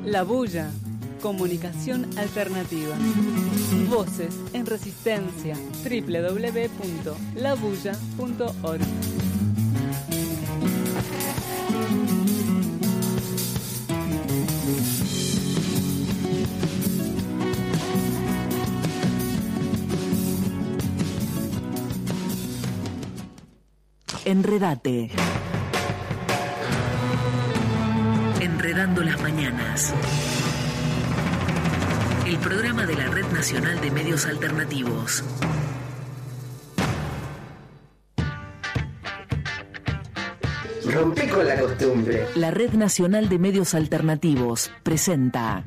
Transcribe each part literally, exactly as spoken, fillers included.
La Bulla, comunicación alternativa. Voces en Resistencia, doble u doble u doble u punto la bulla punto org. Enredate. Enredando las mañanas. El programa de la Red Nacional de Medios Alternativos. Rompí con la costumbre. La Red Nacional de Medios Alternativos presenta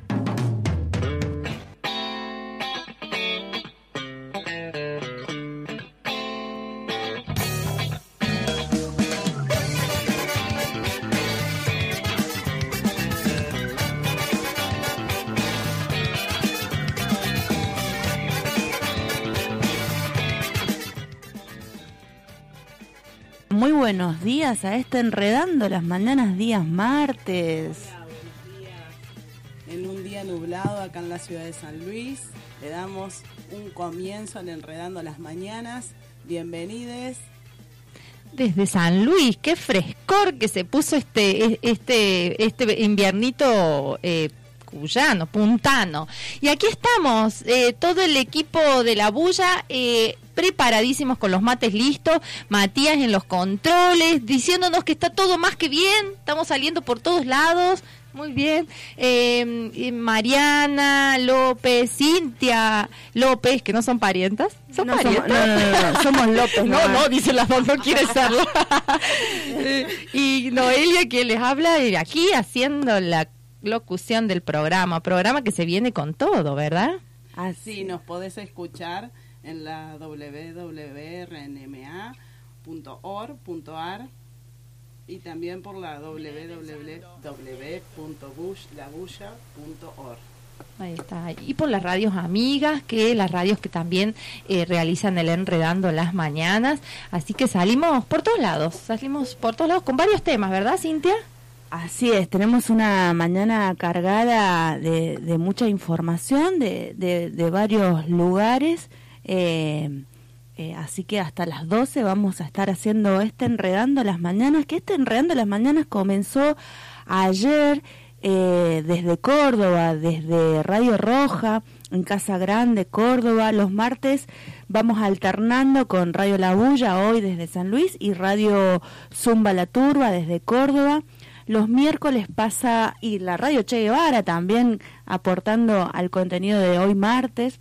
Muy buenos días a este Enredando las Mañanas, días martes. Hola, buenos días. En un día nublado acá en la ciudad de San Luis, le damos un comienzo al Enredando las Mañanas. Bienvenides. Desde San Luis, qué frescor que se puso este este este inviernito eh, cuyano, puntano. Y aquí estamos, eh, todo el equipo de La Bulla, eh, preparadísimos con los mates listos, Matías en los controles, diciéndonos que está todo más que bien, estamos saliendo por todos lados, muy bien, eh, Mariana López, Cintia López, que no son parientas, ¿son no parientas? Somos, no, no, no, somos López. No, no, dice las dos, no quiere serlo. Y Noelia, que les habla, y aquí haciendo la locución del programa, programa que se viene con todo, ¿verdad? Así nos podés escuchar en la doble u doble u doble u punto r n m a punto org punto a r y también por la doble u doble u doble u punto la bulla punto org. Ahí está. Y por las radios amigas, que las radios que también eh, realizan el Enredando las Mañanas. Así que salimos por todos lados, salimos por todos lados con varios temas, ¿verdad, Cintia? Así es, tenemos una mañana cargada de, de mucha información de, de, de varios lugares. Eh, eh, así que hasta las doce vamos a estar haciendo este Enredando las Mañanas, que este Enredando las Mañanas comenzó ayer eh, desde Córdoba, desde Radio Roja, en Casa Grande, Córdoba. Los martes vamos alternando con Radio La Bulla, hoy desde San Luis, y Radio Zumba La Turba desde Córdoba. Los miércoles pasa, y la Radio Che Guevara también aportando al contenido de hoy martes.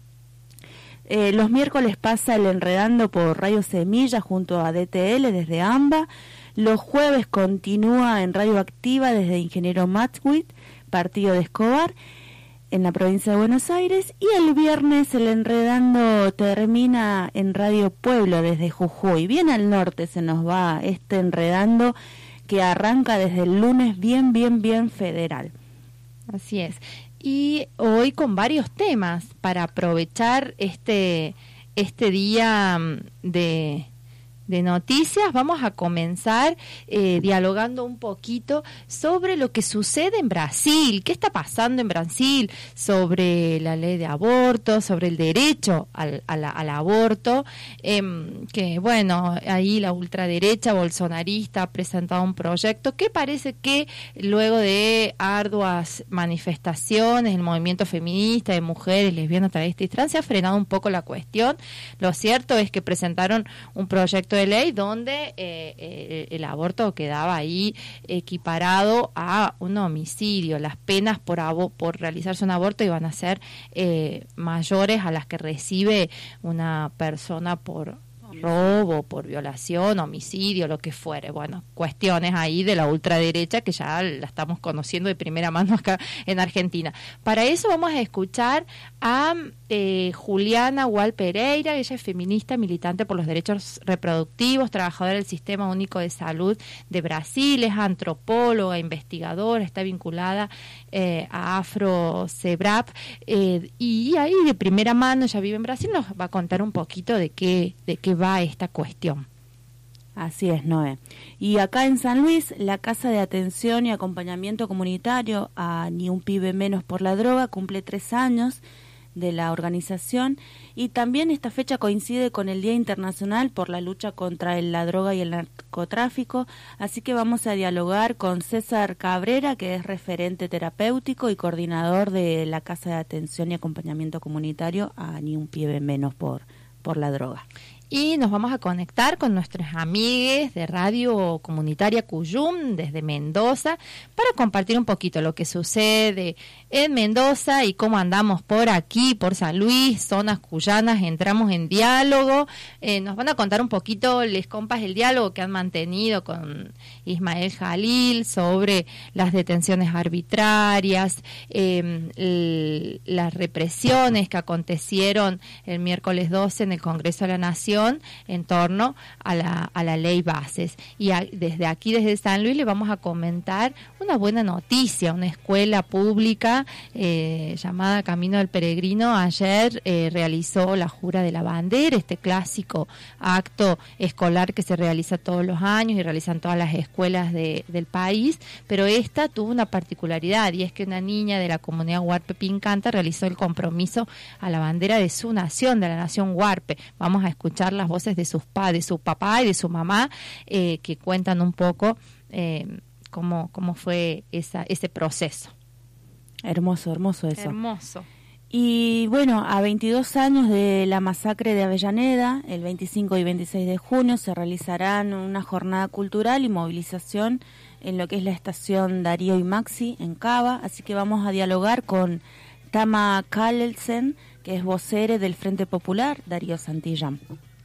Eh, los miércoles pasa el Enredando por Radio Semilla junto a D T L desde AMBA. Los jueves continúa en Radio Activa desde Ingeniero Matwit, partido de Escobar, en la provincia de Buenos Aires. Y el viernes el Enredando termina en Radio Pueblo desde Jujuy. Bien al norte se nos va este Enredando, que arranca desde el lunes bien, bien, bien federal. Así es. Y hoy con varios temas para aprovechar este, este día de, de noticias. Vamos a comenzar eh, dialogando un poquito sobre lo que sucede en Brasil, qué está pasando en Brasil, sobre la ley de aborto, sobre el derecho al, al, al aborto, eh, que bueno, ahí la ultraderecha bolsonarista ha presentado un proyecto que parece que luego de arduas manifestaciones, el movimiento feminista de mujeres, lesbianas, travestis, trans, se ha frenado un poco la cuestión. Lo cierto es que presentaron un proyecto de ley donde eh, eh, el aborto quedaba ahí equiparado a un homicidio. Las penas por abo- por realizarse un aborto iban a ser eh, mayores a las que recibe una persona por robo, por violación, homicidio, lo que fuere. Bueno, cuestiones ahí de la ultraderecha que ya la estamos conociendo de primera mano acá en Argentina. Para eso vamos a escuchar a eh, Juliana Gual Pereira. Ella es feminista, militante por los derechos reproductivos, trabajadora del Sistema Único de Salud de Brasil, es antropóloga, investigadora, está vinculada eh, a Afro-Cebrap, eh, y ahí de primera mano, ella vive en Brasil, nos va a contar un poquito de qué, de qué va esta cuestión. Así es, Noé. Y acá en San Luis, la Casa de Atención y Acompañamiento Comunitario a Ni un Pibe Menos por la Droga cumple tres años de la organización, y también esta fecha coincide con el Día Internacional por la lucha contra la droga y el narcotráfico, así que vamos a dialogar con César Cabrera, que es referente terapéutico y coordinador de la Casa de Atención y Acompañamiento Comunitario a Ni un Pibe Menos por, por la Droga. Y nos vamos a conectar con nuestros amigues de Radio Comunitaria Cuyum desde Mendoza para compartir un poquito lo que sucede en Mendoza y cómo andamos por aquí, por San Luis, zonas cuyanas. Entramos en diálogo. Eh, nos van a contar un poquito, les compas, el diálogo que han mantenido con Ismael Jalil sobre las detenciones arbitrarias, eh, el, las represiones que acontecieron el miércoles doce en el Congreso de la Nación en torno a la, a la ley Bases. Y a, desde aquí, desde San Luis, le vamos a comentar una buena noticia. Una escuela pública eh, llamada Camino del Peregrino ayer eh, realizó la jura de la bandera, este clásico acto escolar que se realiza todos los años y realizan todas las escuelas de, del país, pero esta tuvo una particularidad, y es que una niña de la comunidad Huarpe Pincanta realizó el compromiso a la bandera de su nación, de la nación Huarpe. Vamos a escuchar las voces de sus pa, de su papá y de su mamá, eh, que cuentan un poco eh, cómo, cómo fue esa, ese proceso. Hermoso, hermoso eso. Hermoso. Y bueno, a veintidós años de la masacre de Avellaneda, el veinticinco y veintiséis de junio se realizarán una jornada cultural y movilización en lo que es la estación Darío y Maxi en Cava, así que vamos a dialogar con Tama Kallelsen, que es vocera del Frente Popular Darío Santillán.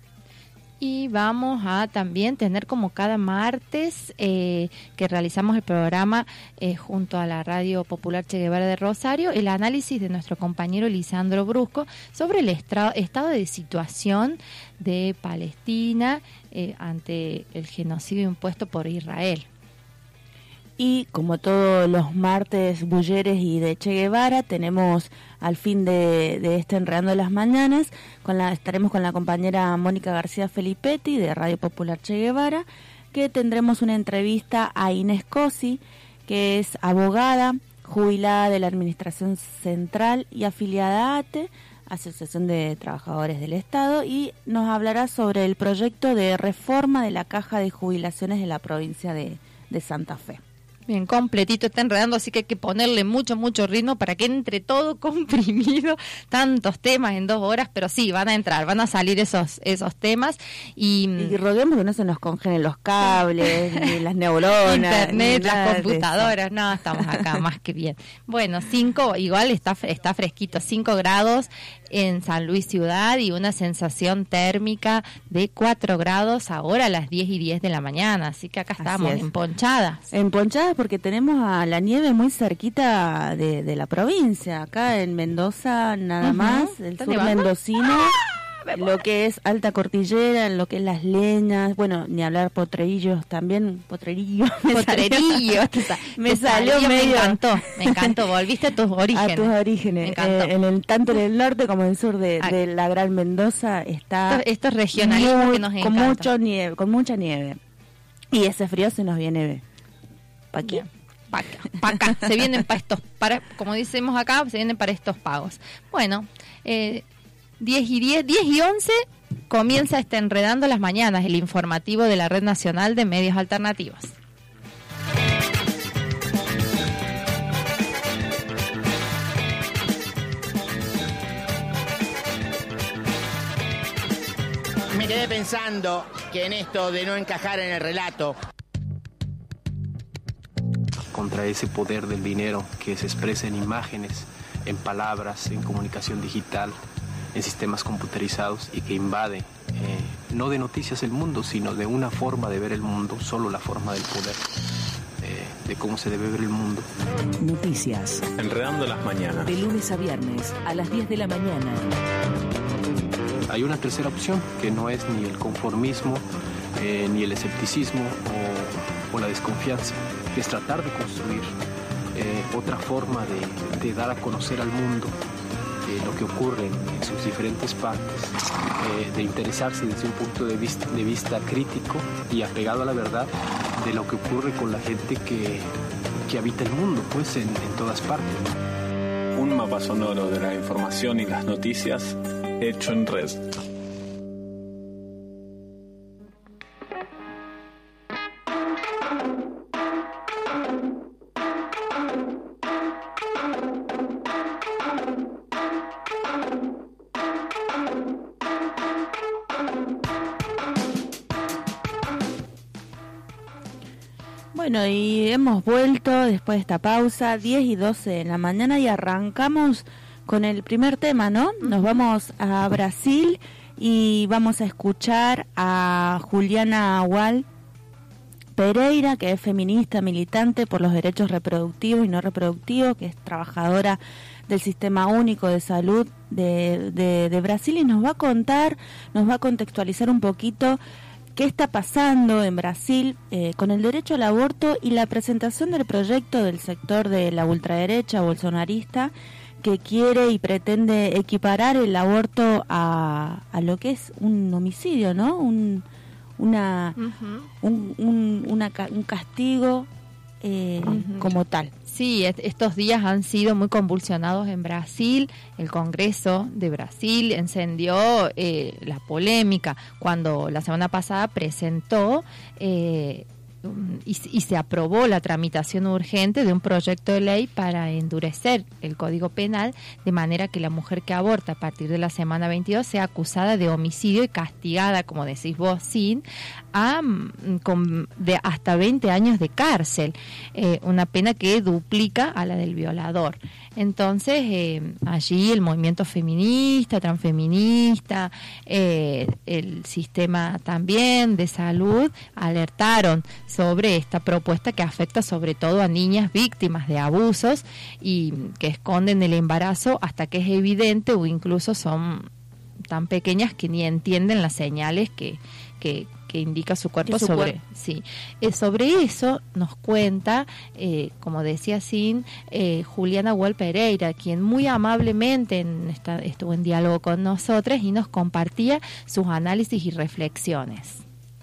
Y vamos a también tener, como cada martes eh, que realizamos el programa eh, junto a la Radio Popular Che Guevara de Rosario, el análisis de nuestro compañero Lisandro Brusco sobre el estra- estado de situación de Palestina eh, ante el genocidio impuesto por Israel. Y como todos los martes bulleres y de Che Guevara, tenemos al fin de, de este Enredando las Mañanas, con la, estaremos con la compañera Mónica García Felipetti de Radio Popular Che Guevara, que tendremos una entrevista a Inés Cosi, que es abogada, jubilada de la Administración Central y afiliada a A T E, Asociación de Trabajadores del Estado, y nos hablará sobre el proyecto de reforma de la Caja de Jubilaciones de la provincia de, de Santa Fe. Bien, completito, está enredando, así que hay que ponerle mucho, mucho ritmo para que entre todo comprimido, tantos temas en dos horas, pero sí, van a entrar, van a salir esos esos temas. Y, y roguemos que no se nos congelen los cables, ni las neuronas, internet, ni las computadoras, no, estamos acá más que bien. Bueno, cinco, igual está, está fresquito, cinco grados en San Luis Ciudad y una sensación térmica de cuatro grados ahora a las diez y diez de la mañana, así que acá estamos emponchadas. Emponchadas porque tenemos a la nieve muy cerquita de, de la provincia, acá en Mendoza nada uh-huh. más, el sur nevando? Mendocino, ¡Ah! Lo que es Alta Cordillera, lo que es Las Leñas, bueno, ni hablar Potrerillos también, Potrerillos. Potrerillos, me salió medio... Me encantó, me encantó, volviste a tus orígenes. A tus orígenes, eh, en el, tanto en el norte como en el sur de, de la Gran Mendoza está... Esto, esto es regionalismo muy, que nos encanta. Con, mucho nieve, con mucha nieve, y ese frío se nos viene... ¿Para qué? Para acá, pa acá. Se vienen para estos, para, como decimos acá, se vienen para estos pagos. Bueno, eh, diez y diez, diez y once comienza este Enredando las Mañanas, el informativo de la Red Nacional de Medios Alternativos. Me quedé pensando que en esto de no encajar en el relato, contra ese poder del dinero que se expresa en imágenes, en palabras, en comunicación digital, en sistemas computarizados y que invade, eh, no de noticias el mundo, sino de una forma de ver el mundo, solo la forma del poder, eh, de cómo se debe ver el mundo. Noticias. Enredando las Mañanas. De lunes a viernes a las diez de la mañana. Hay una tercera opción que no es ni el conformismo, eh, ni el escepticismo o, o la desconfianza. Es tratar de construir eh, otra forma de, de dar a conocer al mundo de lo que ocurre en sus diferentes partes, eh, de interesarse desde un punto de vista, de vista crítico y apegado a la verdad de lo que ocurre con la gente que, que habita el mundo, pues en, en todas partes. Un mapa sonoro de la información y las noticias hecho en red. Bueno, y hemos vuelto después de esta pausa, diez y doce de la mañana, y arrancamos con el primer tema, ¿no? Nos vamos a Brasil y vamos a escuchar a Juliana Wall Pereira, que es feminista, militante por los derechos reproductivos y no reproductivos, que es trabajadora del Sistema Único de Salud de, de, de Brasil, y nos va a contar, nos va a contextualizar un poquito qué está pasando en Brasil eh, con el derecho al aborto y la presentación del proyecto del sector de la ultraderecha bolsonarista, que quiere y pretende equiparar el aborto a, a lo que es un homicidio, ¿no? Un, una, uh-huh. un, un, una, un castigo eh, uh-huh. como tal. Sí, estos días han sido muy convulsionados en Brasil. El Congreso de Brasil encendió eh, la polémica cuando la semana pasada presentó eh, y, y se aprobó la tramitación urgente de un proyecto de ley para endurecer el Código Penal, de manera que la mujer que aborta a partir de la semana veintidós sea acusada de homicidio y castigada, como decís vos, sin a, con, de hasta veinte años de cárcel, eh, una pena que duplica a la del violador. Entonces, eh, allí el movimiento feminista, transfeminista, eh, el sistema también de salud alertaron sobre esta propuesta que afecta sobre todo a niñas víctimas de abusos y que esconden el embarazo hasta que es evidente, o incluso son tan pequeñas que ni entienden las señales que, que, que indica su cuerpo su sobre cuerpo. Sí. Eh, sobre eso nos cuenta, eh, como decía Sin, eh, Juliana Wall Pereira, quien muy amablemente en esta, estuvo en diálogo con nosotras y nos compartía sus análisis y reflexiones.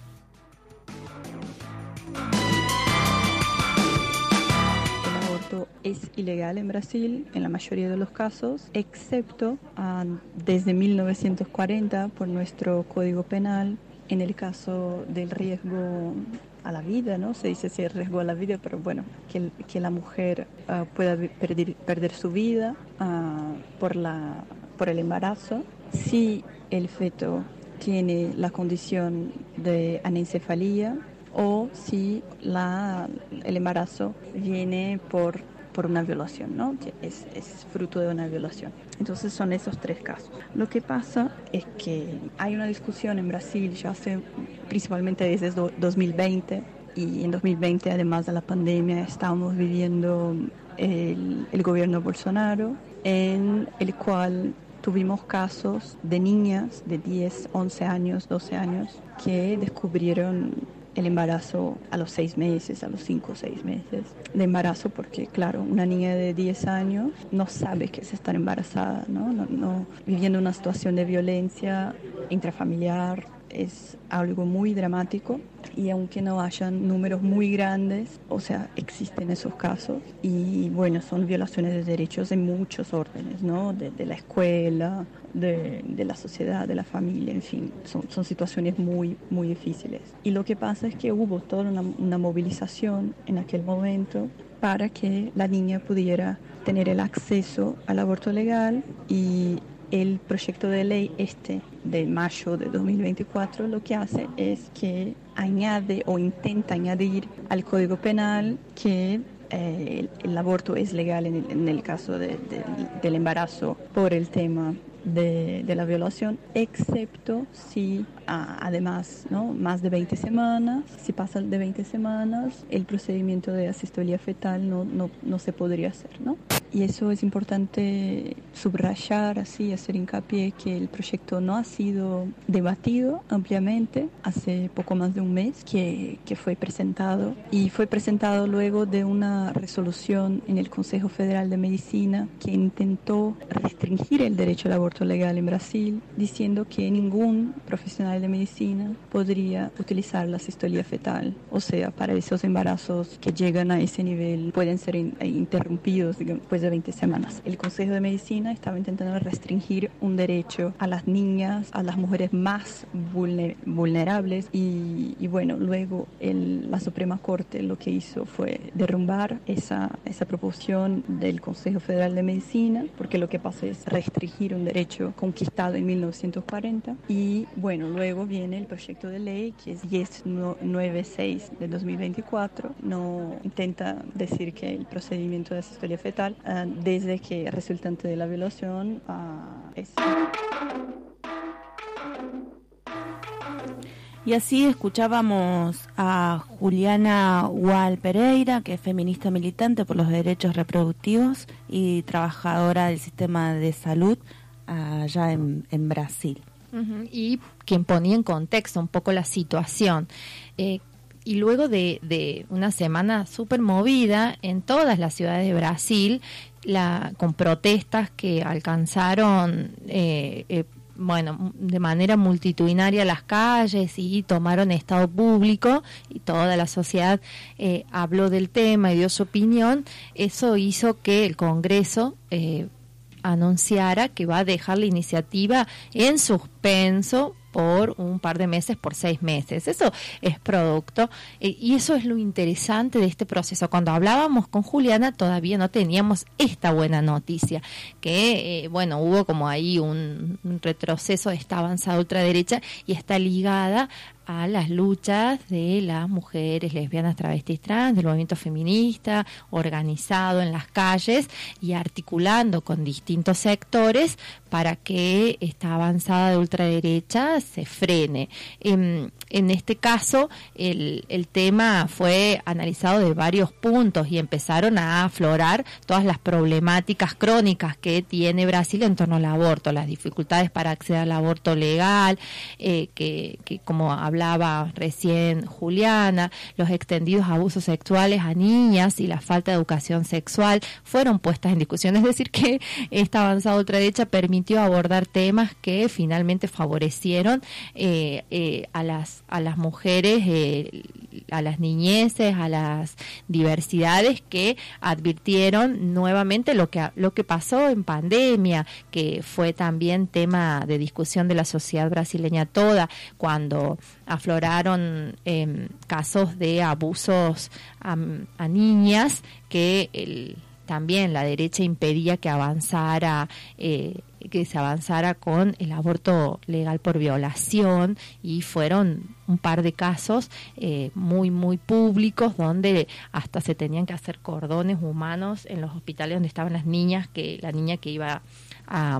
Es ilegal en Brasil en la mayoría de los casos, excepto uh, desde mil novecientos cuarenta por nuestro Código Penal, en el caso del riesgo a la vida, ¿no? Se dice si es riesgo a la vida, pero bueno, que, que la mujer uh, pueda perder, perder su vida uh, por, la, por el embarazo. Si el feto tiene la condición de anencefalía o si la, el embarazo viene por por una violación, ¿no? Es, es fruto de una violación. Entonces son esos tres casos. Lo que pasa es que hay una discusión en Brasil ya hace principalmente desde dos mil veinte, y en dos mil veinte, además de la pandemia, estábamos viviendo el, el gobierno Bolsonaro, en el cual tuvimos casos de niñas de diez, once años, doce años que descubrieron el embarazo a los seis meses, a los cinco o seis meses de embarazo, porque claro, una niña de diez años no sabe que es estar embarazada, ¿no? No, no, viviendo una situación de violencia intrafamiliar es algo muy dramático, y aunque no hayan números muy grandes, o sea, existen esos casos, y bueno, son violaciones de derechos de muchos órdenes, ¿no? De, de la escuela, de, de la sociedad, de la familia, en fin, son, son situaciones muy, muy difíciles. Y lo que pasa es que hubo toda una, una movilización en aquel momento para que la niña pudiera tener el acceso al aborto legal, y el proyecto de ley este de mayo de dos mil veinticuatro lo que hace es que añade o intenta añadir al Código Penal que eh, el, el aborto es legal en el, en el caso de, de, del embarazo por el tema de, de la violación, excepto si a, además, ¿no?, más de veinte semanas, si pasa de veinte semanas, el procedimiento de asistolia fetal no, no, no se podría hacer, ¿no? Y eso es importante subrayar, así, hacer hincapié que el proyecto no ha sido debatido ampliamente hace poco más de un mes que, que fue presentado, y fue presentado luego de una resolución en el Consejo Federal de Medicina que intentó restringir el derecho al aborto legal en Brasil, diciendo que ningún profesional de medicina podría utilizar la asistolia fetal, o sea, para esos embarazos que llegan a ese nivel pueden ser in, interrumpidos, digamos, después de veinte semanas. El Consejo de Medicina estaba intentando restringir un derecho a las niñas, a las mujeres más vulner, vulnerables, y, y bueno, luego el, la Suprema Corte lo que hizo fue derrumbar esa, esa proposición del Consejo Federal de Medicina, porque lo que pasa es restringir un derecho conquistado en mil novecientos cuarenta, y bueno, luego viene el proyecto de ley que es diez noventa y seis de dos mil veinticuatro, no intenta decir que el procedimiento de asistolia fetal uh, desde que resultante de la violación uh, es... Y así escuchábamos a Juliana Gual Pereira, que es feminista militante por los derechos reproductivos y trabajadora del sistema de salud allá en, en Brasil. Uh-huh. Y quien ponía en contexto un poco la situación. Eh, y luego de, de una semana súper movida en todas las ciudades de Brasil, la, con protestas que alcanzaron... Eh, eh, bueno, de manera multitudinaria las calles y tomaron estado público y toda la sociedad eh, habló del tema y dio su opinión. Eso hizo que el Congreso eh, anunciara que va a dejar la iniciativa en suspenso por un par de meses, por seis meses. Eso es producto, eh, y eso es lo interesante de este proceso. Cuando hablábamos con Juliana todavía no teníamos esta buena noticia, que eh, bueno, hubo como ahí un, un retroceso de esta avanzada ultraderecha y está ligada a las luchas de las mujeres lesbianas, travestis, trans, del movimiento feminista, organizado en las calles y articulando con distintos sectores para que esta avanzada de ultraderecha se frene. En, en este caso, el, el tema fue analizado de varios puntos y empezaron a aflorar todas las problemáticas crónicas que tiene Brasil en torno al aborto, las dificultades para acceder al aborto legal, eh, que, que como hablaba hablaba recién Juliana, los extendidos abusos sexuales a niñas y la falta de educación sexual fueron puestas en discusión. Es decir, que esta avanzada ultraderecha permitió abordar temas que finalmente favorecieron eh, eh, a las a las mujeres, eh, a las niñeces, a las diversidades que advirtieron nuevamente lo que lo que pasó en pandemia, que fue también tema de discusión de la sociedad brasileña toda, cuando afloraron eh, casos de abusos a, a niñas que el, también la derecha impedía que avanzara eh, que se avanzara con el aborto legal por violación, y fueron un par de casos eh, muy muy públicos donde hasta se tenían que hacer cordones humanos en los hospitales donde estaban las niñas, que la niña que iba a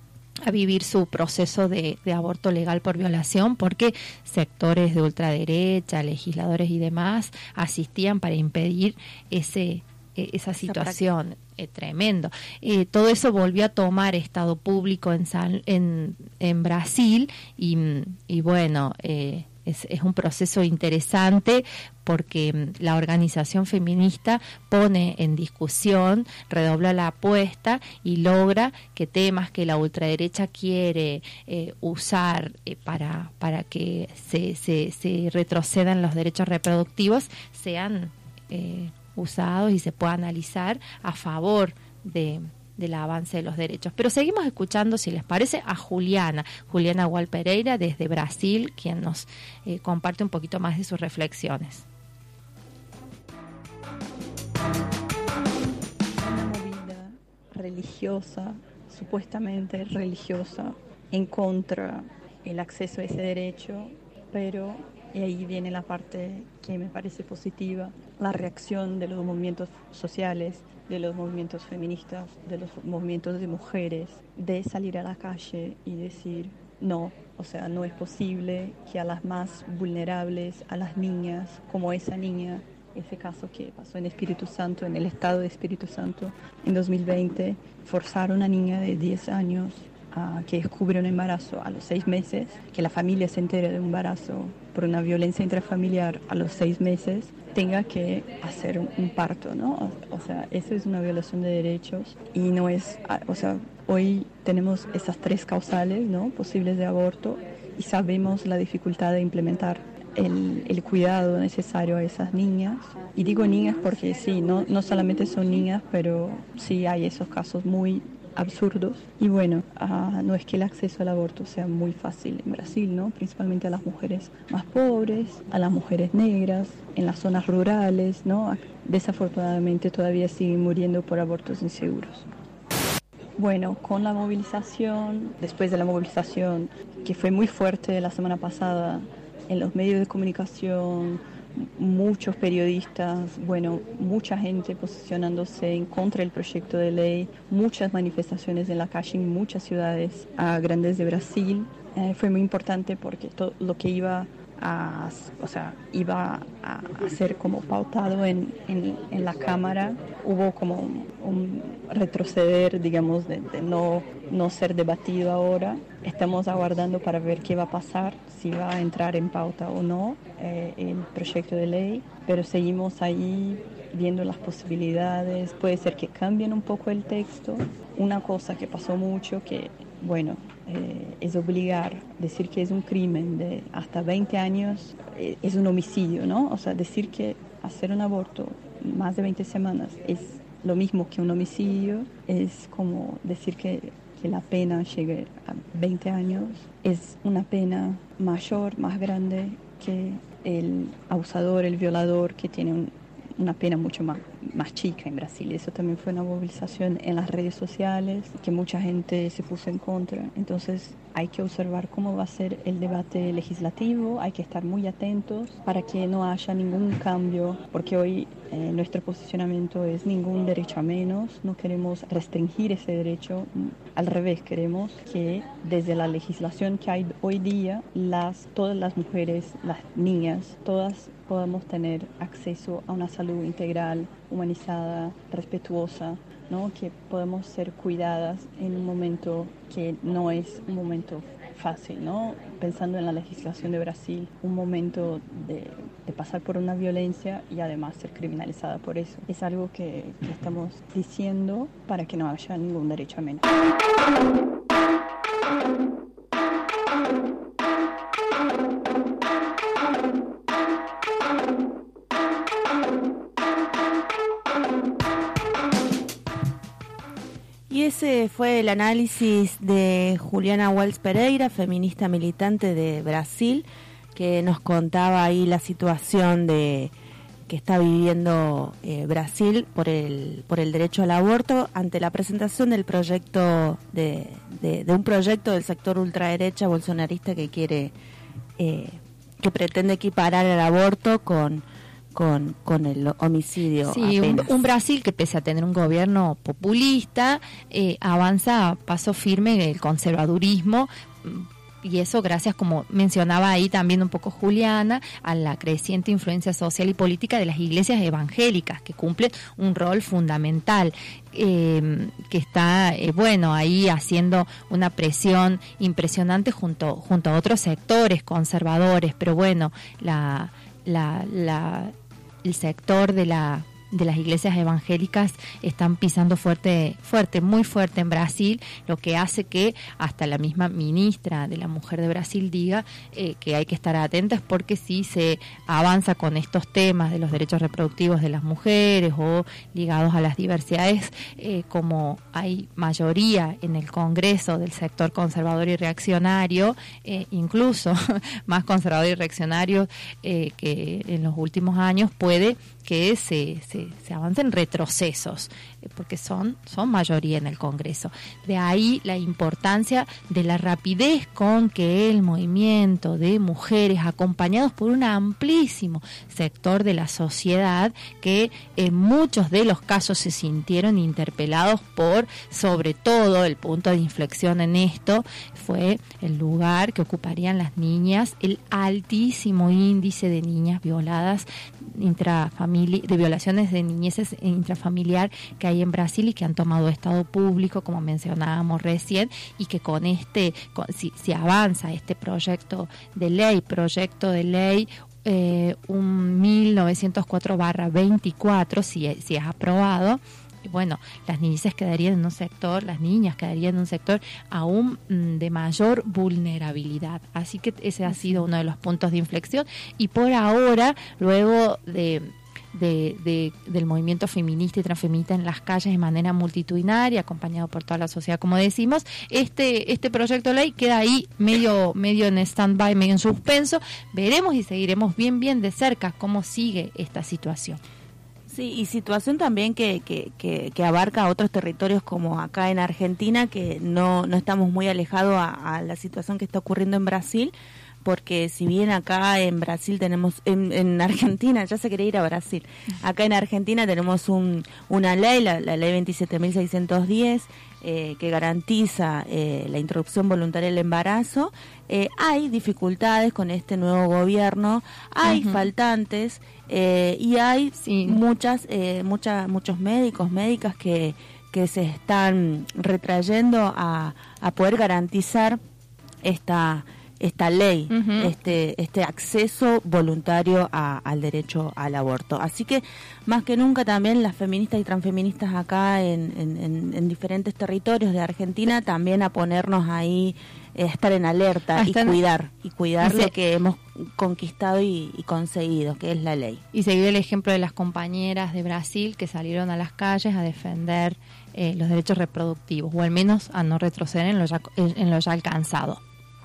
a vivir su proceso de, de aborto legal por violación, porque sectores de ultraderecha, legisladores y demás asistían para impedir ese esa situación. Eh, tremendo. Eh, todo eso volvió a tomar estado público en San, en, en Brasil y, y bueno, eh, es, es un proceso interesante porque la organización feminista pone en discusión, redobla la apuesta y logra que temas que la ultraderecha quiere eh, usar eh, para, para que se, se, se retrocedan los derechos reproductivos sean eh, usados y se pueda analizar a favor de del avance de los derechos. Pero seguimos escuchando, si les parece, a Juliana, Juliana Gual Pereira desde Brasil, quien nos eh, comparte un poquito más de sus reflexiones. Una movida religiosa, supuestamente religiosa, en contra del acceso a ese derecho, pero, y ahí viene la parte que me parece positiva, la reacción de los movimientos sociales de los movimientos feministas, de los movimientos de mujeres, de salir a la calle y decir no, o sea, no es posible que a las más vulnerables, a las niñas, como esa niña, ese caso que pasó en Espíritu Santo, en el estado de Espíritu Santo, en dos mil veinte, forzar a una niña de diez años a que descubre un embarazo a los seis meses, que la familia se entere de un embarazo por una violencia intrafamiliar a los seis meses, tenga que hacer un, un parto, ¿no? O, o sea, eso es una violación de derechos y no es, o sea, hoy tenemos esas tres causales, ¿no?, posibles de aborto y sabemos la dificultad de implementar el, el cuidado necesario a esas niñas. Y digo niñas porque sí, no, no solamente son niñas, pero sí hay esos casos muy absurdos. Y bueno, uh, no es que el acceso al aborto sea muy fácil en Brasil, ¿no? Principalmente a las mujeres más pobres, a las mujeres negras, en las zonas rurales, ¿no? Desafortunadamente todavía siguen muriendo por abortos inseguros. Bueno, con la movilización, después de la movilización que fue muy fuerte la semana pasada en los medios de comunicación, muchos periodistas, bueno, mucha gente posicionándose en contra del proyecto de ley, muchas manifestaciones en la calle en muchas ciudades uh, grandes de Brasil. Eh, fue muy importante porque todo lo que iba a, o sea, iba a, a ser como pautado en, en, en la Cámara, hubo como un, un retroceder, digamos, de, de no, no ser debatido ahora. Estamos aguardando para ver qué va a pasar, si va a entrar en pauta o no eh, el proyecto de ley, pero seguimos ahí viendo las posibilidades. Puede ser que cambien un poco el texto. Una cosa que pasó mucho, que bueno, eh, es obligar, decir que es un crimen de hasta veinte años, eh, es un homicidio, ¿no? O sea, decir que hacer un aborto más de veinte semanas es lo mismo que un homicidio, es como decir que, que la pena llegue a veinte años, es una pena mayor, más grande que el abusador, el violador, que tiene un, una pena mucho más, más chica en Brasil. Eso también fue una movilización en las redes sociales, que mucha gente se puso en contra. Entonces hay que observar cómo va a ser el debate legislativo, hay que estar muy atentos para que no haya ningún cambio, porque hoy eh, nuestro posicionamiento es ningún derecho a menos, no queremos restringir ese derecho, al revés, queremos que desde la legislación que hay hoy día, las, todas las mujeres, las niñas, todas podamos tener acceso a una salud integral, humanizada, respetuosa, ¿no? Que podemos ser cuidadas en un momento que no es un momento fácil, ¿no? Pensando en la legislación de Brasil, un momento de, de pasar por una violencia y además ser criminalizada por eso. Es algo que, que estamos diciendo para que no haya ningún derecho a menos. Y ese fue el análisis de Juliana Wells Pereira, feminista militante de Brasil, que nos contaba ahí la situación de que está viviendo eh, Brasil por el por el derecho al aborto ante la presentación del proyecto de, de, de un proyecto del sector ultraderecha bolsonarista que quiere eh, que pretende equiparar el aborto con con con el homicidio. Sí, un, un Brasil que pese a tener un gobierno populista eh, avanza a paso firme el conservadurismo, y eso gracias, como mencionaba ahí también un poco Juliana, a la creciente influencia social y política de las iglesias evangélicas, que cumplen un rol fundamental, eh, que está eh, bueno ahí haciendo una presión impresionante junto junto a otros sectores conservadores, pero bueno, la la la el sector de la de las iglesias evangélicas están pisando fuerte, fuerte, muy fuerte en Brasil, lo que hace que hasta la misma ministra de la Mujer de Brasil diga eh, que hay que estar atentas, porque si se avanza con estos temas de los derechos reproductivos de las mujeres o ligados a las diversidades, eh, como hay mayoría en el Congreso del sector conservador y reaccionario, eh, incluso más conservador y reaccionario eh, que en los últimos años, puede que se, se, se avancen retrocesos, eh, porque son, son mayoría en el Congreso. De ahí la importancia de la rapidez con que el movimiento de mujeres, acompañados por un amplísimo sector de la sociedad, que en muchos de los casos se sintieron interpelados por, sobre todo, el punto de inflexión en esto fue el lugar que ocuparían las niñas, el altísimo índice de niñas violadas intrafamili- de violaciones de niñeces intrafamiliar que hay en Brasil y que han tomado estado público, como mencionábamos recién, y que con este, con, si, si avanza este proyecto de ley, proyecto de ley eh, un mil novecientos cuatro barra veinticuatro, si, si es aprobado, y bueno, las niñeces quedarían en un sector, las niñas quedarían en un sector aún mm, de mayor vulnerabilidad. Así que ese ha sido uno de los puntos de inflexión. Y por ahora, luego de, de, de del movimiento feminista y transfeminista en las calles de manera multitudinaria, acompañado por toda la sociedad, como decimos, este este proyecto de ley queda ahí medio medio en stand-by, medio en suspenso. Veremos y seguiremos bien bien de cerca cómo sigue esta situación. Sí, y situación también que, que, que, que abarca otros territorios como acá en Argentina, que no, no estamos muy alejados a, a la situación que está ocurriendo en Brasil, porque si bien acá en Brasil tenemos, en, en Argentina, ya se quería ir a Brasil, acá en Argentina tenemos un, una ley, la, la ley veintisiete mil seiscientos diez, eh, que garantiza eh, la interrupción voluntaria del embarazo. Eh, hay dificultades con este nuevo gobierno, hay uh-huh. faltantes, eh, y hay sí. muchas, eh, muchas, muchos médicos, médicas que, que se están retrayendo a, a poder garantizar esta esta ley, uh-huh. este este acceso voluntario a, al derecho al aborto. Así que más que nunca también las feministas y transfeministas acá en, en, en diferentes territorios de Argentina también a ponernos ahí, eh, estar en alerta y cuidar, y cuidar lo que hemos conquistado y, y conseguido, que es la ley. Y seguir el ejemplo de las compañeras de Brasil que salieron a las calles a defender eh, los derechos reproductivos, o al menos a no retroceder en lo ya, en lo ya alcanzado.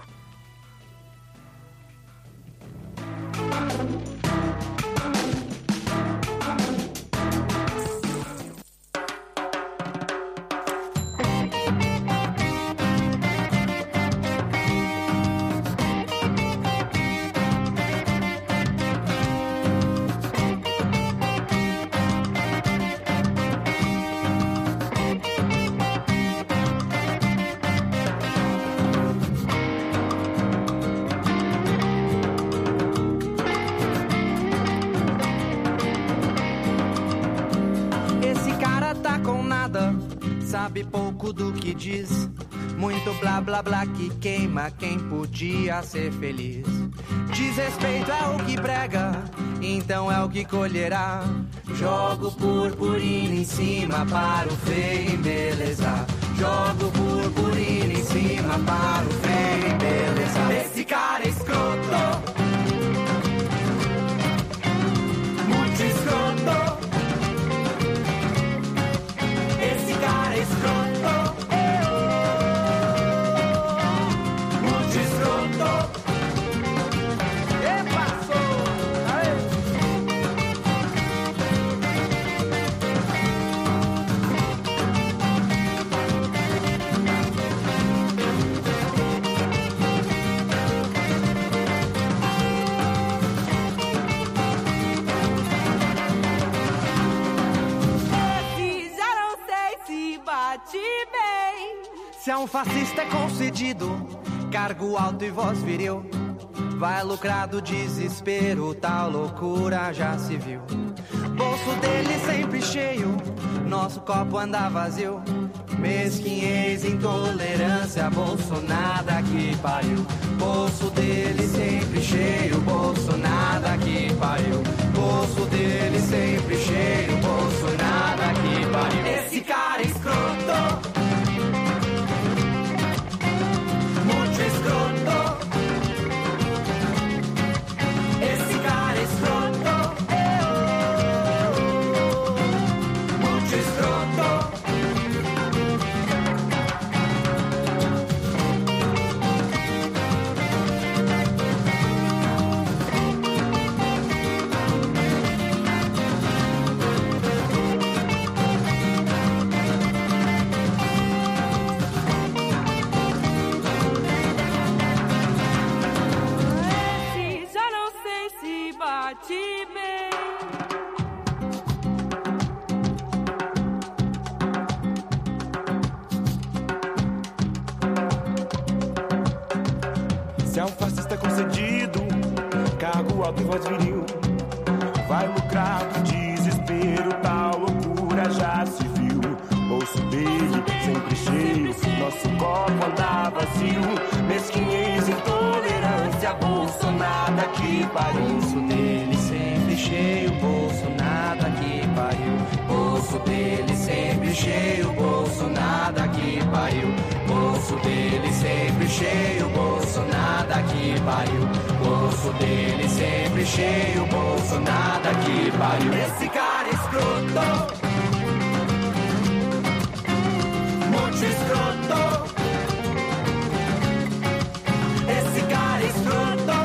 Sabe pouco do que diz, muito blá blá blá que queima quem podia ser feliz. Desrespeito é o que prega, então é o que colherá. Jogo purpurina em cima para o feio embelezar. Jogo purpurina em cima para o feio embelezar. Esse cara é escroto, muito escroto. Escroto, muito escroto. E passou, aê. Se é um fascista é concedido cargo alto e voz viril, vai lucrar do desespero, tal loucura já se viu. Bolso dele sempre cheio, nosso copo anda vazio. Mesquinhez, intolerância, Bolsonaro que pariu. Bolso dele sempre cheio, Bolsonaro que pariu. Bolso dele sempre cheio, Bolsonaro que pariu. Esse cara é escroto, muito escroto. Esse cara é escroto, muito escroto. concedido, cargo alto e voz viril. Vai lucrar do desespero, tal loucura já se viu. Bolso dele sempre cheio, nosso copo anda vazio. Mesquinhez, intolerância, bolso nada que pariu. Bolso dele sempre cheio, bolso nada que pariu. Bolso dele sempre cheio, bolso nada que pariu. Bolso dele sempre cheio, bolso nada que pariu. Bolso dele sempre cheio, bolso nada que pariu. Esse cara escroto, muito escroto. Esse cara escroto,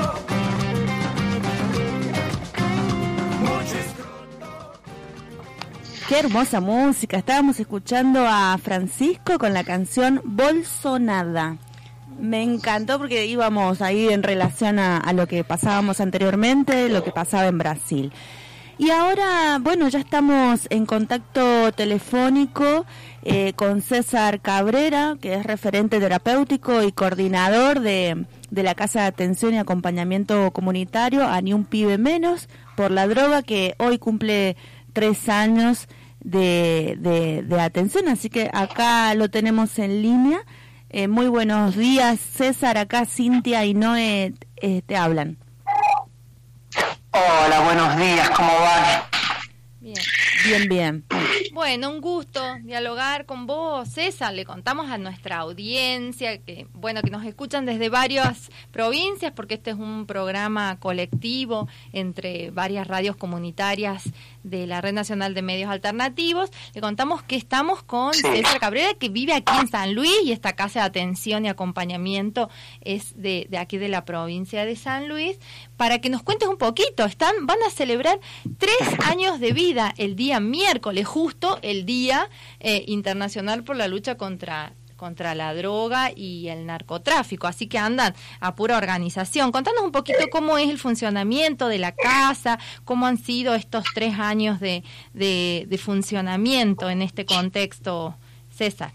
muito escroto. Qué hermosa música. Estábamos escuchando a Francisco con la canción Bolsonada. Me encantó porque íbamos ahí en relación a, a lo que pasábamos anteriormente, lo que pasaba en Brasil. Y ahora, bueno, ya estamos en contacto telefónico eh, con César Cabrera, que es referente terapéutico y coordinador de, de la Casa de Atención y Acompañamiento Comunitario A Ni Un Pibe Menos por la Droga, que hoy cumple tres años de, de, de atención. Así que acá lo tenemos en línea. Eh, muy buenos días, César. Acá Cintia y Noé eh, te hablan. Hola, buenos días, ¿cómo van? Bien. Bien, bien. Bueno, un gusto dialogar con vos, César. Le contamos a nuestra audiencia que, bueno, que nos escuchan desde varias provincias, porque este es un programa colectivo entre varias radios comunitarias de la Red Nacional de Medios Alternativos. Le contamos que estamos con sí. César Cabrera, que vive aquí en San Luis, y esta casa de atención y acompañamiento es de, de aquí de la provincia de San Luis, para que nos cuentes un poquito. Están, van a celebrar tres años de vida el día miércoles, justo el Día eh, Internacional por la Lucha contra contra la droga y el narcotráfico, así que andan a pura organización. Contanos un poquito cómo es el funcionamiento de la casa, cómo han sido estos tres años de, de, de funcionamiento en este contexto, César.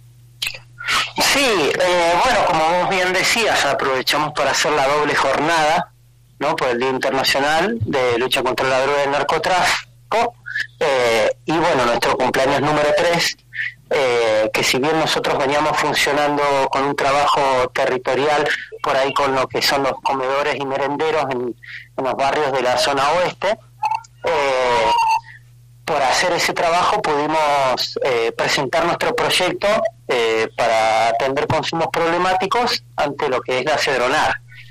Sí, eh, bueno, como vos bien decías, aprovechamos para hacer la doble jornada, ¿no?, por el Día Internacional de Lucha contra la Droga y el Narcotráfico, eh, y bueno, nuestro cumpleaños número tres, Eh, que si bien nosotros veníamos funcionando con un trabajo territorial por ahí con lo que son los comedores y merenderos en, en los barrios de la zona oeste, eh, por hacer ese trabajo pudimos eh, presentar nuestro proyecto eh, para atender consumos problemáticos ante lo que es la Cedronar.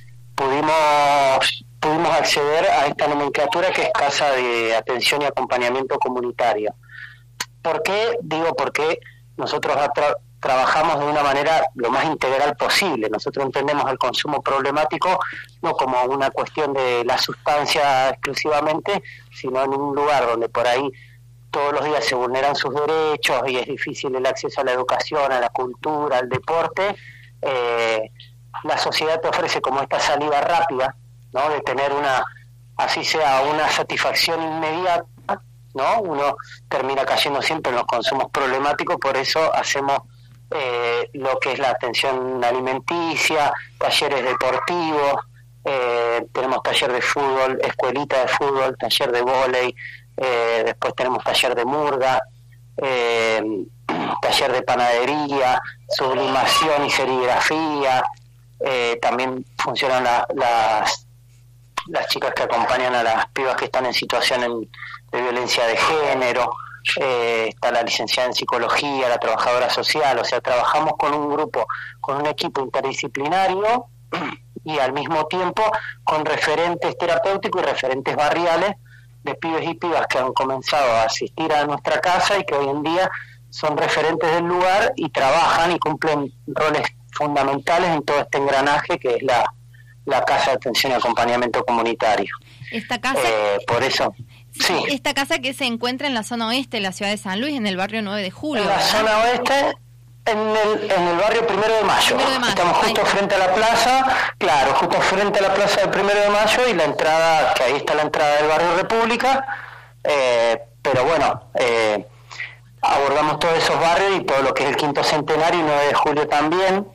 Pudimos, pudimos acceder a esta nomenclatura que es Casa de Atención y Acompañamiento Comunitario. ¿Por qué? Digo, porque nosotros tra- trabajamos de una manera lo más integral posible. Nosotros entendemos el consumo problemático no como una cuestión de la sustancia exclusivamente, sino en un lugar donde por ahí todos los días se vulneran sus derechos y es difícil el acceso a la educación, a la cultura, al deporte. Eh, la sociedad te ofrece como esta salida rápida, ¿no?, de tener una, así sea, una satisfacción inmediata, ¿no? Uno termina cayendo siempre en los consumos problemáticos, por eso hacemos eh, lo que es la atención alimenticia, talleres deportivos, eh, tenemos taller de fútbol, escuelita de fútbol, taller de vóley, eh, después tenemos taller de murga, eh, taller de panadería, sublimación y serigrafía, eh, también funcionan la, las las chicas que acompañan a las pibas que están en situación en, de violencia de género, eh, está la licenciada en psicología, la trabajadora social, o sea, trabajamos con un grupo, con un equipo interdisciplinario y al mismo tiempo con referentes terapéuticos y referentes barriales de pibes y pibas que han comenzado a asistir a nuestra casa y que hoy en día son referentes del lugar y trabajan y cumplen roles fundamentales en todo este engranaje que es la la Casa de Atención y Acompañamiento Comunitario. Esta casa, eh, por eso, sí. Esta casa que se encuentra en la zona oeste de la ciudad de San Luis, en el barrio nueve de julio. En la ¿verdad? zona oeste, en el, en el barrio Primero de Mayo. Primero de Mayo. Estamos justo ahí. frente a la plaza, claro, justo frente a la plaza del Primero de Mayo y la entrada, que ahí está la entrada del barrio República, eh, pero bueno, eh, abordamos todos esos barrios y todo lo que es el Quinto Centenario y nueve de julio también.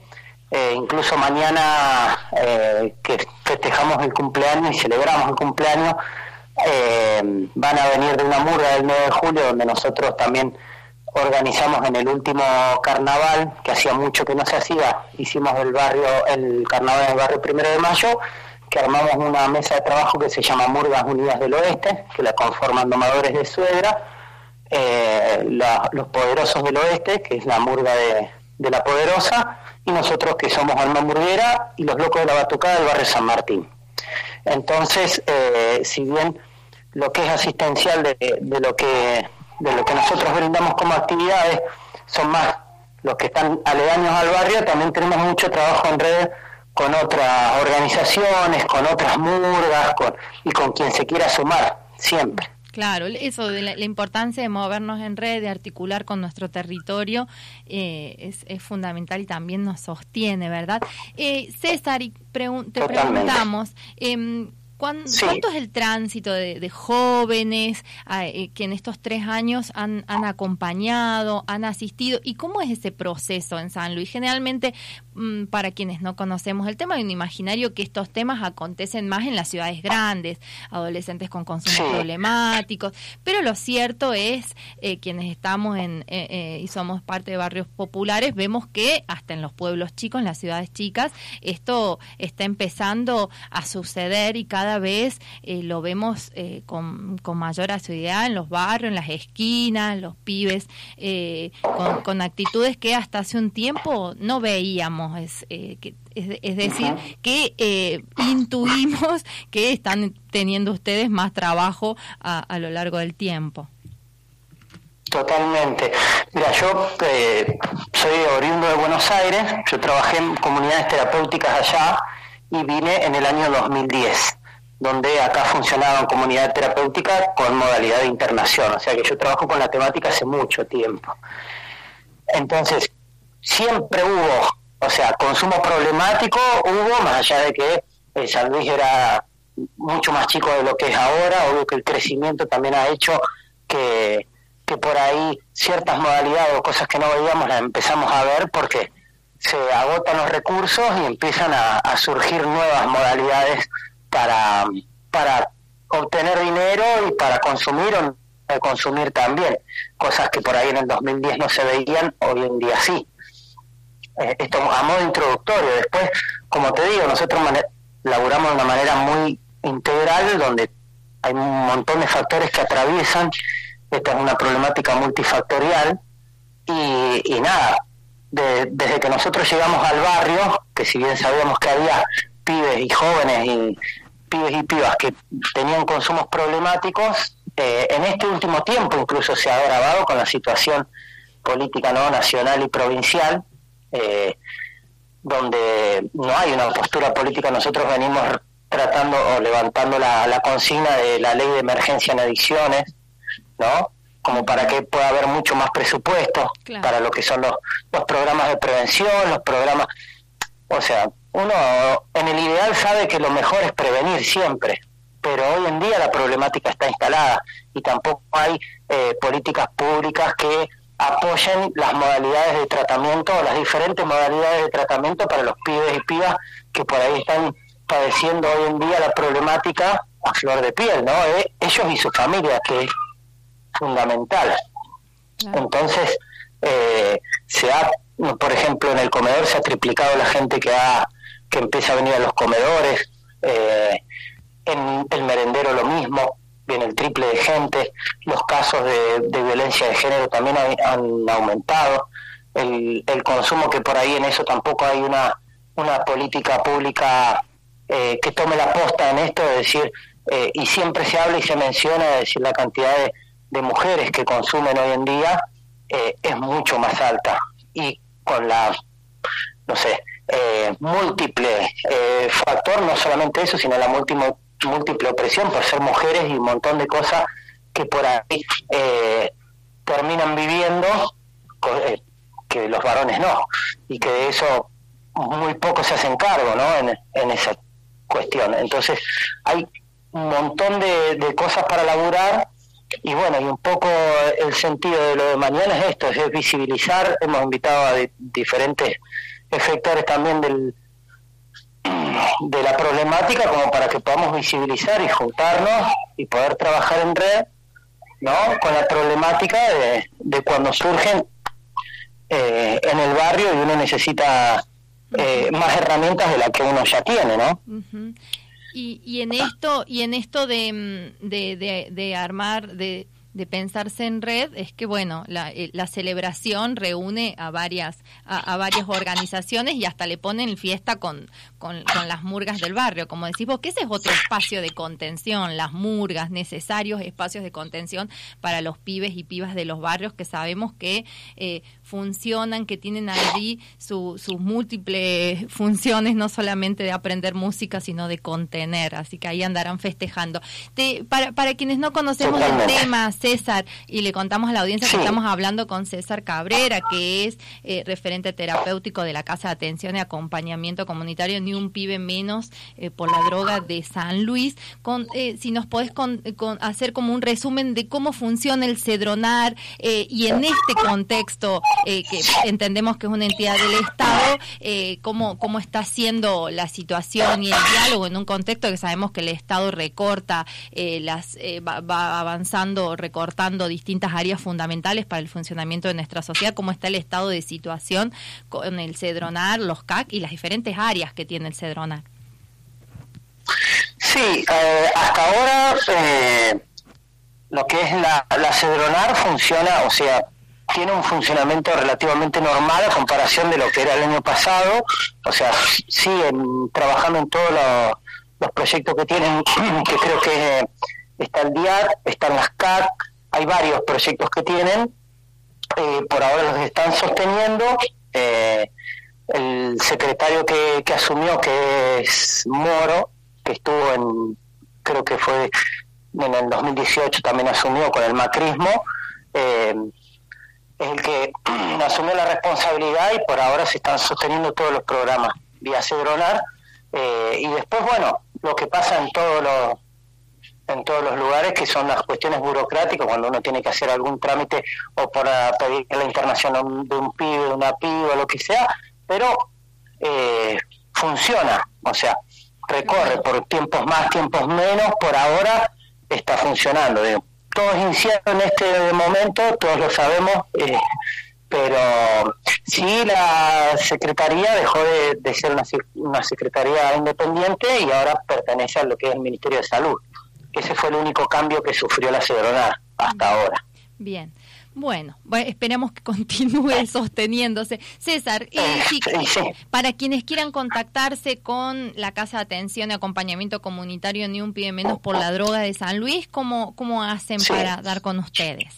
eh, incluso mañana eh, que festejamos el cumpleaños y celebramos el cumpleaños, eh, van a venir de una murga del nueve de julio, donde nosotros también organizamos en el último carnaval, que hacía mucho que no se hacía, hicimos el barrio, el carnaval en el barrio Primero de Mayo, que armamos una mesa de trabajo que se llama Murgas Unidas del Oeste, que la conforman Domadores de Suegra, eh, la, los Poderosos del Oeste, que es la murga de, de La Poderosa, y nosotros que somos Alma Murguera, y los Locos de la Batucada del barrio San Martín. Entonces, eh, si bien lo que es asistencial de, de lo que de lo que nosotros brindamos como actividades son más los que están aledaños al barrio, también tenemos mucho trabajo en red con otras organizaciones, con otras murgas, con, y con quien se quiera sumar, siempre. Claro, eso de la, la importancia de movernos en red, de articular con nuestro territorio, eh, es, es fundamental y también nos sostiene, ¿verdad? Eh, César, y pregun- te Totalmente. preguntamos, eh, ¿Cuán, sí. ¿cuánto es el tránsito de, de jóvenes eh, que en estos tres años han, han acompañado, han asistido? ¿Y cómo es ese proceso en San Luis? Generalmente, mmm, para quienes no conocemos el tema, hay un imaginario que estos temas acontecen más en las ciudades grandes, adolescentes con consumos sí. problemáticos, pero lo cierto es, eh, quienes estamos en eh, eh, y somos parte de barrios populares, vemos que hasta en los pueblos chicos, en las ciudades chicas, esto está empezando a suceder y cada vez eh, lo vemos eh, con, con mayor asiduidad en los barrios, en las esquinas, los pibes eh, con, con actitudes que hasta hace un tiempo no veíamos, es, eh, que, es, es decir, uh-huh. que eh, intuimos que están teniendo ustedes más trabajo a, a lo largo del tiempo. Totalmente. Mira, yo eh, soy oriundo de Buenos Aires, yo trabajé en comunidades terapéuticas allá y vine en el año dos mil diez. Donde acá funcionaba en comunidad terapéutica con modalidad de internación, o sea que yo trabajo con la temática hace mucho tiempo. Entonces, siempre hubo, o sea, consumo problemático hubo, más allá de que eh, San Luis era mucho más chico de lo que es ahora, obvio que el crecimiento también ha hecho que, que por ahí ciertas modalidades o cosas que no veíamos las empezamos a ver porque se agotan los recursos y empiezan a, a surgir nuevas modalidades para para obtener dinero y para consumir o no consumir también, cosas que por ahí en el dos mil diez no se veían, hoy en día sí. Eh, esto a modo introductorio. Después, como te digo, nosotros man- laburamos de una manera muy integral, donde hay un montón de factores que atraviesan, esta es una problemática multifactorial, y, y nada, de, desde que nosotros llegamos al barrio, que si bien sabíamos que había pibes y jóvenes y pibes y pibas que tenían consumos problemáticos, eh, en este último tiempo incluso se ha agravado con la situación política no nacional y provincial, eh, donde no hay una postura política. Nosotros venimos tratando o levantando la, la consigna de la ley de emergencia en adicciones, ¿no? Como para que pueda haber mucho más presupuesto claro. para lo que son los, los programas de prevención, los programas, o sea, uno en el ideal sabe que lo mejor es prevenir siempre, pero hoy en día la problemática está instalada y tampoco hay eh, políticas públicas que apoyen las modalidades de tratamiento o las diferentes modalidades de tratamiento para los pibes y pibas que por ahí están padeciendo hoy en día la problemática a flor de piel, ¿no? Eh, ellos y su familia, que es fundamental. Claro. Entonces, eh, se ha, por ejemplo, en el comedor se ha triplicado la gente que ha que empieza a venir a los comedores, eh, en el merendero lo mismo, viene el triple de gente, los casos de, de violencia de género también hay, han aumentado, el, el consumo, que por ahí en eso tampoco hay una, una política pública eh, que tome la posta en esto, de decir, eh, y siempre se habla y se menciona, de decir, la cantidad de, de mujeres que consumen hoy en día eh, es mucho más alta, y con la, no sé, Eh, múltiple eh, factor, no solamente eso, sino la múltiple, múltiple opresión por ser mujeres y un montón de cosas que por ahí eh, terminan viviendo eh, que los varones no, y que de eso muy poco se hacen cargo, ¿no? en, en esa cuestión. Entonces hay un montón de, de cosas para laburar, y bueno, y un poco el sentido de lo de mañana es esto, es visibilizar. Hemos invitado a de, diferentes efectores también del de la problemática, como para que podamos visibilizar y juntarnos y poder trabajar en red, ¿no? Con la problemática de, de cuando surgen eh, en el barrio y uno necesita eh, más herramientas de las que uno ya tiene, ¿no? Uh-huh. Y, y en esto y en esto de, de, de, de armar, de, de pensarse en red, es que bueno, la, la celebración reúne a varias a, a varias organizaciones y hasta le ponen fiesta con, con, con las murgas del barrio, como decís vos, que ese es otro espacio de contención, las murgas, necesarios espacios de contención para los pibes y pibas de los barrios, que sabemos que eh, funcionan, que tienen allí su, sus múltiples funciones, no solamente de aprender música, sino de contener, así que ahí andarán festejando. Te, para, para quienes no conocemos el tema, César, y le contamos a la audiencia sí. que estamos hablando con César Cabrera, que es eh, referente terapéutico de la Casa de Atención y Acompañamiento Comunitario Ni un Pibe Menos eh, por la Droga de San Luis. Con, eh, si nos podés con, con hacer como un resumen de cómo funciona el Cedronar eh, y en este contexto eh, que entendemos que es una entidad del Estado, eh, cómo, cómo está siendo la situación y el diálogo en un contexto que sabemos que el Estado recorta, eh, las eh, va, va avanzando, recortando distintas áreas fundamentales para el funcionamiento de nuestra sociedad. ¿Cómo está el estado de situación con el Cedronar, los C A C y las diferentes áreas que tiene el Cedronar? Sí, eh, hasta ahora eh, lo que es la, la Cedronar funciona, o sea, tiene un funcionamiento relativamente normal a comparación de lo que era el año pasado, o sea, siguen trabajando en todos los, los proyectos que tienen, que creo que está el D I A R, están las C A C, hay varios proyectos que tienen, eh, por ahora los están sosteniendo. Eh, el secretario que, que asumió, que es Moro, que estuvo en, creo que fue en el dos mil dieciocho, también asumió con el macrismo, eh, es el que asumió la responsabilidad y por ahora se están sosteniendo todos los programas vía Cedronar, eh, y después, bueno, lo que pasa en todos los en todos los lugares, que son las cuestiones burocráticas, cuando uno tiene que hacer algún trámite o para pedir la internación de un pibe, de una piba, lo que sea, pero eh, funciona, o sea, recorre por tiempos más, tiempos menos, por ahora está funcionando. Digo, todo es incierto en este momento, todos lo sabemos, eh, pero sí, la Secretaría dejó de, de ser una, una Secretaría independiente y ahora pertenece a lo que es el Ministerio de Salud. Ese fue el único cambio que sufrió la Cedronar hasta ahora. Bien. Bueno, esperemos que continúe sosteniéndose. César, eh, sí, sí. para quienes quieran contactarse con la Casa de Atención y Acompañamiento Comunitario Ni un Pibe Menos por la Droga de San Luis, ¿cómo, cómo hacen sí. para dar con ustedes?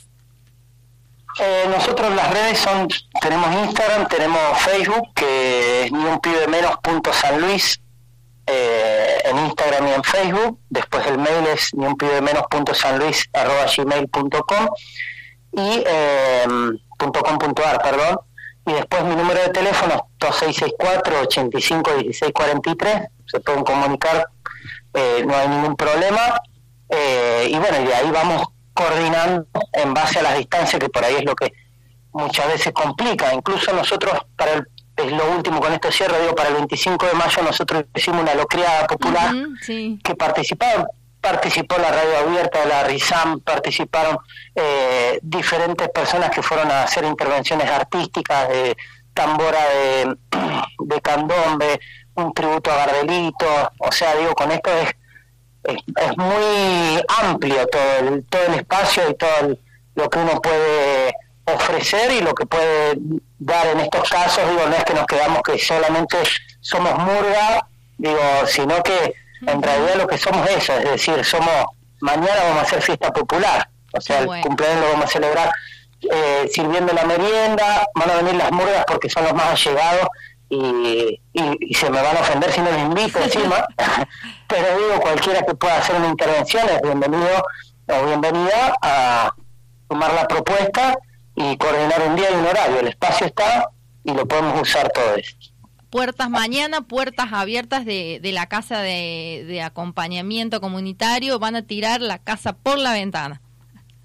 Eh, nosotros las redes son, tenemos Instagram, tenemos Facebook, que es ni un pibe menos punto San Luis, eh, en Instagram y en Facebook. Después el mail es ni un pibe menos punto san luis arroba gmail punto com y eh, .com.ar, perdón. Y después mi número de teléfono dos seis seis cuatro, ocho cinco, uno seis cuatro tres, se pueden comunicar, eh, no hay ningún problema, eh, y bueno, y de ahí vamos coordinando en base a las distancias, que por ahí es lo que muchas veces complica. Incluso nosotros, para el, es lo último con esto cierro, digo, para el veinticinco de mayo nosotros hicimos una locriada popular, uh-huh, sí. que participaron, participó la Radio Abierta, la RISAM, participaron eh, diferentes personas que fueron a hacer intervenciones artísticas, de tambora de, de candombe, un tributo a Gardelito, o sea, digo, con esto es Es, es muy amplio todo el, todo el espacio y todo el, lo que uno puede ofrecer y lo que puede dar en estos casos. Digo, no es que nos quedamos que solamente somos murga, digo, sino que en realidad lo que somos es eso, es decir, somos, mañana vamos a hacer fiesta popular, o sea, bueno. el cumpleaños lo vamos a celebrar eh, sirviendo la merienda, van a venir las murgas porque son los más allegados. Y, y, y se me van a ofender si no les invito encima, pero digo, cualquiera que pueda hacer una intervención es bienvenido o bienvenida a tomar la propuesta y coordinar un día y un horario. El espacio está y lo podemos usar todos. Puertas mañana, puertas abiertas de, de la Casa de, de Acompañamiento Comunitario, van a tirar la casa por la ventana.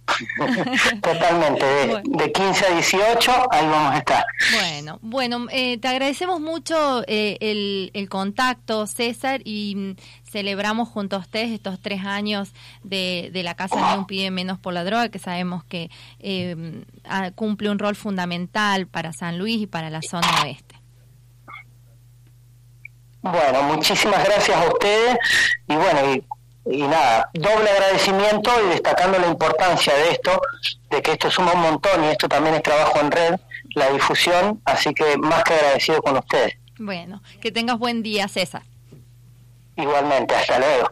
Totalmente, de, Bueno. de quince a dieciocho, ahí vamos a estar. Bueno, bueno, eh, te agradecemos mucho eh, el, el contacto, César, y mm, celebramos junto a ustedes estos tres años de, de la Casa Ni un Pibe Menos por la Droga, que sabemos que eh, a, cumple un rol fundamental para San Luis y para la zona oeste. Bueno, muchísimas gracias a ustedes y bueno, y, y nada, doble agradecimiento y destacando la importancia de esto, de que esto suma un montón y esto también es trabajo en red, la difusión, así que más que agradecido con ustedes. Bueno, que tengas buen día, César. Igualmente, hasta luego.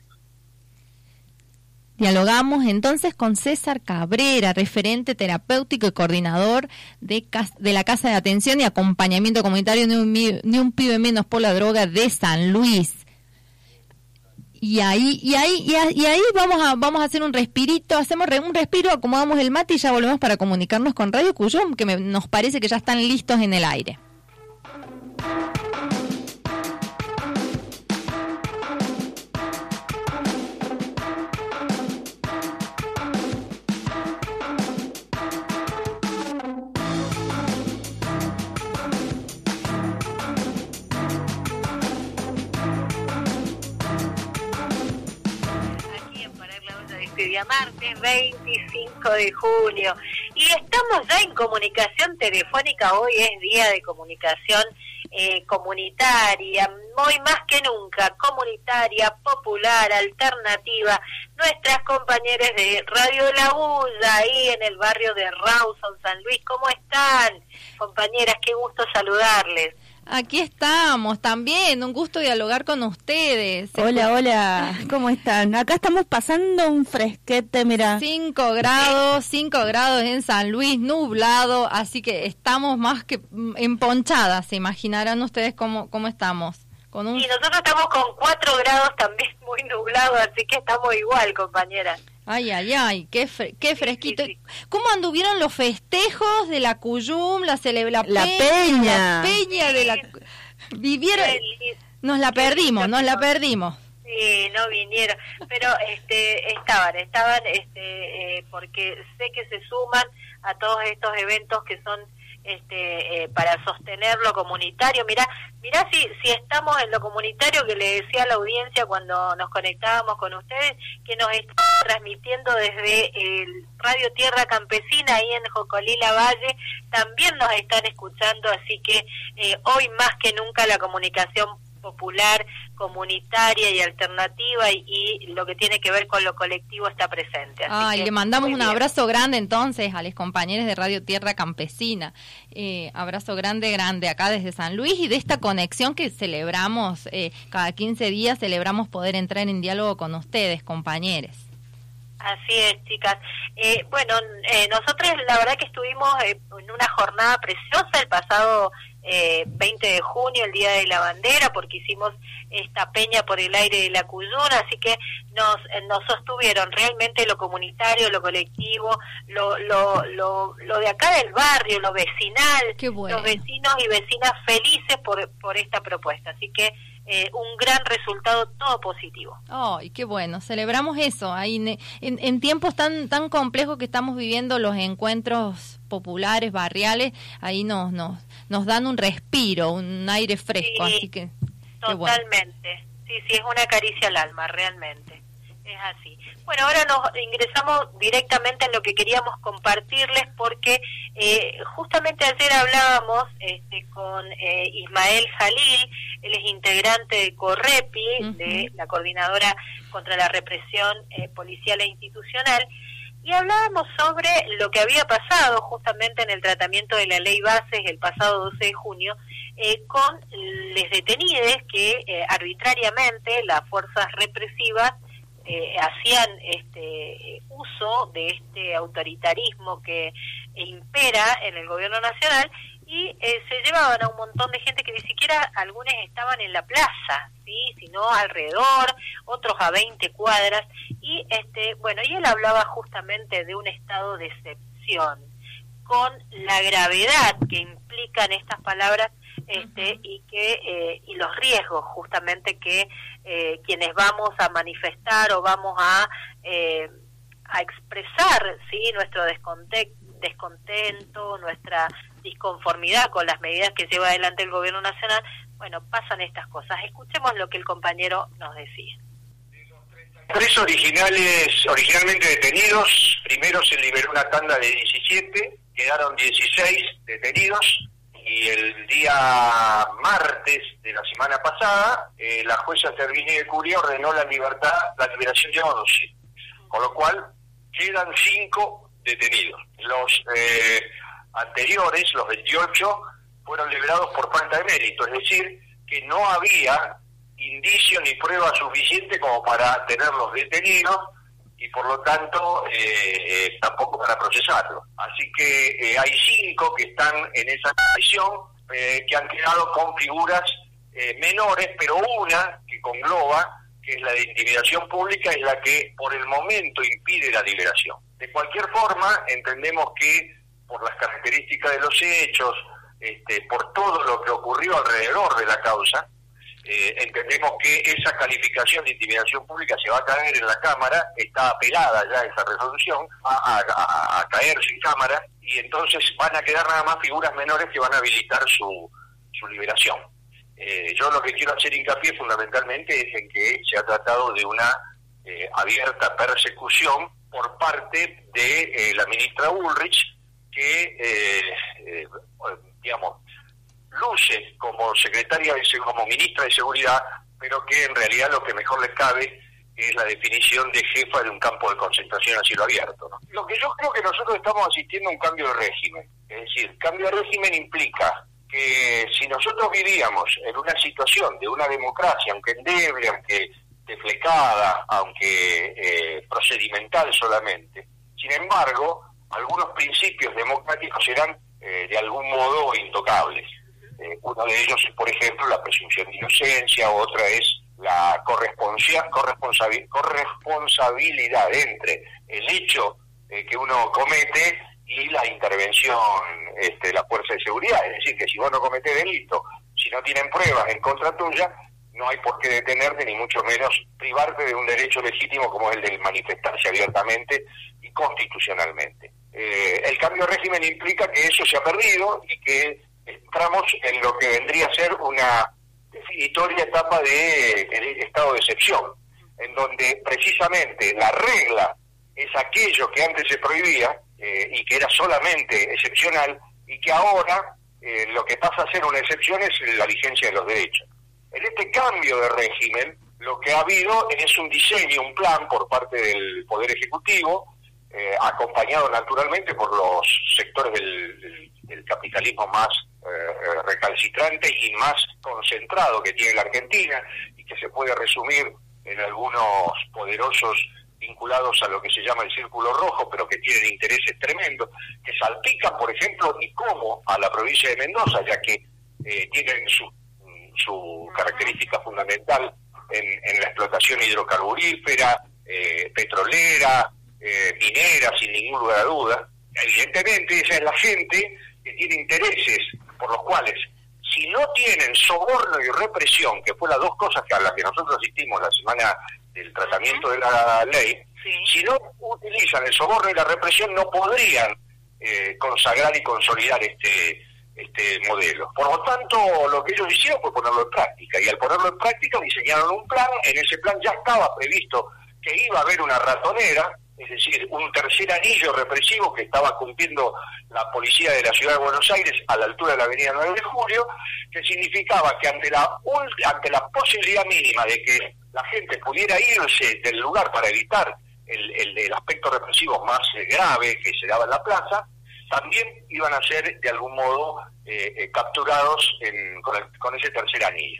Dialogamos entonces con César Cabrera, referente terapéutico y coordinador de, cas- de la Casa de Atención y Acompañamiento Comunitario Ni un, Mi- Ni un Pibe Menos por la Droga de San Luis. Y ahí, y ahí, y, a- y ahí vamos a, vamos a hacer un respirito, hacemos re- un respiro, acomodamos el mate y ya volvemos para comunicarnos con Radio Cuyum, que me- nos parece que ya están listos en el aire. Día martes veinticinco de junio y estamos ya en comunicación telefónica. Hoy es día de comunicación eh, comunitaria, hoy más que nunca comunitaria, popular, alternativa. Nuestras compañeras de Radio La Bulla ahí en el barrio de Rawson, San Luis, ¿cómo están? Compañeras, qué gusto saludarles. Aquí estamos también, un gusto dialogar con ustedes. Hola, hola, ¿cómo están? Acá estamos pasando un fresquete, mira. Cinco grados, cinco grados en San Luis, nublado, así que estamos más que emponchadas, se imaginarán ustedes cómo, cómo estamos. Con un... Y nosotros estamos con cuatro grados también muy nublado, así que estamos igual, compañeras. Ay, ay, ay, qué, fre qué fresquito. Sí, sí. ¿Cómo anduvieron los festejos de la Cuyum, la celebra la peña? La peña de la... Vivieron... Nos la perdimos, nos la perdimos. Sí, no vinieron, pero este estaban, estaban este eh, porque sé que se suman a todos estos eventos que son este eh, para sostener lo comunitario. Mirá, mirá si si estamos en lo comunitario, que le decía a la audiencia cuando nos conectábamos con ustedes, que nos está transmitiendo desde el Radio Tierra Campesina ahí en Jocolila Valle, también nos están escuchando, así que eh, hoy más que nunca la comunicación popular, comunitaria y alternativa y, y lo que tiene que ver con lo colectivo está presente. Así Ay, que, le mandamos un bien. abrazo grande entonces a los compañeros de Radio Tierra Campesina. Eh, abrazo grande, grande acá desde San Luis y de esta conexión que celebramos, eh, cada quince días celebramos poder entrar en diálogo con ustedes, compañeros. Así es, chicas. Eh, bueno, eh, nosotros la verdad que estuvimos eh, en una jornada preciosa el pasado eh, veinte de junio, el Día de la Bandera, porque hicimos esta peña por el aire de la Cuyum, así que nos nos sostuvieron realmente lo comunitario, lo colectivo, lo lo lo, lo de acá del barrio, lo vecinal, Qué bueno. Los vecinos y vecinas felices por por esta propuesta, así que Eh, un gran resultado, todo positivo. ¡Ay, qué bueno! Celebramos eso. Ahí en, en, en tiempos tan tan complejos que estamos viviendo, los encuentros populares, barriales, ahí nos nos nos dan un respiro, un aire fresco. Sí, así que totalmente. Bueno. Sí, sí, es una caricia al alma, realmente. Es así. Bueno, ahora nos ingresamos directamente en lo que queríamos compartirles porque eh, justamente ayer hablábamos este, con eh, Ismael Jalil, él es integrante de CORREPI, uh-huh. de la Coordinadora contra la Represión eh, Policial e Institucional, y hablábamos sobre lo que había pasado justamente en el tratamiento de la Ley Bases el pasado doce de junio, eh, con les detenides que eh, arbitrariamente las fuerzas represivas Eh, hacían este uso de este autoritarismo que impera en el gobierno nacional y eh, se llevaban a un montón de gente que ni siquiera algunos estaban en la plaza, sí, sino alrededor, otros a veinte cuadras y este bueno y él hablaba justamente de un estado de excepción con la gravedad que implican estas palabras este uh-huh. y que eh, y los riesgos justamente que eh, quienes vamos a manifestar o vamos a eh, a expresar, ¿sí?, nuestro descontento, descontento, nuestra disconformidad con las medidas que lleva adelante el gobierno nacional, bueno, pasan estas cosas. Escuchemos lo que el compañero nos decía. Tres originales, originalmente detenidos, primero se liberó una tanda de diecisiete, quedaron dieciséis detenidos, y el día martes de la semana pasada, eh, la jueza Servini de Curia ordenó la libertad, la liberación de once, con lo cual quedan cinco detenidos. Los eh, anteriores, los veintiocho, fueron liberados por falta de mérito, es decir, que no había indicio ni prueba suficiente como para tenerlos detenidos y por lo tanto eh, eh, tampoco para procesarlos. Así que eh, hay cinco que están en esa condición, eh, que han quedado con figuras eh, menores, pero una que congloba, que es la de intimidación pública, es la que por el momento impide la liberación. De cualquier forma, entendemos que por las características de los hechos, este, por todo lo que ocurrió alrededor de la causa, eh, entendemos que esa calificación de intimidación pública se va a caer en la Cámara, está apelada ya esa resolución, a, a, a caerse en Cámara, y entonces van a quedar nada más figuras menores que van a habilitar su, su liberación. Eh, yo lo que quiero hacer hincapié fundamentalmente es en que se ha tratado de una eh, abierta persecución por parte de eh, la ministra Bullrich, que, eh, eh, digamos, luce como secretaria, de, como ministra de Seguridad, pero que en realidad lo que mejor le cabe es la definición de jefa de un campo de concentración a cielo abierto, ¿no? Lo que yo creo que nosotros estamos asistiendo a un cambio de régimen. Es decir, cambio de régimen implica que si nosotros vivíamos en una situación de una democracia, aunque endeble, aunque deflecada, aunque eh, procedimental solamente, sin embargo, algunos principios democráticos eran eh, de algún modo intocables. Eh, uno de ellos es, por ejemplo, la presunción de inocencia, otra es la corresponsa- corresponsabil- corresponsabilidad entre el hecho eh, que uno comete y la intervención este, de la fuerza de seguridad. Es decir, que si vos no cometés delito, si no tienen pruebas en contra tuya, no hay por qué detenerte, ni mucho menos privarte de un derecho legítimo como es el de manifestarse abiertamente y constitucionalmente. Eh, el cambio de régimen implica que eso se ha perdido y que entramos en lo que vendría a ser una definitoria etapa de, de estado de excepción, en donde precisamente la regla es aquello que antes se prohibía eh, y que era solamente excepcional, y que ahora eh, lo que pasa a ser una excepción es la vigencia de los derechos. En este cambio de régimen, lo que ha habido es un diseño, un plan por parte del Poder Ejecutivo, eh, acompañado naturalmente por los sectores del, del, del capitalismo más eh, recalcitrante y más concentrado que tiene la Argentina, y que se puede resumir en algunos poderosos vinculados a lo que se llama el Círculo Rojo, pero que tienen intereses tremendos, que salpican, por ejemplo, y cómo a la provincia de Mendoza, ya que eh, tienen su, su característica fundamental en, en la explotación hidrocarburífera, eh, petrolera, eh, minera, sin ningún lugar a duda. Evidentemente esa es la gente que tiene intereses por los cuales, si no tienen soborno y represión, que fue las dos cosas que a las que nosotros asistimos la semana del tratamiento de la ley, sí. Si no utilizan el soborno y la represión, no podrían eh, consagrar y consolidar este este modelo. Por lo tanto, lo que ellos hicieron fue ponerlo en práctica, y al ponerlo en práctica diseñaron un plan. En ese plan ya estaba previsto que iba a haber una ratonera, es decir, un tercer anillo represivo que estaba cumpliendo la policía de la Ciudad de Buenos Aires a la altura de la avenida nueve de julio, que significaba que ante la ante la posibilidad mínima de que la gente pudiera irse del lugar para evitar el, el, el aspecto represivo más eh, grave que se daba en la plaza, también iban a ser de algún modo eh, eh, capturados en, con, el, con ese tercer anillo.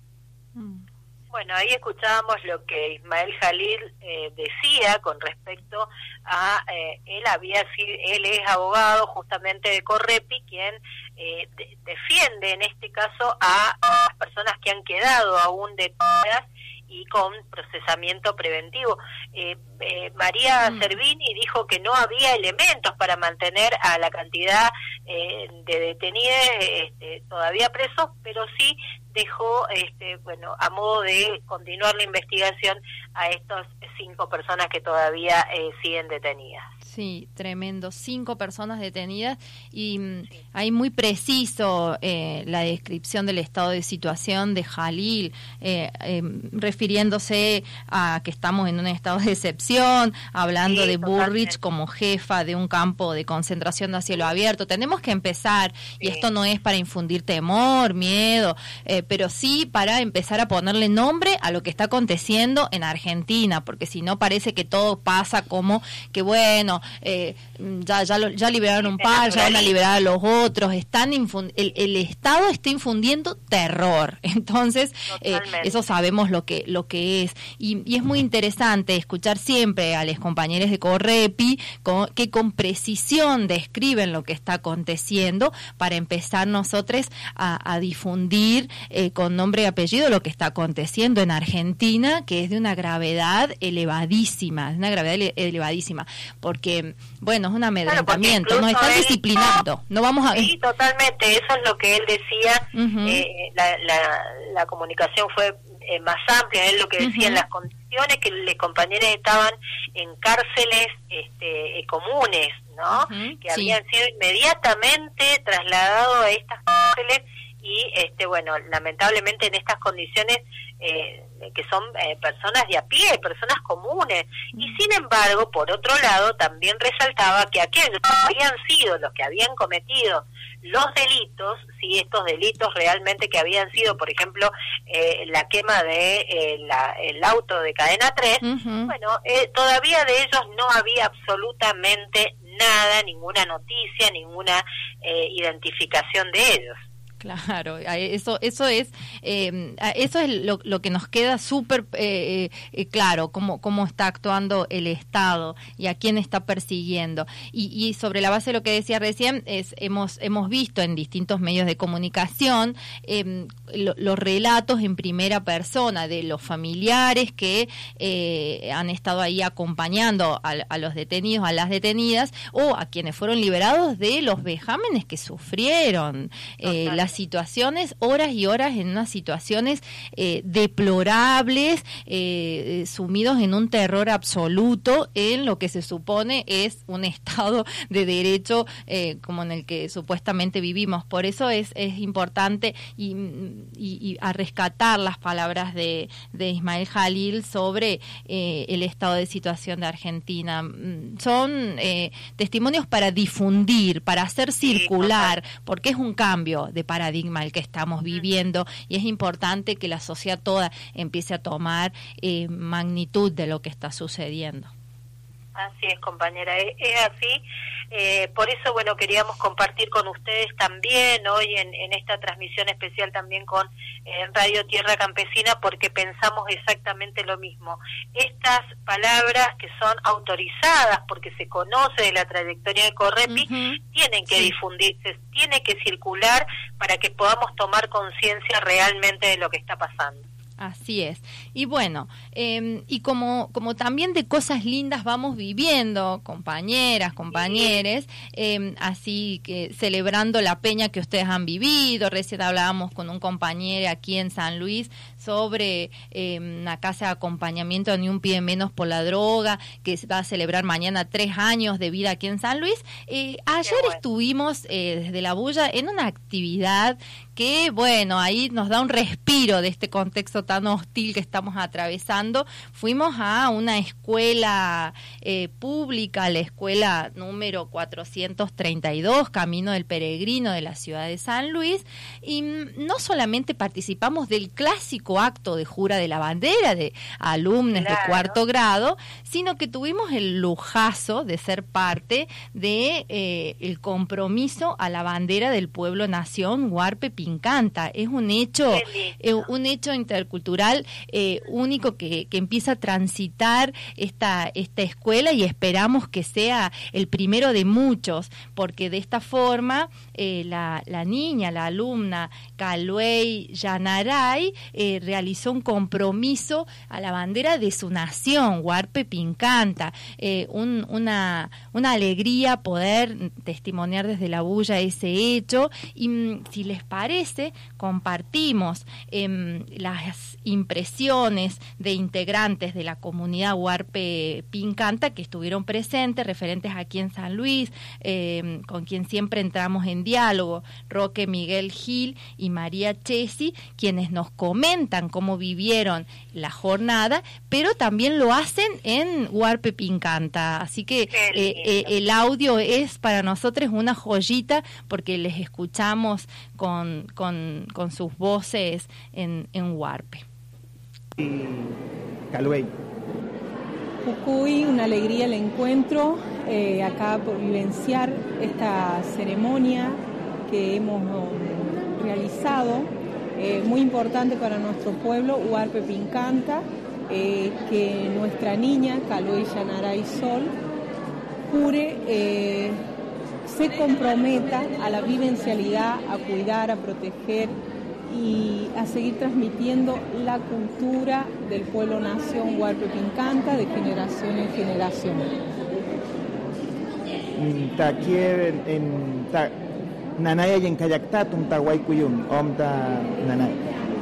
Bueno, ahí escuchábamos lo que Ismael Jalil eh, decía con respecto a, eh, él había sido, él es abogado justamente de Correpi, quien eh, de, defiende en este caso a, a las personas que han quedado aún detenidas, y con procesamiento preventivo. Eh, eh, María mm. Cervini dijo que no había elementos para mantener a la cantidad eh, de detenidos este, todavía presos, pero sí dejó, este, bueno, a modo de continuar la investigación a estas cinco personas que todavía eh, siguen detenidas. Sí, tremendo. Cinco personas detenidas y sí. Ahí muy preciso eh, la descripción del estado de situación de Jalil, eh, eh, refiriéndose a que estamos en un estado de excepción, hablando sí, de Bullrich como jefa de un campo de concentración a cielo abierto. Tenemos que empezar, sí. Y esto no es para infundir temor, miedo, eh, pero sí para empezar a ponerle nombre a lo que está aconteciendo en Argentina, porque si no parece que todo pasa como que bueno, Eh, ya ya, lo, ya liberaron un par, ya van a liberar a los otros, están infund- el, el Estado está infundiendo terror, entonces eh, eso sabemos lo que lo que es, y, y es muy interesante escuchar siempre a los compañeros de Correpi con, que con precisión describen lo que está aconteciendo para empezar nosotros a, a difundir eh, con nombre y apellido lo que está aconteciendo en Argentina, que es de una gravedad elevadísima, de una gravedad ele- elevadísima, porque bueno, es un amedrentamiento, claro, nos están disciplinando, no, no vamos a... Sí, totalmente, eso es lo que él decía, uh-huh. eh, la, la, la comunicación fue eh, más amplia, él lo que decía, uh-huh. en las condiciones que los compañeros estaban en cárceles este, eh, comunes, ¿no? Uh-huh. Que sí. habían sido inmediatamente trasladados a estas cárceles y, este bueno, lamentablemente en estas condiciones eh, que son eh, personas de a pie, personas comunes, y sin embargo, por otro lado, también resaltaba que aquellos que habían sido los que habían cometido los delitos, si estos delitos realmente que habían sido, por ejemplo, eh, la quema de eh, la, el auto de Cadena tres, uh-huh. bueno, eh, todavía de ellos no había absolutamente nada, ninguna noticia, ninguna eh, identificación de ellos. Claro, eso eso es eh, eso es lo, lo que nos queda súper eh, eh, claro, cómo, cómo está actuando el Estado y a quién está persiguiendo. Y, y sobre la base de lo que decía recién, es, hemos hemos visto en distintos medios de comunicación eh, lo, los relatos en primera persona de los familiares que eh, han estado ahí acompañando a, a los detenidos, a las detenidas, o a quienes fueron liberados de los vejámenes que sufrieron, eh, las situaciones, horas y horas en unas situaciones eh, deplorables, eh, sumidos en un terror absoluto en lo que se supone es un Estado de derecho eh, como en el que supuestamente vivimos. Por eso es, es importante y, y, y a rescatar las palabras de, de Ismael Jalil sobre eh, el estado de situación de Argentina. Son eh, testimonios para difundir, para hacer circular, porque es un cambio de paradigma el que estamos viviendo y es importante que la sociedad toda empiece a tomar eh, magnitud de lo que está sucediendo. Así es, compañera, es, es así. Eh, por eso, bueno, queríamos compartir con ustedes también hoy en, en esta transmisión especial también con eh, Radio Tierra Campesina, porque pensamos exactamente lo mismo. Estas palabras que son autorizadas porque se conoce de la trayectoria de Correpi, uh-huh. tienen que sí. difundirse, tiene que circular para que podamos tomar conciencia realmente de lo que está pasando. Así es. Y bueno, eh, y como como también de cosas lindas vamos viviendo, compañeras, compañeres, eh, así que celebrando la peña que ustedes han vivido. Recién hablábamos con un compañero aquí en San Luis sobre eh, una casa de acompañamiento de Ni un pie menos por la droga, que se va a celebrar mañana tres años de vida aquí en San Luis. Eh, ayer bueno. estuvimos eh, desde La Bulla en una actividad que, bueno, ahí nos da un respiro de este contexto tan hostil que estamos atravesando. Fuimos a una escuela eh, pública, la escuela número cuatrocientos treinta y dos, Camino del Peregrino de la ciudad de San Luis, y no solamente participamos del clásico acto de jura de la bandera de alumnos claro. de cuarto grado, sino que tuvimos el lujazo de ser parte de eh, el compromiso a la bandera del pueblo nación Huarpe Pincanta. Es un hecho, eh, un hecho intercultural eh, único que, que empieza a transitar esta, esta escuela, y esperamos que sea el primero de muchos, porque de esta forma eh, la, la niña, la alumna Caluey Yanaray, eh, eh, realizó un compromiso a la bandera de su nación, Huarpe Pincanta. Eh, un, una, una alegría poder testimoniar desde la bulla ese hecho, y mm, si les parece, compartimos eh, las impresiones de integrantes de la comunidad Huarpe Pincanta que estuvieron presentes, referentes aquí en San Luis, eh, con quien siempre entramos en diálogo, Roque Miguel Gil y María Chesi, quienes nos comentan cómo vivieron la jornada, pero también lo hacen en Huarpe Pincanta. Así que eh, eh, el audio es para nosotros una joyita, porque les escuchamos con, con, con sus voces en, en Huarpe. Calhuey. Jujuy, una alegría el encuentro, eh, acá por vivenciar esta ceremonia que hemos um, realizado, eh, muy importante para nuestro pueblo, Huarpe Pincanta, eh, que nuestra niña, Calhuey Yanaray Sol, jure, eh, se comprometa a la vivencialidad, a cuidar, a proteger y a seguir transmitiendo la cultura del pueblo nación Huarpe Pincanta de generación en generación. Taquier en Nanaya y en Kayaktatum Tahuaycuyum, Omta Nanay.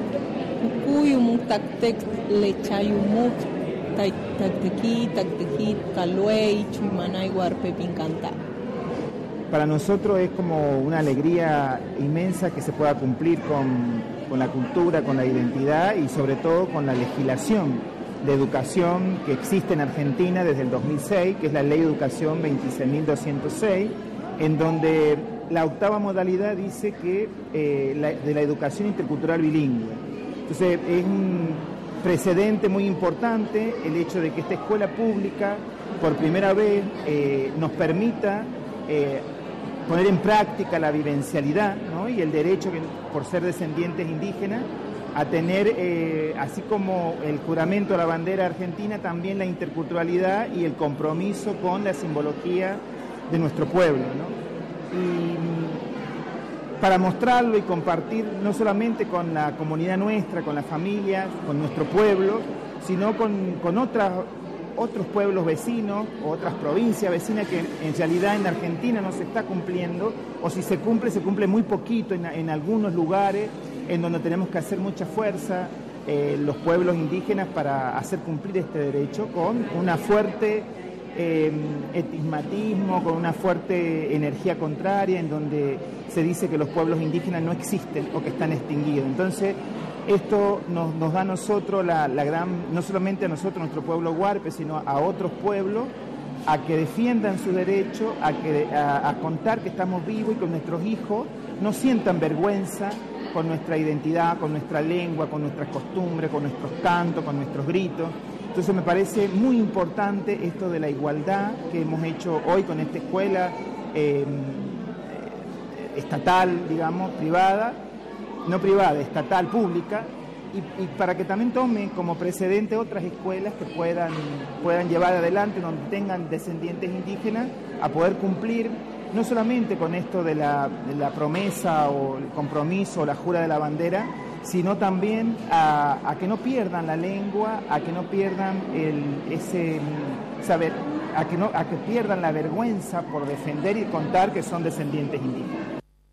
Cuyumuk Taktek Lechayumuk Taktequi, Taktequi, Calhuey, Chuymanay, Huarpe Pincanta. Para nosotros es como una alegría inmensa que se pueda cumplir con, con la cultura, con la identidad y sobre todo con la legislación de educación que existe en Argentina desde el dos mil seis, que es la Ley de Educación veintiséis mil doscientos seis, en donde la octava modalidad dice que eh, la, de la educación intercultural bilingüe. Entonces es un precedente muy importante el hecho de que esta escuela pública por primera vez eh, nos permita eh, poner en práctica la vivencialidad, ¿no? Y el derecho, que, por ser descendientes indígenas, a tener, eh, así como el juramento a la bandera argentina, también la interculturalidad y el compromiso con la simbología de nuestro pueblo, ¿no? Y para mostrarlo y compartir no solamente con la comunidad nuestra, con la familia, con nuestro pueblo, sino con, con otras otros pueblos vecinos o otras provincias vecinas que en realidad en Argentina no se está cumpliendo, o si se cumple, se cumple muy poquito en, en algunos lugares en donde tenemos que hacer mucha fuerza eh, los pueblos indígenas para hacer cumplir este derecho con una fuerte eh, etismatismo, con una fuerte energía contraria, en donde se dice que los pueblos indígenas no existen o que están extinguidos. Entonces, esto nos, nos da a nosotros la, la gran, no solamente a nosotros, nuestro pueblo Huarpe, sino a otros pueblos, a que defiendan su derecho, a, que, a, a contar que estamos vivos y que nuestros hijos no sientan vergüenza con nuestra identidad, con nuestra lengua, con nuestras costumbres, con nuestros cantos, con nuestros gritos. Entonces me parece muy importante esto de la igualdad que hemos hecho hoy con esta escuela eh, estatal, digamos, privada, no privada, estatal, pública, y, y para que también tomen como precedente otras escuelas que puedan, puedan llevar adelante, donde tengan descendientes indígenas, a poder cumplir no solamente con esto de la, de la promesa o el compromiso o la jura de la bandera, sino también a, a que no pierdan la lengua, a que no pierdan el, ese saber, a que, no, a que pierdan la vergüenza por defender y contar que son descendientes indígenas.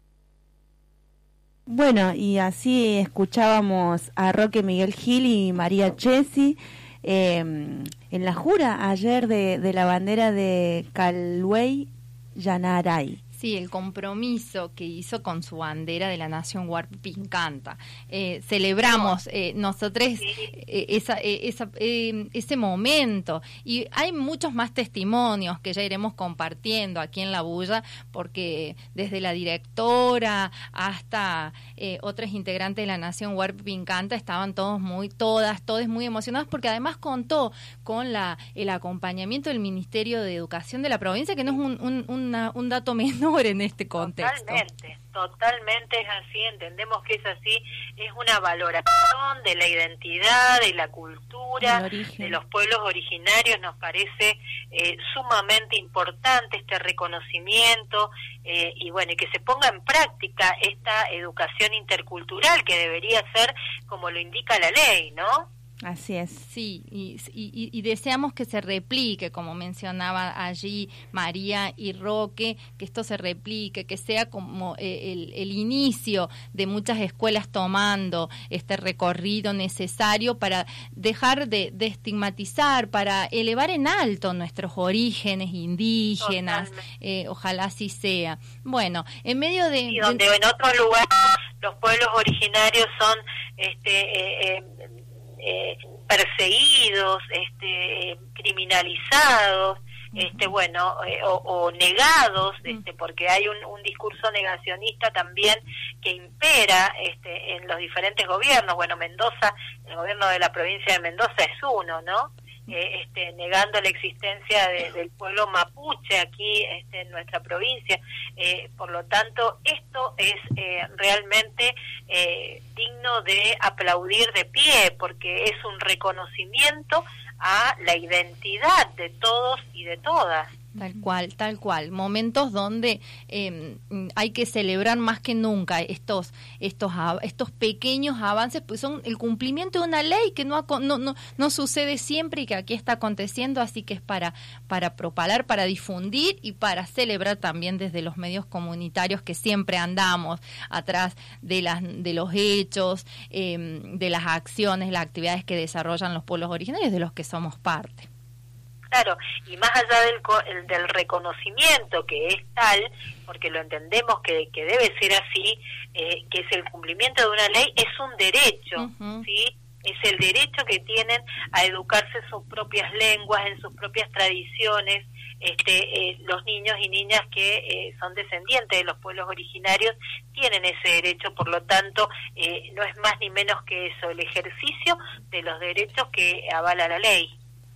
Bueno, y así escuchábamos a Roque Miguel Gil y María Chesi eh, en la jura ayer de, de la bandera de Calhuey Yanaray. Sí, el compromiso que hizo con su bandera de la nación Huarpe Pincanta. Eh, celebramos eh, nosotros eh, esa, eh, esa, eh, ese momento, y hay muchos más testimonios que ya iremos compartiendo aquí en La Bulla, porque desde la directora hasta eh, otros integrantes de la nación Huarpe Pincanta estaban todos muy, todas, todos muy emocionados, porque además contó con la el acompañamiento del Ministerio de Educación de la provincia, que no es un, un, una, un dato menor, menor en este contexto. Totalmente, totalmente es así, entendemos que es así, es una valoración de la identidad, de la cultura, de los pueblos originarios, nos parece eh, sumamente importante este reconocimiento eh, y bueno, y que se ponga en práctica esta educación intercultural que debería ser como lo indica la ley, ¿no? Así es. Sí, y, y, y deseamos que se replique, como mencionaba allí María y Roque, que esto se replique, que sea como eh, el, el inicio de muchas escuelas tomando este recorrido necesario para dejar de, de estigmatizar, para elevar en alto nuestros orígenes indígenas, eh, ojalá así sea. Bueno, en medio de... Y donde de... en otros lugares los pueblos originarios son... este eh, eh, Eh, perseguidos, este, criminalizados, este, bueno, eh, o, o negados, este, porque hay un, un discurso negacionista también que impera este, en los diferentes gobiernos. Bueno, Mendoza, el gobierno de la provincia de Mendoza es uno, ¿no? Eh, este, negando la existencia de, del pueblo mapuche aquí este, en nuestra provincia. Eh, por lo tanto, esto es eh, realmente eh, digno de aplaudir de pie, porque es un reconocimiento a la identidad de todos y de todas. Tal cual, tal cual. Momentos donde eh, hay que celebrar más que nunca estos estos estos pequeños avances, pues son el cumplimiento de una ley que no no no, no sucede siempre y que aquí está aconteciendo, así que es para para propalar, para difundir y para celebrar también desde los medios comunitarios que siempre andamos atrás de las de los hechos, eh, de las acciones, las actividades que desarrollan los pueblos originarios de los que somos parte. Claro, y más allá del, del reconocimiento que es tal, porque lo entendemos que, que debe ser así, eh, que es el cumplimiento de una ley, es un derecho, uh-huh. ¿sí? Es el derecho que tienen a educarse en sus propias lenguas, en sus propias tradiciones, este, eh, los niños y niñas que eh, son descendientes de los pueblos originarios tienen ese derecho, por lo tanto, eh, no es más ni menos que eso, el ejercicio de los derechos que avala la ley.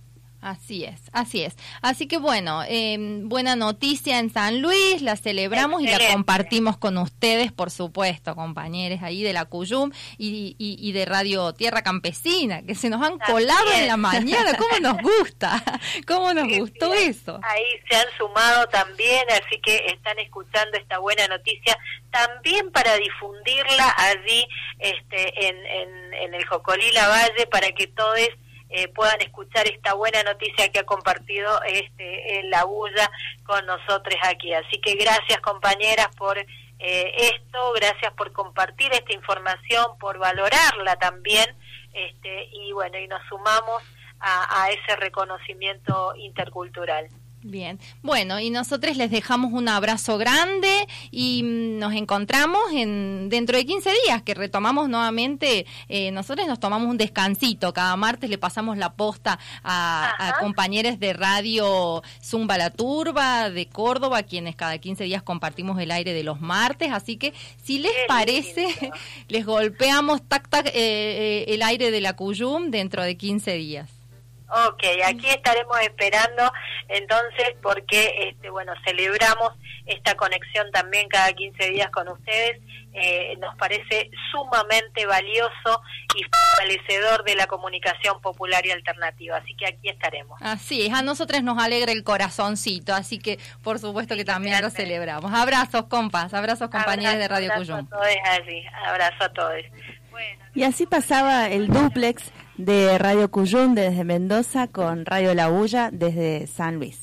Así es, así es. Así que bueno, eh, buena noticia en San Luis, la celebramos Excelente. Y la compartimos con ustedes, por supuesto, compañeros ahí de la Cuyum y, y, y de Radio Tierra Campesina, que se nos han colado en la mañana. ¿Cómo nos gusta? ¿Cómo nos sí, gustó sí, eso? Ahí se han sumado también, así que están escuchando esta buena noticia, también para difundirla allí este, en, en, en el Jocolila Valle, para que todos Eh, puedan escuchar esta buena noticia que ha compartido este en La Bulla con nosotros aquí. Así que gracias, compañeras, por eh, esto, gracias por compartir esta información, por valorarla también, este y bueno, y nos sumamos a, a ese reconocimiento intercultural. Bien, bueno, y nosotros les dejamos un abrazo grande y nos encontramos en dentro de quince días, que retomamos nuevamente, eh, nosotros nos tomamos un descansito, cada martes le pasamos la posta a, a compañeros de Radio Zumba La Turba de Córdoba, quienes cada quince días compartimos el aire de los martes, así que si les Qué parece, lindo. Les golpeamos tac tac eh, eh, el aire de la Cuyum dentro de quince días. Ok, aquí estaremos esperando entonces porque este bueno celebramos esta conexión también cada quince días con ustedes, eh, nos parece sumamente valioso y fortalecedor de la comunicación popular y alternativa, así que aquí estaremos. Así es, a nosotros nos alegra el corazoncito, así que por supuesto que también lo celebramos. Abrazos, compas, abrazos compañeros de Radio Cuyum. Abrazo a todos allí, abrazo a todos. Bueno. Y así pasaba el dúplex de Radio Cuyum desde Mendoza con Radio La Bulla desde San Luis.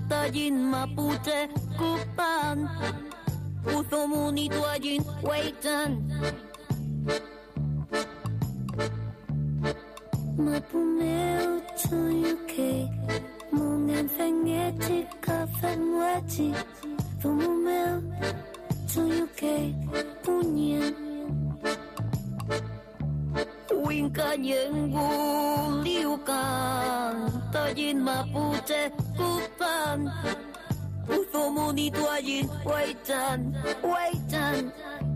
tajin mapuche kupan uthomuni tuajin weitan mapumeu tuyuke mungan fengeti kafen weti thumumeu tuyuke punyen Winka yengu liukan tajin mapuche kupan uthomuni tuajin weitan weitan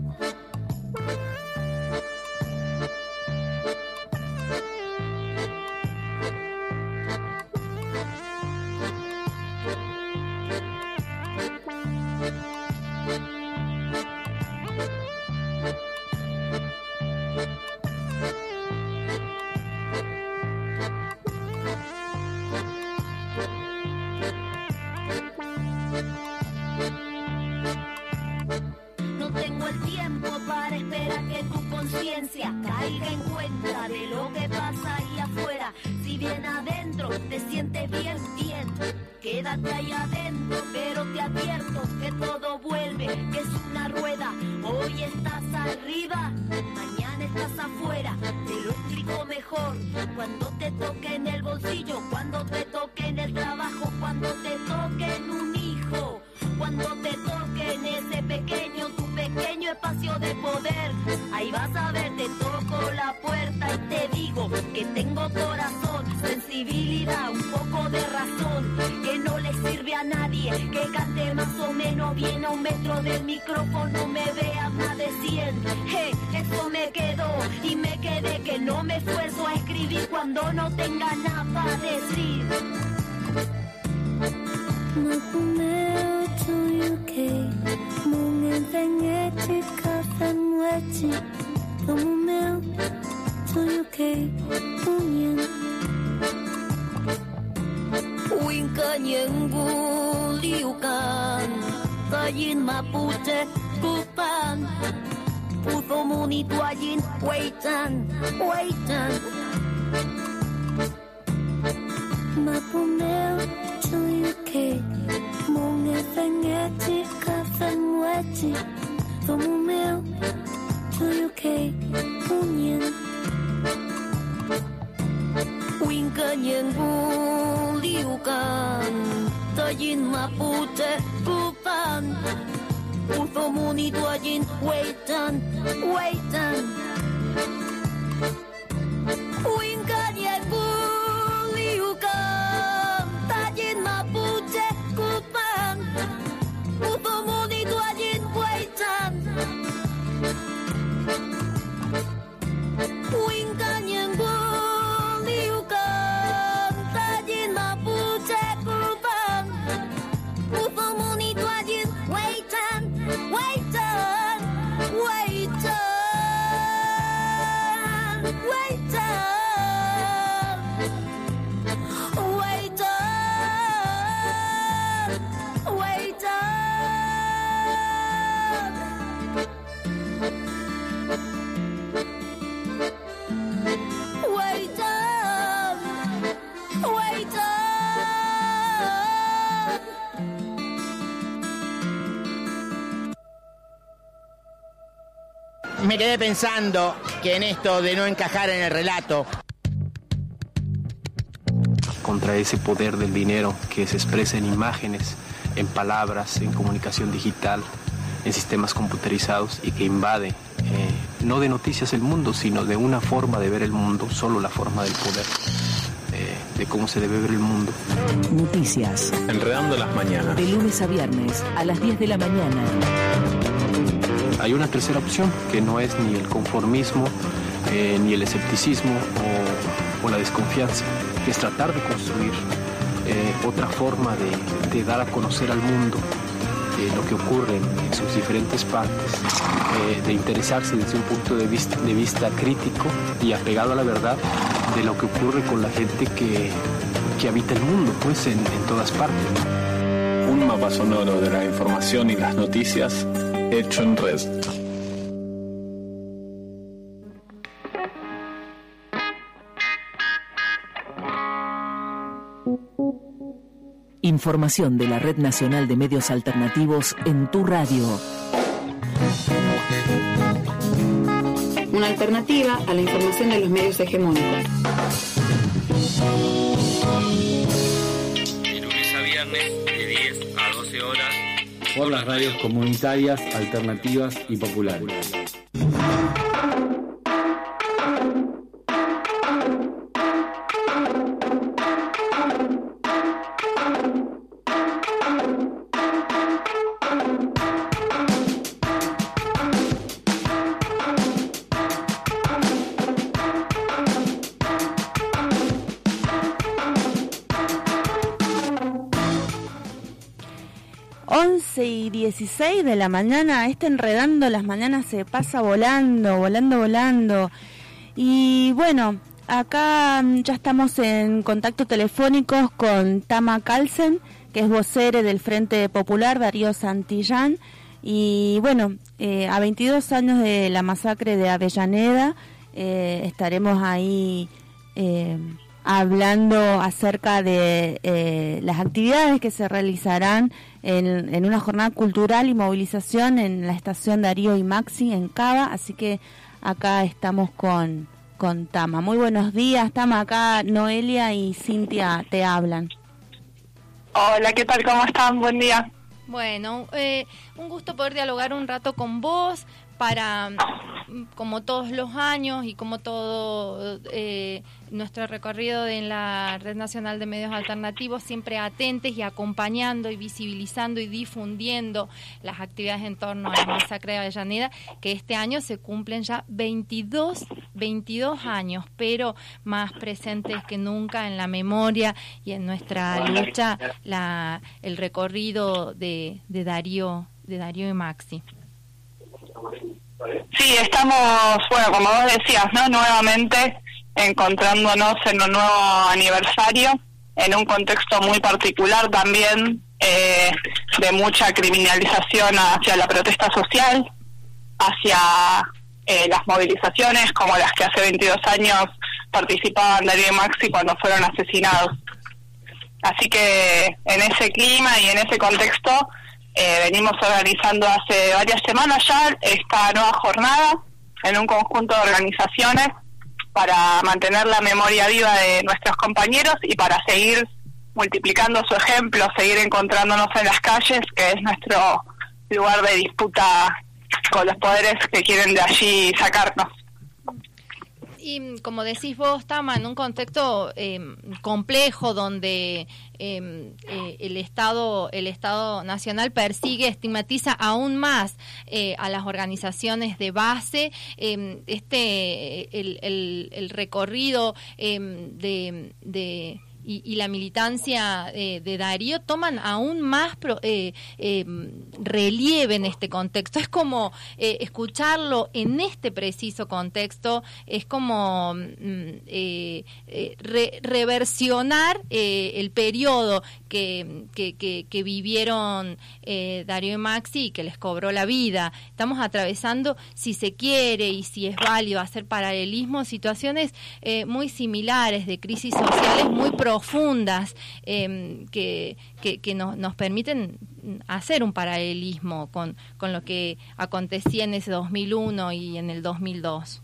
caiga en cuenta de lo que pasa ahí afuera. Si bien adentro te sientes bien, bien, quédate ahí adentro, pero te advierto que todo vuelve, que es una rueda. Hoy estás arriba, mañana estás afuera. Te lo explico mejor cuando te toque en el bolsillo, cuando te toque en el trabajo, cuando te toque en un hijo, cuando te toque en ese pequeño, tu pequeño espacio de poder. Ahí vas a ver, te toco la puerta y te digo que tengo corazón, sensibilidad, un poco de razón, que no le sirve a nadie, que cante más o menos bien a un metro del micrófono, me veas más de cien. Hey, eso me quedó y me quedé, que no me esfuerzo a escribir cuando no tenga nada para decir. Mapumeu tuyuke mungan fengeti kafen weti thumumeu tuyuke punyen Winka yengu liukan tajin mapuche kupan uthomuni tuajin weitan weitan Mapumeu tuyuke mungan fengeti kafen weti thumumeu tuyuke punyen Winka yengu liukan tajin mapuche kupan uthomuni tuajin weitan weitan Winka yengu liukan tajin mapuche kupan uthomuni tuajin weitan Winka yengu liukan tajin mapuche kupan uthomuni tuajin weitan weitan weitan weitan Me quedé pensando que en esto de no encajar en el relato, contra ese poder del dinero que se expresa en imágenes, en palabras, en comunicación digital, en sistemas computerizados y que invade eh, no de noticias el mundo, sino de una forma de ver el mundo, solo la forma del poder, eh, de cómo se debe ver el mundo. Noticias. Enredando las mañanas. De lunes a viernes a las diez de la mañana. Hay una tercera opción que no es ni el conformismo, eh, ni el escepticismo o, o la desconfianza, que es tratar de construir eh, otra forma de, de dar a conocer al mundo eh, lo que ocurre en sus diferentes partes, eh, de interesarse desde un punto de vista, de vista crítico y apegado a la verdad de lo que ocurre con la gente que, que habita el mundo, pues en, en todas partes. Un mapa sonoro de la información y las noticias hecho en red. Información de la Red Nacional de Medios Alternativos en tu radio. Una alternativa a la información de los medios hegemónicos. De lunes a viernes, de diez a doce horas. Por las radios comunitarias, alternativas y populares. once y dieciséis de la mañana, este Enredando las Mañanas se pasa volando, volando, volando. Y bueno, acá ya estamos en contacto telefónico con Tama Carlsen, que es vocera del Frente Popular Darío Santillán. Y bueno, eh, a veintidós años de la masacre de Avellaneda, eh, estaremos ahí eh, hablando acerca de eh, las actividades que se realizarán en, en una jornada cultural y movilización en la estación Darío y Maxi en Cava, así que acá estamos con, con Tama. Muy buenos días, Tama, acá Noelia y Cintia te hablan. Hola, ¿qué tal? ¿Cómo están? Buen día. Bueno, eh, un gusto poder dialogar un rato con vos para, como todos los años y como todo eh, nuestro recorrido en la Red Nacional de Medios Alternativos, siempre atentes y acompañando y visibilizando y difundiendo las actividades en torno a la masacre de Avellaneda, que este año se cumplen ya veintidós, veintidós años, pero más presentes que nunca en la memoria y en nuestra lucha, la, el recorrido de, de Darío, de Darío y Maxi. Sí, estamos, bueno, como vos decías, ¿no? Nuevamente encontrándonos en un nuevo aniversario, en un contexto muy particular también, eh, de mucha criminalización hacia la protesta social, hacia eh, las movilizaciones como las que hace veintidós años participaban Darío y Maxi cuando fueron asesinados. Así que en ese clima y en ese contexto Eh, venimos organizando hace varias semanas ya esta nueva jornada en un conjunto de organizaciones para mantener la memoria viva de nuestros compañeros y para seguir multiplicando su ejemplo, seguir encontrándonos en las calles, que es nuestro lugar de disputa con los poderes que quieren de allí sacarnos. Y como decís vos, Tama, en un contexto eh, complejo donde eh, eh, el Estado el Estado Nacional persigue, estigmatiza aún más eh, a las organizaciones de base, eh, este el, el, el recorrido eh, de... de Y, y la militancia eh, de Darío toman aún más pro, eh, eh, relieve en este contexto. Es como eh, escucharlo en este preciso contexto, es como mm, eh, eh, re, reversionar eh, el periodo que, que, que, que vivieron eh, Darío y Maxi y que les cobró la vida. Estamos atravesando, si se quiere y si es válido hacer paralelismo, situaciones eh, muy similares de crisis sociales muy profundas profundas eh, que, que, que nos, nos permiten hacer un paralelismo con, con lo que acontecía en ese dos mil uno y en el dos mil dos.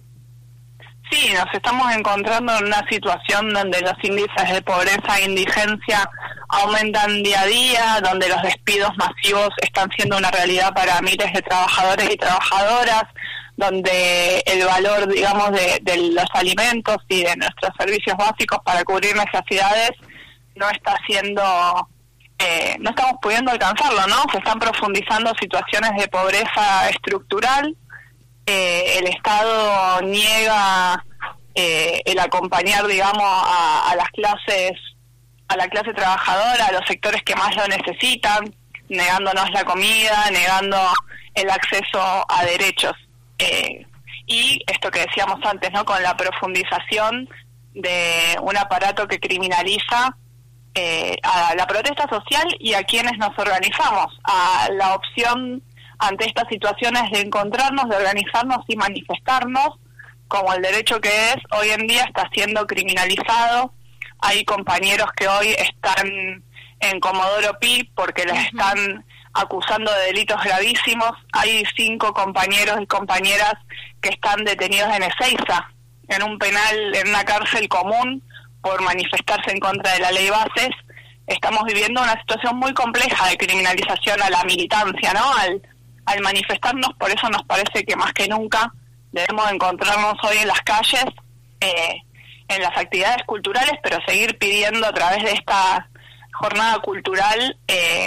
Sí, nos estamos encontrando en una situación donde los índices de pobreza e indigencia aumentan día a día, donde los despidos masivos están siendo una realidad para miles de trabajadores y trabajadoras, donde el valor, digamos, de, de los alimentos y de nuestros servicios básicos para cubrir necesidades no está siendo, eh, no estamos pudiendo alcanzarlo, ¿no? Se están profundizando situaciones de pobreza estructural, eh, el Estado niega eh, el acompañar, digamos, a, a las clases, a la clase trabajadora, a los sectores que más lo necesitan, negándonos la comida, negando el acceso a derechos. Eh, y esto que decíamos antes, ¿no? Con la profundización de un aparato que criminaliza eh, a la protesta social y a quienes nos organizamos, a la opción ante estas situaciones de encontrarnos, de organizarnos y manifestarnos, como el derecho que es, hoy en día está siendo criminalizado. Hay compañeros que hoy están en Comodoro Pi porque les están acusando de delitos gravísimos. Hay cinco compañeros y compañeras que están detenidos en Ezeiza, en un penal, en una cárcel común, por manifestarse en contra de la ley Bases. Estamos viviendo una situación muy compleja de criminalización a la militancia, ¿no? Al, al manifestarnos, por eso nos parece que más que nunca debemos encontrarnos hoy en las calles, eh, en las actividades culturales, pero seguir pidiendo a través de esta jornada cultural eh,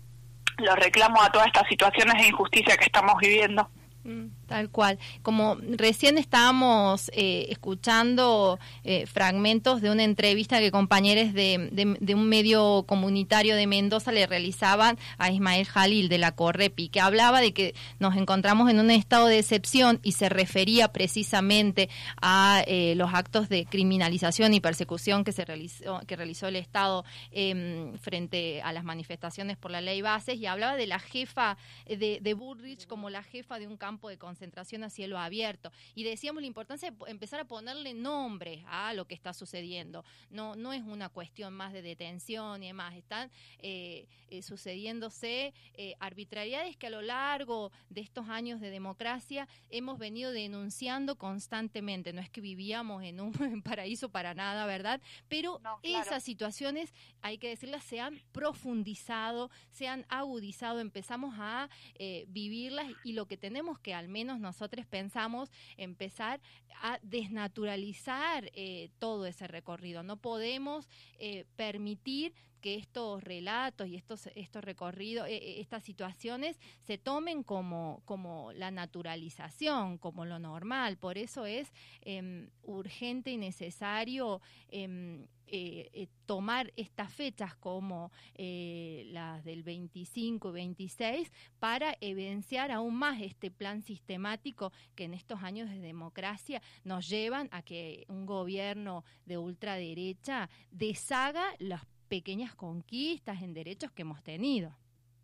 los reclamos a todas estas situaciones de injusticia que estamos viviendo. Tal cual. Como recién estábamos eh, escuchando eh, fragmentos de una entrevista que compañeros de, de, de un medio comunitario de Mendoza le realizaban a Ismael Jalil de la Correpi, que hablaba de que nos encontramos en un estado de excepción y se refería precisamente a eh, los actos de criminalización y persecución que se realizó, que realizó el Estado eh, frente a las manifestaciones por la ley Bases, y hablaba de la jefa de, de Bullrich como la jefa de un campo de concentración a cielo abierto, y decíamos la importancia de empezar a ponerle nombre a lo que está sucediendo. No no es una cuestión más de detención y demás, están eh, eh, sucediéndose eh, arbitrariedades que a lo largo de estos años de democracia hemos venido denunciando constantemente. No es que vivíamos en un paraíso para nada, ¿verdad? Pero no, claro, esas situaciones, hay que decirlas, se han profundizado, se han agudizado, empezamos a eh, vivirlas, y lo que tenemos que al menos nosotros pensamos empezar a desnaturalizar eh, todo ese recorrido. No podemos eh, permitir que estos relatos y estos estos recorridos, eh, estas situaciones se tomen como como la naturalización, como lo normal. Por eso es eh, urgente y necesario eh, eh, eh, tomar estas fechas como eh, las del veinticinco y veintiséis para evidenciar aún más este plan sistemático que en estos años de democracia nos llevan a que un gobierno de ultraderecha deshaga las pequeñas conquistas en derechos que hemos tenido.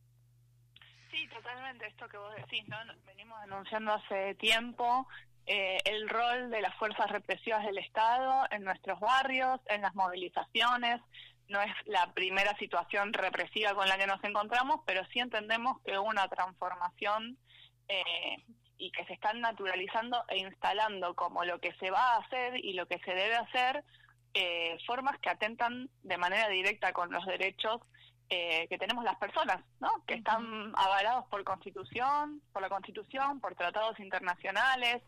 Sí, totalmente, esto que vos decís, ¿no? Venimos denunciando hace tiempo eh, el rol de las fuerzas represivas del Estado en nuestros barrios, en las movilizaciones. No es la primera situación represiva con la que nos encontramos, pero sí entendemos que hubo una transformación eh, y que se están naturalizando e instalando como lo que se va a hacer y lo que se debe hacer, Eh, formas que atentan de manera directa con los derechos eh, que tenemos las personas, ¿no? Que uh-huh. están avalados por constitución, por la Constitución, por tratados internacionales,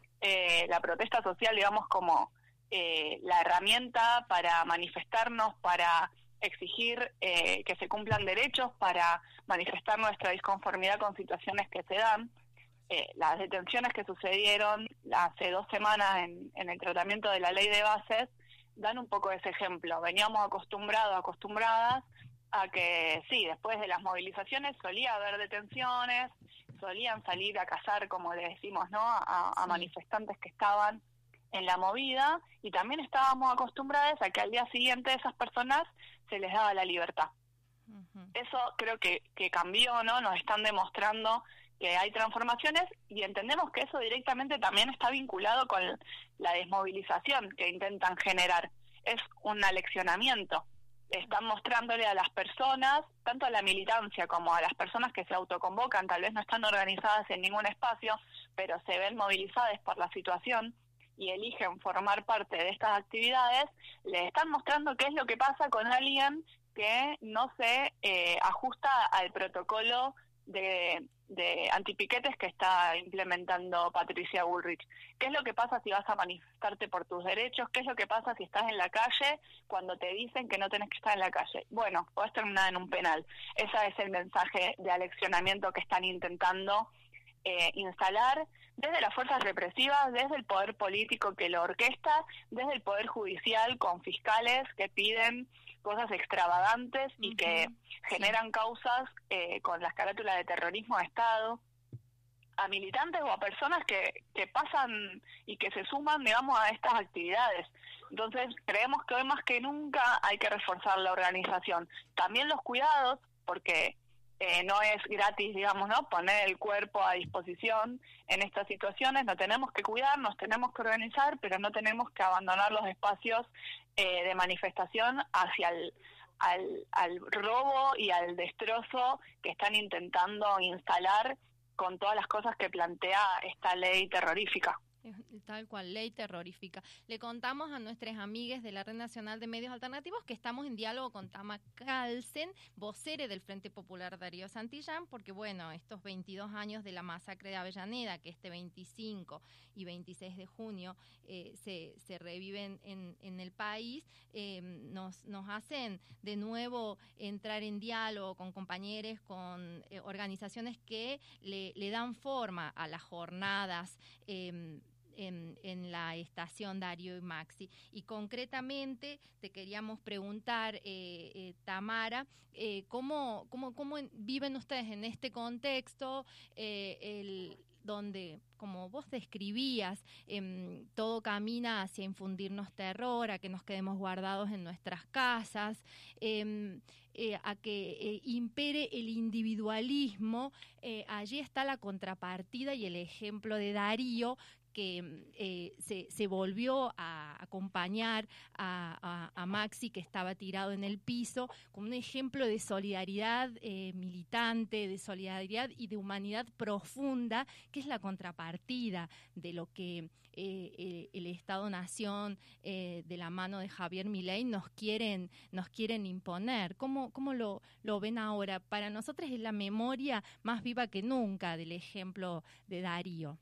eh, la protesta social, digamos, como eh, la herramienta para manifestarnos, para exigir eh, que se cumplan derechos, para manifestar nuestra disconformidad con situaciones que se dan. Eh, las detenciones que sucedieron hace dos semanas en, en el tratamiento de la ley de bases dan un poco ese ejemplo. Veníamos acostumbrados, acostumbradas a que sí, después de las movilizaciones solía haber detenciones, solían salir a cazar, como le decimos, ¿no? A, a sí. manifestantes que estaban en la movida, y también estábamos acostumbrados a que al día siguiente a esas personas se les daba la libertad. Uh-huh. Eso creo que, que cambió, ¿no? Nos están demostrando que hay transformaciones, y entendemos que eso directamente también está vinculado con la desmovilización que intentan generar. Es un aleccionamiento. Están mostrándole a las personas, tanto a la militancia como a las personas que se autoconvocan, tal vez no están organizadas en ningún espacio, pero se ven movilizadas por la situación y eligen formar parte de estas actividades, les están mostrando qué es lo que pasa con alguien que no se eh, ajusta al protocolo de, de antipiquetes que está implementando Patricia Bullrich. ¿Qué es lo que pasa si vas a manifestarte por tus derechos? ¿Qué es lo que pasa si estás en la calle cuando te dicen que no tenés que estar en la calle? Bueno, podés terminar en un penal. Ese es el mensaje de aleccionamiento que están intentando eh, instalar desde las fuerzas represivas, desde el poder político que lo orquesta, desde el poder judicial con fiscales que piden cosas extravagantes y uh-huh. que generan sí. causas eh, con las carátulas de terrorismo de Estado, a militantes o a personas que, que pasan y que se suman, digamos, a estas actividades. Entonces, creemos que hoy más que nunca hay que reforzar la organización. También los cuidados, porque eh, no es gratis, digamos, ¿no? Poner el cuerpo a disposición en estas situaciones. No tenemos que cuidar, nos tenemos que organizar, pero no tenemos que abandonar los espacios Eh, de manifestación hacia el al, al robo y al destrozo que están intentando instalar con todas las cosas que plantea esta ley terrorífica. Tal cual, ley terrorífica. Le contamos a nuestras amigas de la Red Nacional de Medios Alternativos que estamos en diálogo con Tama Kalsen, vocere del Frente Popular Darío Santillán, porque bueno, estos veintidós años de la masacre de Avellaneda, que este veinticinco y veintiséis de junio eh, se, se reviven en, en el país, eh, nos, nos hacen de nuevo entrar en diálogo con compañeros, con eh, organizaciones que le, le dan forma a las jornadas eh, En, en la estación Darío y Maxi. Y concretamente te queríamos preguntar, eh, eh, Tamara, eh, ¿cómo, cómo, ¿cómo viven ustedes en este contexto eh, el, donde, como vos describías, eh, todo camina hacia infundirnos terror, a que nos quedemos guardados en nuestras casas, eh, eh, a que eh, impere el individualismo? Eh, allí está la contrapartida y el ejemplo de Darío, que eh, se, se volvió a acompañar a, a, a Maxi, que estaba tirado en el piso, como un ejemplo de solidaridad eh, militante, de solidaridad y de humanidad profunda, que es la contrapartida de lo que eh, eh, el Estado-Nación eh, de la mano de Javier Milei nos quieren, nos quieren imponer. ¿Cómo, cómo lo, lo ven ahora? Para nosotros es la memoria más viva que nunca del ejemplo de Darío.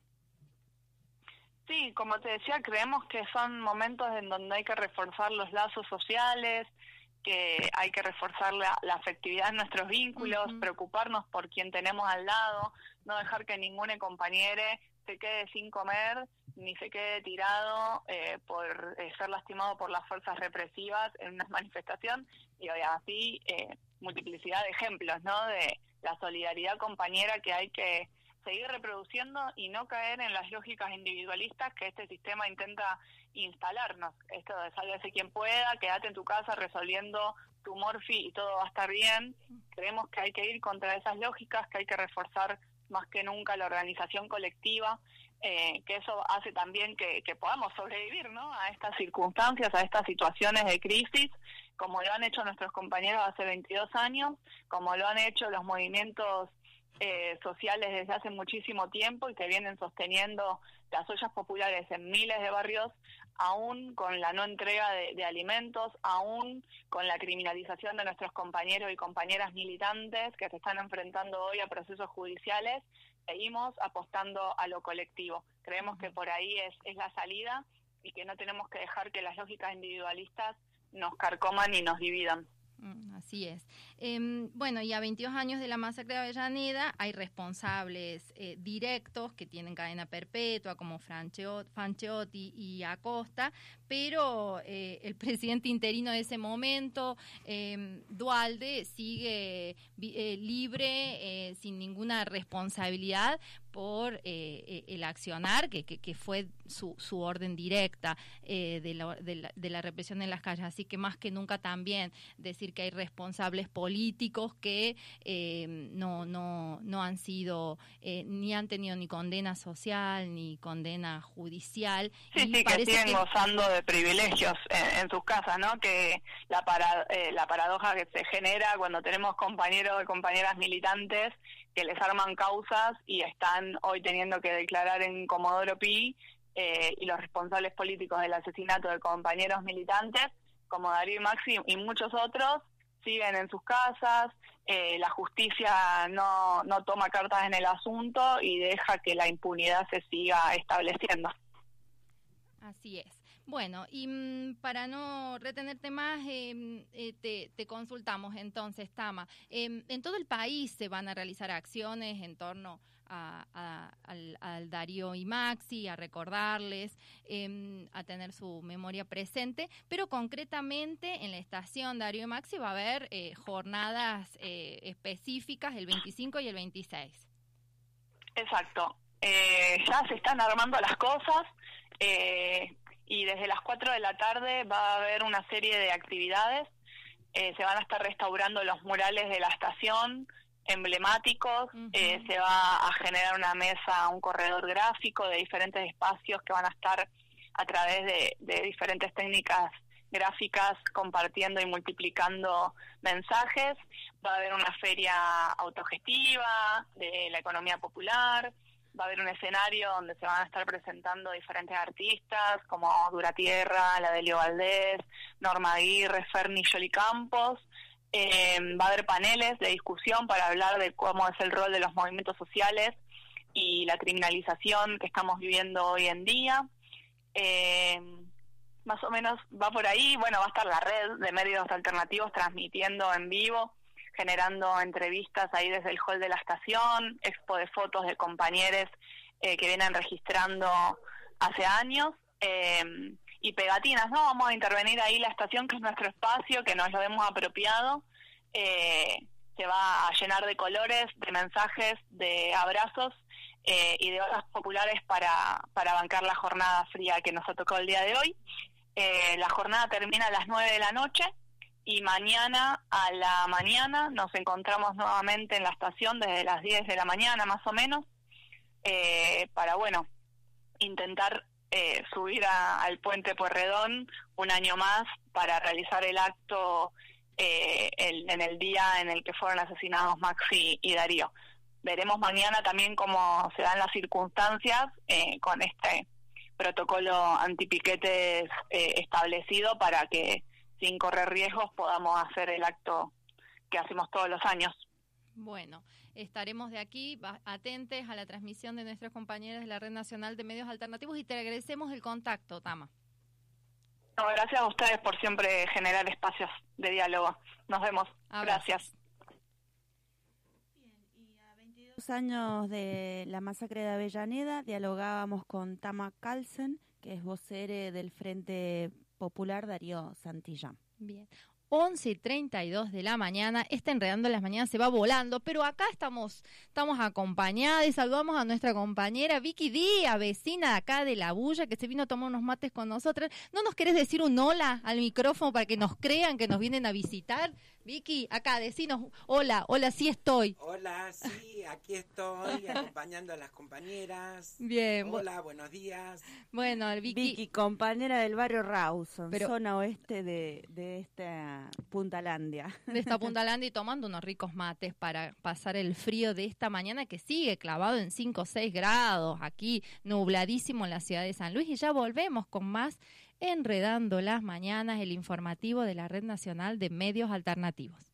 Sí, como te decía, creemos que son momentos en donde hay que reforzar los lazos sociales, que hay que reforzar la, la afectividad en nuestros vínculos, uh-huh. preocuparnos por quien tenemos al lado, no dejar que ningún compañero se quede sin comer, ni se quede tirado eh, por eh, ser lastimado por las fuerzas represivas en una manifestación, y así eh, multiplicidad de ejemplos, ¿no?, de la solidaridad compañera que hay que seguir reproduciendo y no caer en las lógicas individualistas que este sistema intenta instalarnos. Esto de sálvese quien pueda, quédate en tu casa resolviendo tu morfi y todo va a estar bien. Creemos que hay que ir contra esas lógicas, que hay que reforzar más que nunca la organización colectiva, eh, que eso hace también que, que podamos sobrevivir, ¿no?, a estas circunstancias, a estas situaciones de crisis, como lo han hecho nuestros compañeros hace veintidós años, como lo han hecho los movimientos Eh, sociales desde hace muchísimo tiempo y que vienen sosteniendo las ollas populares en miles de barrios, aún con la no entrega de, de alimentos, aún con la criminalización de nuestros compañeros y compañeras militantes que se están enfrentando hoy a procesos judiciales. Seguimos apostando a lo colectivo. Creemos que por ahí es, es la salida y que no tenemos que dejar que las lógicas individualistas nos carcoman y nos dividan. Así es. Eh, bueno, y a veintidós años de la masacre de Avellaneda hay responsables eh, directos que tienen cadena perpetua, como Fancheotti y Acosta, pero eh, el presidente interino de ese momento, eh, Duhalde, sigue eh, libre, eh, sin ninguna responsabilidad por eh, el accionar, que, que, que fue su, su orden directa eh, de, la, de, la, de la represión en las calles. Así que más que nunca también decir que hay responsables políticos que eh, no, no, no han sido, eh, ni han tenido ni condena social, ni condena judicial. Sí, y sí, que siguen que... gozando de privilegios en, en sus casas, ¿no? Que la, para, eh, la paradoja que se genera cuando tenemos compañeros y compañeras militantes que les arman causas y están hoy teniendo que declarar en Comodoro Pi, eh, y los responsables políticos del asesinato de compañeros militantes, como Darío y Maxi y muchos otros, siguen en sus casas, eh, la justicia no, no toma cartas en el asunto y deja que la impunidad se siga estableciendo. Así es. Bueno, y mmm, para no retenerte más, eh, eh, te, te consultamos entonces, Tama. Eh, en todo el país se van a realizar acciones en torno a, a, al, al Darío y Maxi, a recordarles, eh, a tener su memoria presente, pero concretamente en la estación Darío y Maxi va a haber eh, jornadas eh, específicas el veinticinco y el veintiséis. Exacto. Eh, ya se están armando las cosas. Eh, y desde las cuatro de la tarde va a haber una serie de actividades. Eh, se van a estar restaurando los murales de la estación, emblemáticos. Uh-huh. eh, se va a generar una mesa, un corredor gráfico de diferentes espacios que van a estar a través de, de diferentes técnicas gráficas compartiendo y multiplicando mensajes. Va a haber una feria autogestiva de la economía popular, va a haber un escenario donde se van a estar presentando diferentes artistas como Duratierra, la Delio Valdés, Norma Aguirre, Ferni Yoli Campos. Eh, va a haber paneles de discusión para hablar de cómo es el rol de los movimientos sociales y la criminalización que estamos viviendo hoy en día. Eh, más o menos va por ahí. Bueno, va a estar la red de medios alternativos transmitiendo en vivo, generando entrevistas ahí desde el hall de la estación, expo de fotos de compañeros eh, que vienen registrando hace años, eh, y pegatinas, ¿no? Vamos a intervenir ahí la estación, que es nuestro espacio, que nos lo hemos apropiado, eh, se va a llenar de colores, de mensajes, de abrazos eh, y de obras populares para, para bancar la jornada fría que nos ha tocado el día de hoy. Eh, la jornada termina a las nueve de la noche, y mañana a la mañana nos encontramos nuevamente en la estación desde las diez de la mañana más o menos, eh, para, bueno, intentar eh, subir a, al Puente Pueyrredón un año más para realizar el acto eh, el, en el día en el que fueron asesinados Maxi y Darío. Veremos mañana también cómo se dan las circunstancias eh, con este protocolo antipiquetes eh, establecido para que, sin correr riesgos, podamos hacer el acto que hacemos todos los años. Bueno, estaremos de aquí atentos a la transmisión de nuestros compañeros de la Red Nacional de Medios Alternativos y te agradecemos el contacto, Tama. No, gracias a ustedes por siempre generar espacios de diálogo. Nos vemos. Abrazos. Gracias. Dos años de la masacre de Avellaneda, dialogábamos con Tama Carlsen, que es vocere del Frente Popular Darío Santillán. Bien. once y treinta y dos de la mañana, está Enredando las Mañanas, se va volando, pero acá estamos estamos acompañadas y saludamos a nuestra compañera Vicky Díaz, vecina de acá de La Bulla, que se vino a tomar unos mates con nosotras. ¿No nos querés decir un hola al micrófono para que nos crean que nos vienen a visitar? Vicky, acá, decinos hola, hola, sí estoy. Hola, sí, aquí estoy acompañando a las compañeras. Bien. Hola, buenos días. Bueno, Vicky. Vicky, compañera del barrio Rawson, pero, zona oeste de, de esta Puntalandia. De esta Puntalandia, y tomando unos ricos mates para pasar el frío de esta mañana que sigue clavado en cinco o seis grados, aquí nubladísimo en la ciudad de San Luis, y ya volvemos con más Enredando las Mañanas, el informativo de la Red Nacional de Medios Alternativos.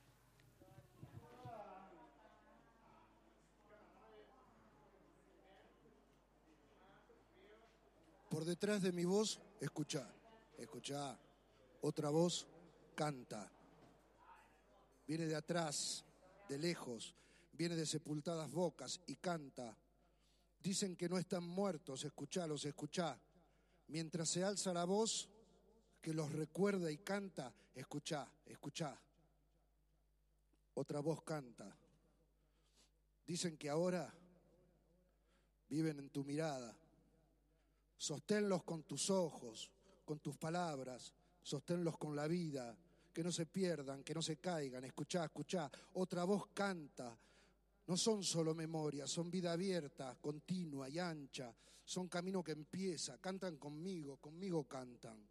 Por detrás de mi voz, escuchá, escuchá, otra voz canta. Viene de atrás, de lejos, viene de sepultadas bocas y canta. Dicen que no están muertos, escuchalos, escuchá. Mientras se alza la voz que los recuerda y canta, escuchá, escuchá. Otra voz canta. Dicen que ahora viven en tu mirada. Sosténlos con tus ojos, con tus palabras, sosténlos con la vida, que no se pierdan, que no se caigan. Escuchá, escuchá, otra voz canta. No son solo memorias, son vida abierta, continua y ancha. Son camino que empieza, cantan conmigo, conmigo cantan.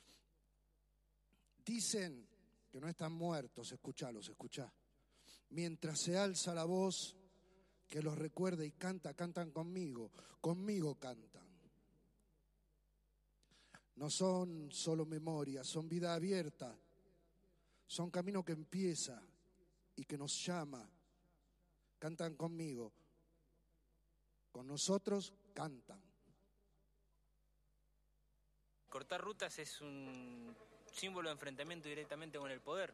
Dicen que no están muertos, escuchalos, escuchá. Mientras se alza la voz que los recuerda y canta, cantan conmigo, conmigo cantan. No son solo memorias, son vida abierta. Son camino que empieza y que nos llama. Cantan conmigo. Con nosotros cantan. Cortar rutas es un símbolo de enfrentamiento directamente con el poder.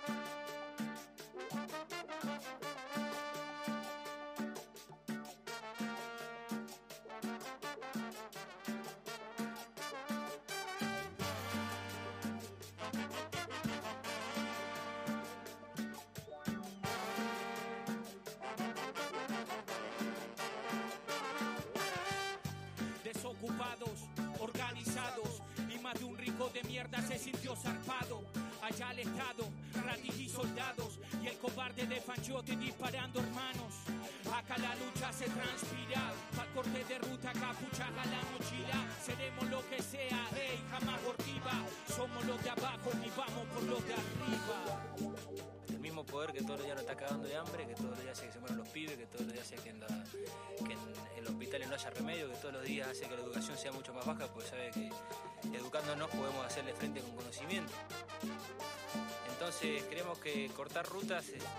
Desocupados, organizados, y más de un rico de mierda se sintió zarpado. Allá al Estado, ratis y soldados, y el cobarde de Fanchote disparando hermanos. Acá la lucha se transpira, pa'l corte de ruta, capucha a la mochila. Seremos lo que sea, hey, jamás hortiva. Somos los de abajo y vamos por los de arriba. El mismo poder que todos los días nos está cagando de hambre, que todos los días hace que se mueran los pibes, que todos los días hace que en, la, que en, en los hospitales no haya remedio, que todos los días hace que la educación sea mucho más baja, porque sabe que educándonos podemos hacerle frente con conocimiento. Entonces creemos que cortar rutas es,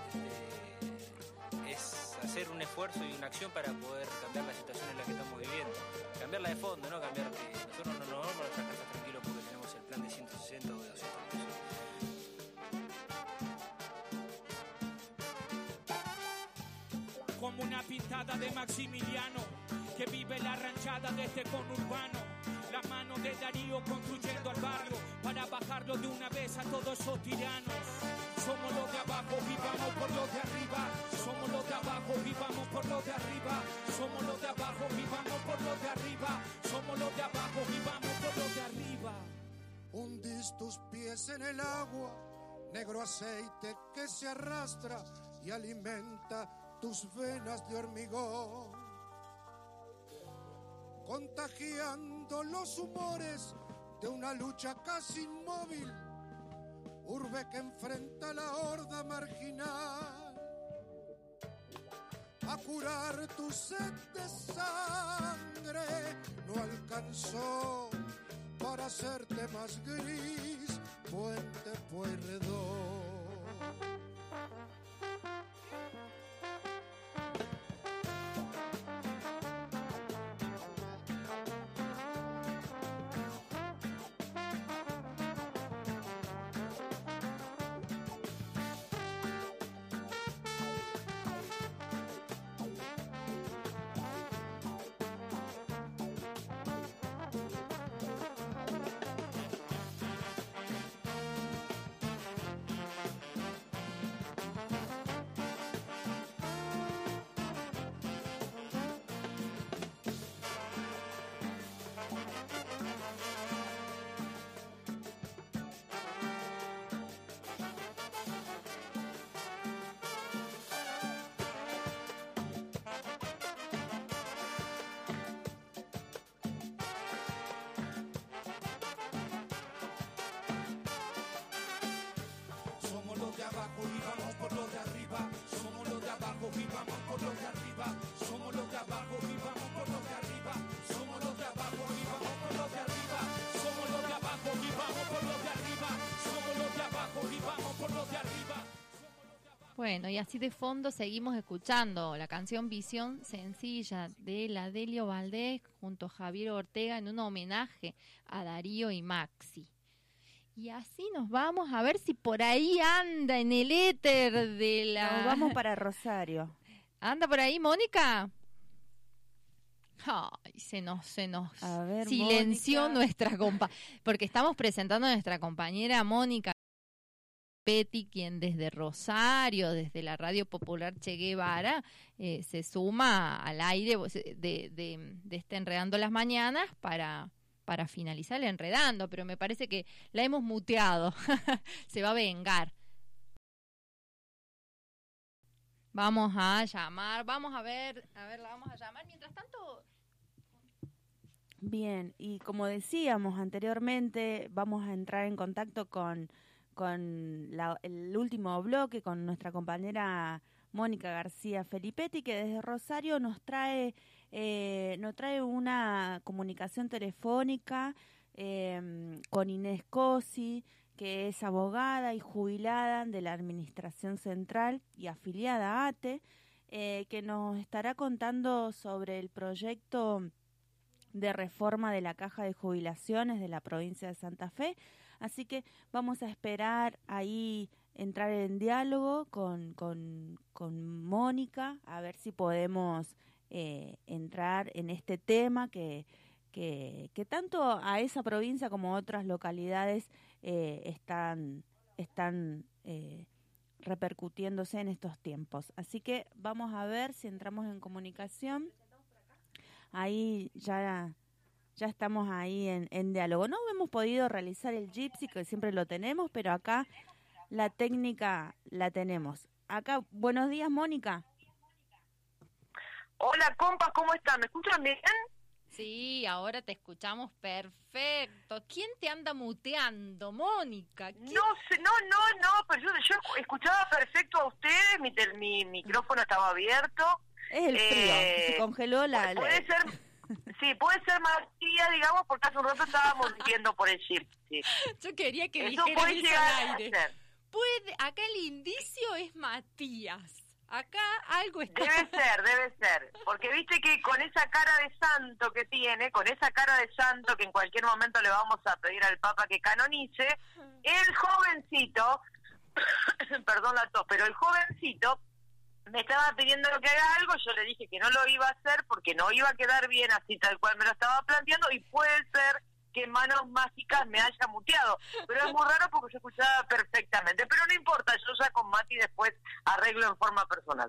es hacer un esfuerzo y una acción para poder cambiar la situación en la que estamos viviendo. Cambiarla de fondo, no cambiar que nosotros no nos vamos a nuestras casas tranquilos porque tenemos el plan de ciento sesenta o de doscientos pesos. Como una pintada de Maximiliano, que vive la ranchada de este conurbano. La mano de Darío construyendo al barrio para bajarlo de una vez a todos esos tiranos. Somos los de abajo y vamos por los de arriba. Somos los de abajo y vamos por los de arriba. Somos los de abajo y vamos por los de arriba. Somos los de abajo y vamos por los de arriba. Hundís tus pies en el agua, negro aceite que se arrastra y alimenta tus venas de hormigón, contagiando los humores de una lucha casi inmóvil, urbe que enfrenta la horda marginal, a curar tu sed de sangre, no alcanzó para hacerte más gris, Puente Pueyrredón. Bueno, y así de fondo seguimos escuchando la canción Visión Sencilla de la Delio Valdés junto a Javier Ortega en un homenaje a Darío y Maxi. Y así nos vamos a ver si por ahí anda en el éter de la... Nos vamos para Rosario. ¿Anda por ahí, Mónica? Ay, se nos, se nos a ver, silenció Mónica. Nuestra compa... Porque estamos presentando a nuestra compañera Mónica Petty, quien desde Rosario, desde la Radio Popular Che Guevara, eh, se suma al aire de, de, de este Enredando las Mañanas para, para finalizar el Enredando, pero me parece que la hemos muteado, se va a vengar. Vamos a llamar, vamos a ver, a ver, la vamos a llamar, mientras tanto... Bien, y como decíamos anteriormente, vamos a entrar en contacto con... con la, el último bloque con nuestra compañera Mónica García Felipetti, que desde Rosario nos trae eh, nos trae una comunicación telefónica eh, con Inés Cosi, que es abogada y jubilada de la Administración Central y afiliada a ATE, eh, que nos estará contando sobre el proyecto de reforma de la Caja de Jubilaciones de la provincia de Santa Fe. Así que vamos a esperar ahí entrar en diálogo con, con, con Mónica, a ver si podemos eh, entrar en este tema que, que, que tanto a esa provincia como a otras localidades eh, están, están eh, repercutiéndose en estos tiempos. Así que vamos a ver si entramos en comunicación. Ahí ya, ya estamos ahí en, en diálogo. No hemos podido realizar el Gypsy, que siempre lo tenemos, pero acá la técnica la tenemos. Acá, buenos días, Mónica. Hola, compas, ¿cómo están? ¿Me escuchan bien? Sí, ahora te escuchamos perfecto. ¿Quién te anda muteando, Mónica? ¿Quién? No sé, no, no, no, pero yo, yo escuchaba perfecto a ustedes, mi, tel- mi micrófono estaba abierto. Es el frío, Eh, se congeló la... Puede la- ser, sí, puede ser Matías, digamos, porque hace un rato estábamos viendo por el chip. Sí. Yo quería que Eso dijeran puede eso llegar al a aire. ser. Puede, acá el indicio es Matías. Acá algo está... Debe ser, debe ser, porque viste que con esa cara de santo que tiene, con esa cara de santo que en cualquier momento le vamos a pedir al Papa que canonice, el jovencito, perdón la tos, pero el jovencito me estaba pidiendo que haga algo, yo le dije que no lo iba a hacer porque no iba a quedar bien así tal cual me lo estaba planteando, y puede ser que Manos Mágicas me haya muteado, pero es muy raro porque yo escuchaba perfectamente, pero no importa, yo ya con Mati después arreglo en forma personal.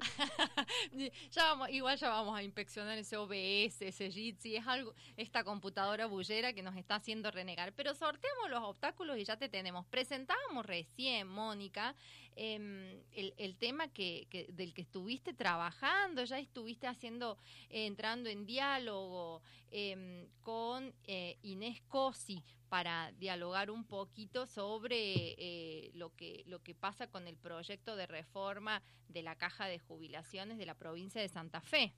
Ya vamos, igual ya vamos a inspeccionar ese O B S, ese Jitsi, es algo, esta computadora bullera que nos está haciendo renegar. Pero sorteamos los obstáculos y ya te tenemos. Presentábamos recién, Mónica, eh, el, el tema que, que del que estuviste trabajando, ya estuviste haciendo, eh, entrando en diálogo eh, con eh, Inés Cosi para dialogar un poquito sobre eh, lo que lo que pasa con el proyecto de reforma de la Caja de Jubilaciones de la provincia de Santa Fe.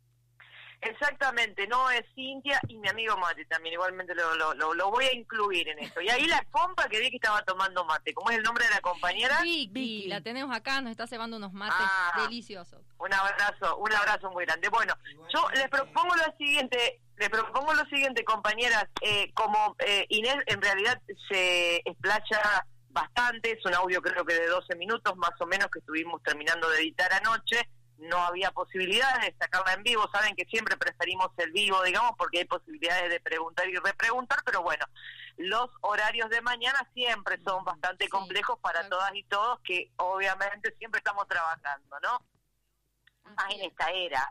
Exactamente, no es Cintia y mi amigo Mate también, igualmente lo, lo, lo, lo voy a incluir en esto. Y ahí la compa que vi que estaba tomando mate, ¿cómo es el nombre de la compañera? Vicky, Vicky. La tenemos acá, nos está cebando unos mates Ah, deliciosos. Un abrazo, un abrazo muy grande. Bueno, yo les propongo lo siguiente, les propongo lo siguiente, compañeras, eh, como eh, Inés en realidad se explaya bastante, es un audio creo que de doce minutos más o menos que estuvimos terminando de editar anoche, no había posibilidades de sacarla en vivo, saben que siempre preferimos el vivo, digamos, porque hay posibilidades de preguntar y repreguntar, pero bueno, los horarios de mañana siempre son bastante complejos para todas y todos, que obviamente siempre estamos trabajando, ¿no? Más en esta era.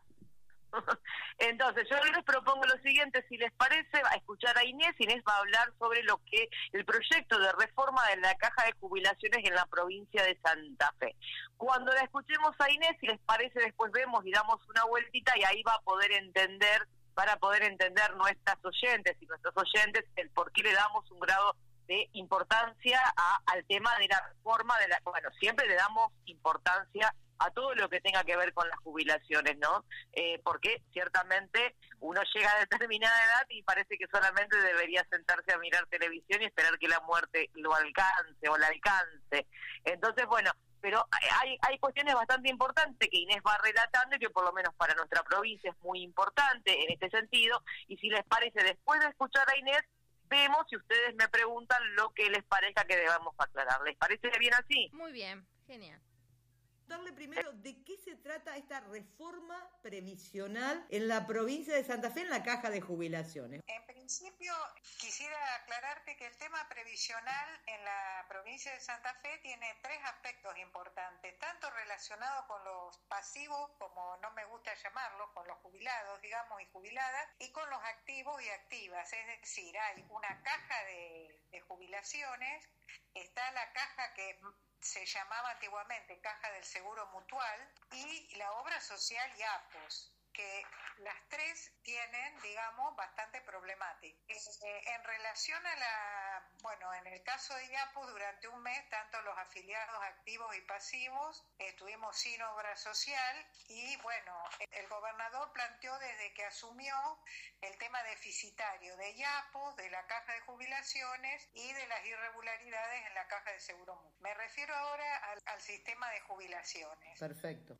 Entonces, yo les propongo lo siguiente, si les parece, a escuchar a Inés. Inés va a hablar sobre lo que el proyecto de reforma de la Caja de Jubilaciones en la provincia de Santa Fe. Cuando la escuchemos a Inés, si les parece, después vemos y damos una vueltita y ahí va a poder entender, para poder entender nuestras oyentes y nuestros oyentes el por qué le damos un grado de importancia a, al tema de la reforma de la... Bueno, siempre le damos importancia a todo lo que tenga que ver con las jubilaciones, ¿no? Eh, porque ciertamente uno llega a determinada edad y parece que solamente debería sentarse a mirar televisión y esperar que la muerte lo alcance o la alcance. Entonces, bueno, pero hay, hay cuestiones bastante importantes que Inés va relatando y que por lo menos para nuestra provincia es muy importante en este sentido, y si les parece, después de escuchar a Inés, vemos si ustedes me preguntan lo que les parezca que debamos aclarar. ¿Les parece bien así? Muy bien, genial. Darle primero de qué se trata esta reforma previsional en la provincia de Santa Fe en la Caja de Jubilaciones. En principio, quisiera aclararte que el tema previsional en la provincia de Santa Fe tiene tres aspectos importantes, tanto relacionados con los pasivos, como no me gusta llamarlos, con los jubilados, digamos, y jubiladas, y con los activos y activas. Es decir, hay una caja de, de jubilaciones, está la caja que se llamaba antiguamente Caja del Seguro Mutual, y la obra social YAPOS, que las tres tienen, digamos, bastante problemática. Eh, en relación a la, bueno, en el caso de YAPOS, durante un mes, tanto los afiliados activos y pasivos estuvimos sin obra social, y bueno, el gobernador planteó desde que asumió el tema deficitario de YAPOS, de la Caja de Jubilaciones y de las irregularidades en la Caja de Seguro Mutual. Me refiero ahora al, al sistema de jubilaciones. Perfecto.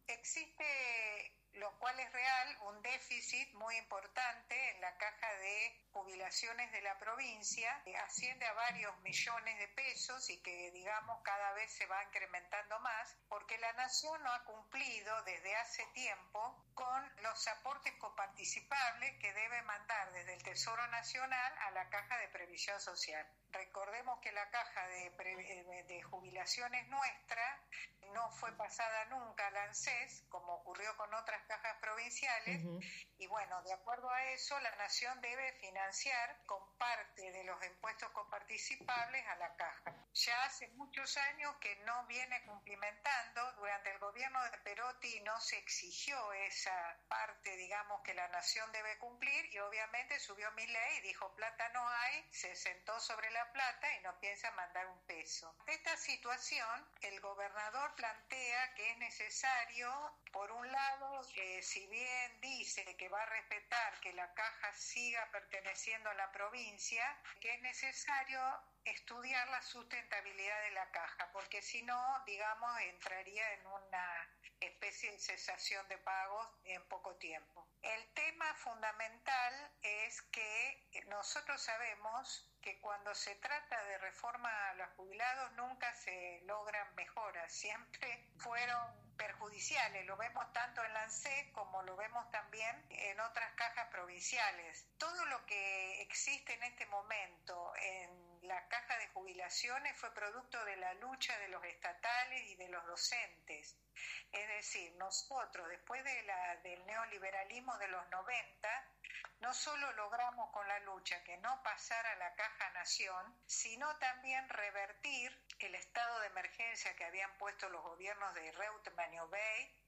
Existe, lo cual es real, un déficit muy importante en la Caja de Jubilaciones de la provincia, que asciende a varios millones de pesos y que, digamos, cada vez se va incrementando más, porque la Nación no ha cumplido desde hace tiempo con los aportes coparticipables que debe mandar desde el Tesoro Nacional a la Caja de Previsión Social. Recordemos que la Caja de, Pre- de Jubilaciones nuestra no fue pasada nunca al ANSES, como ocurrió con otras cajas provinciales, uh-huh. y bueno, de acuerdo a eso, la Nación debe financiar con parte de los impuestos coparticipables a la caja. Ya hace muchos años que no viene cumplimentando. Durante el gobierno de Perotti no se exigió esa parte, digamos, que la Nación debe cumplir, y obviamente subió Milei y dijo, plata no hay, se sentó sobre la plata y no piensa mandar un peso. De esta situación, el gobernador plantea que es necesario, por un lado, eh, si bien dice que va a respetar que la caja siga perteneciendo a la provincia, que es necesario estudiar la sustentabilidad de la caja, porque si no, digamos, entraría en una especie de cesación de pagos en poco tiempo. El tema fundamental es que nosotros sabemos que cuando se trata de reforma a los jubilados nunca se logran mejoras, siempre fueron perjudiciales. Lo vemos tanto en la ANSES como lo vemos también en otras cajas provinciales. Todo lo que existe en este momento en la caja de jubilaciones fue producto de la lucha de los estatales y de los docentes. Es decir, nosotros, después de la, del neoliberalismo de los noventa, no solo logramos con la lucha que no pasara la Caja Nación, sino también revertir el estado de emergencia que habían puesto los gobiernos de Reutemann y Obey,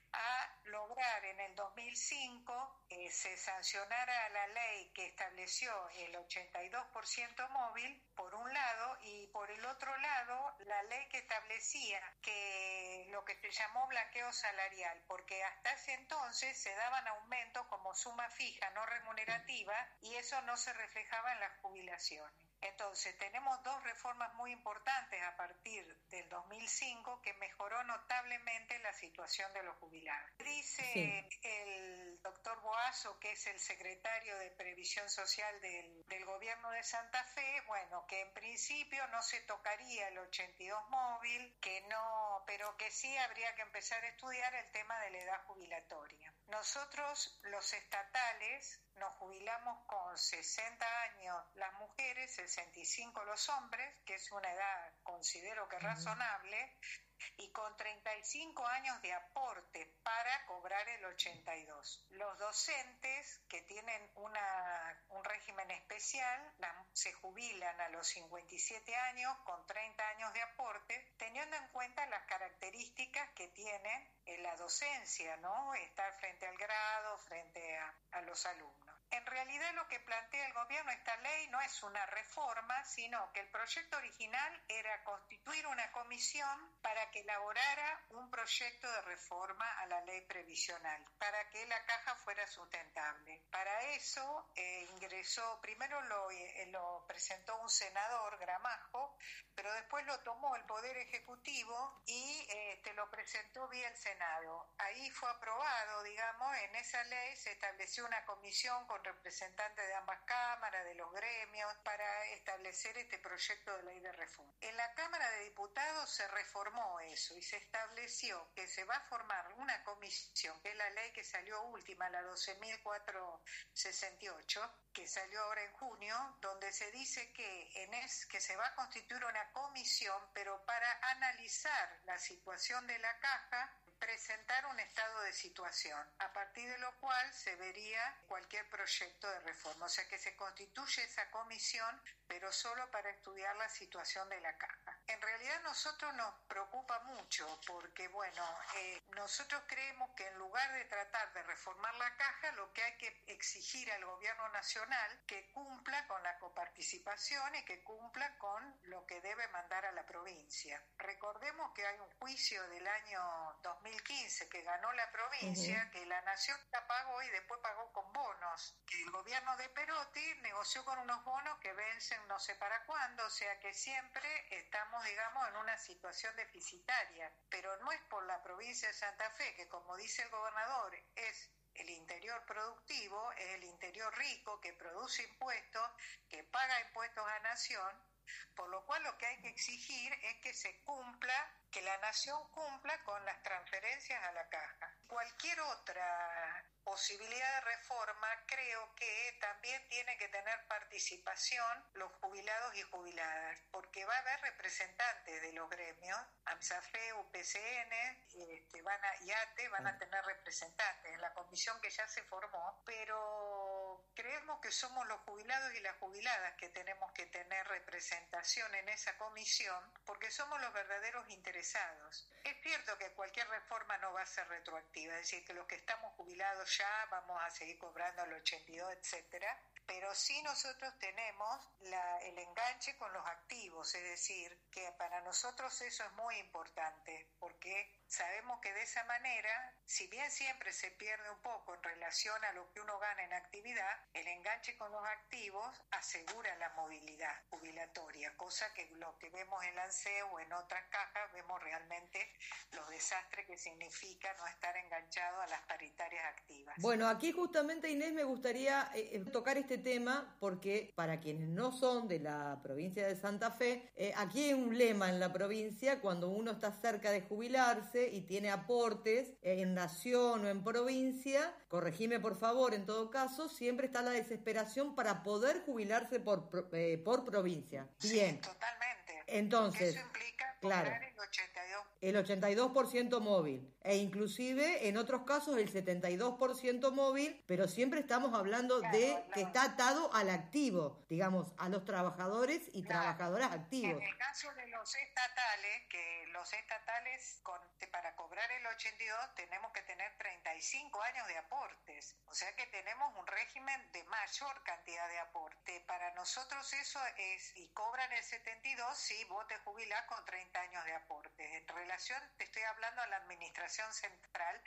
a lograr en el dos mil cinco eh, se sancionara la ley que estableció el ochenta y dos por ciento móvil, por un lado, y por el otro lado, la ley que establecía que lo que se llamó blanqueo salarial, porque hasta ese entonces se daban aumentos como suma fija, no remunerativa, y eso no se reflejaba en las jubilaciones. Entonces, tenemos dos reformas muy importantes a partir del dos mil cinco que mejoró notablemente la situación de los jubilados. Dice sí. el doctor Boazo, que es el secretario de Previsión Social del, del gobierno de Santa Fe, bueno, que en principio no se tocaría el ochenta y dos móvil, que no, pero que sí habría que empezar a estudiar el tema de la edad jubilatoria. Nosotros, los estatales, nos jubilamos con sesenta años las mujeres, sesenta y cinco los hombres, que es una edad, considero que razonable, y con treinta y cinco años de aporte para cobrar el ochenta y dos. Los docentes que tienen una, un régimen especial la, se jubilan a los cincuenta y siete años con treinta años de aporte, teniendo en cuenta las características que tiene en la docencia, ¿no? Estar frente al grado, frente a, a los alumnos. En realidad lo que plantea el gobierno, esta ley, no es una reforma, sino que el proyecto original era constituir una comisión para que elaborara un proyecto de reforma a la ley previsional, para que la caja fuera sustentable. Para eso eh, ingresó, primero lo, eh, lo presentó un senador, Gramajo, pero después lo tomó el Poder Ejecutivo y eh, te lo presentó vía el Senado. Ahí fue aprobado, digamos, en esa ley se estableció una comisión con representantes de ambas cámaras, de los gremios, para establecer este proyecto de ley de reforma. En la Cámara de Diputados se reformó eso y se estableció que se va a formar una comisión, que es la ley que salió última, la doce mil cuatrocientos sesenta y ocho, que salió ahora en junio, donde se dice que, en es, que se va a constituir una comisión, pero para analizar la situación de la caja, presentar un estado de situación, a partir de lo cual se vería cualquier proyecto de reforma. O sea que se constituye esa comisión, pero solo para estudiar la situación de la caja. En realidad nosotros nos preocupa mucho porque, bueno, eh, nosotros creemos que en lugar de tratar de reformar la caja, lo que hay que exigir al gobierno nacional que cumpla con la coparticipación y que cumpla con lo que debe mandar a la provincia. Recordemos que hay un juicio del año dos mil quince que ganó la provincia, uh-huh. que la nación la pagó y después pagó con bonos. El gobierno de Perotti negoció con unos bonos que vencen no sé para cuándo, o sea que siempre estamos, digamos, en una situación deficitaria. Pero no es por la provincia de Santa Fe, que como dice el gobernador, es el interior productivo, es el interior rico que produce impuestos, que paga impuestos a nación, por lo cual lo que hay que exigir es que se cumpla, que la nación cumpla con las transferencias a la caja. Cualquier otra posibilidad de reforma creo que también tiene que tener participación participación los jubilados y jubiladas, porque va a haber representantes de los gremios, AMSAFE, U P C N, este, van a, y A T E van a tener representantes en la comisión que ya se formó, pero creemos que somos los jubilados y las jubiladas que tenemos que tener representación en esa comisión, porque somos los verdaderos interesados. Es cierto que cualquier reforma no va a ser retroactiva, es decir, que los que estamos jubilados ya vamos a seguir cobrando al ochenta y dos, etcétera, pero sí nosotros tenemos la, el enganche con los activos, es decir, que para nosotros eso es muy importante, porque sabemos que de esa manera, si bien siempre se pierde un poco en relación a lo que uno gana en actividad, el enganche con los activos asegura la movilidad jubilatoria, cosa que lo que vemos en la ANSES o en otras cajas, vemos realmente los desastres que significa no estar enganchado a las paritarias activas. Bueno, aquí justamente, Inés, me gustaría eh, tocar este tema porque para quienes no son de la provincia de Santa Fe, eh, aquí hay un lema en la provincia cuando uno está cerca de jubilarse y tiene aportes en nación o en provincia, corregime por favor, en todo caso, siempre está la desesperación para poder jubilarse por, eh, por provincia. Bien. Sí, totalmente. Entonces, eso implica claro, cobrar el ochenta y dos por ciento. el ochenta y dos por ciento móvil, e inclusive en otros casos el setenta y dos por ciento móvil, pero siempre estamos hablando claro, de claro. que está atado al activo, digamos, a los trabajadores y claro. trabajadoras activos. En el caso de los estatales, que los estatales con, para cobrar el ochenta y dos tenemos que tener treinta y cinco años de aportes, o sea que tenemos un régimen de mayor cantidad de aporte. Para nosotros eso es, y cobran el setenta y dos si vos te jubilás con treinta años de aportes. En relación, te estoy hablando a la administración central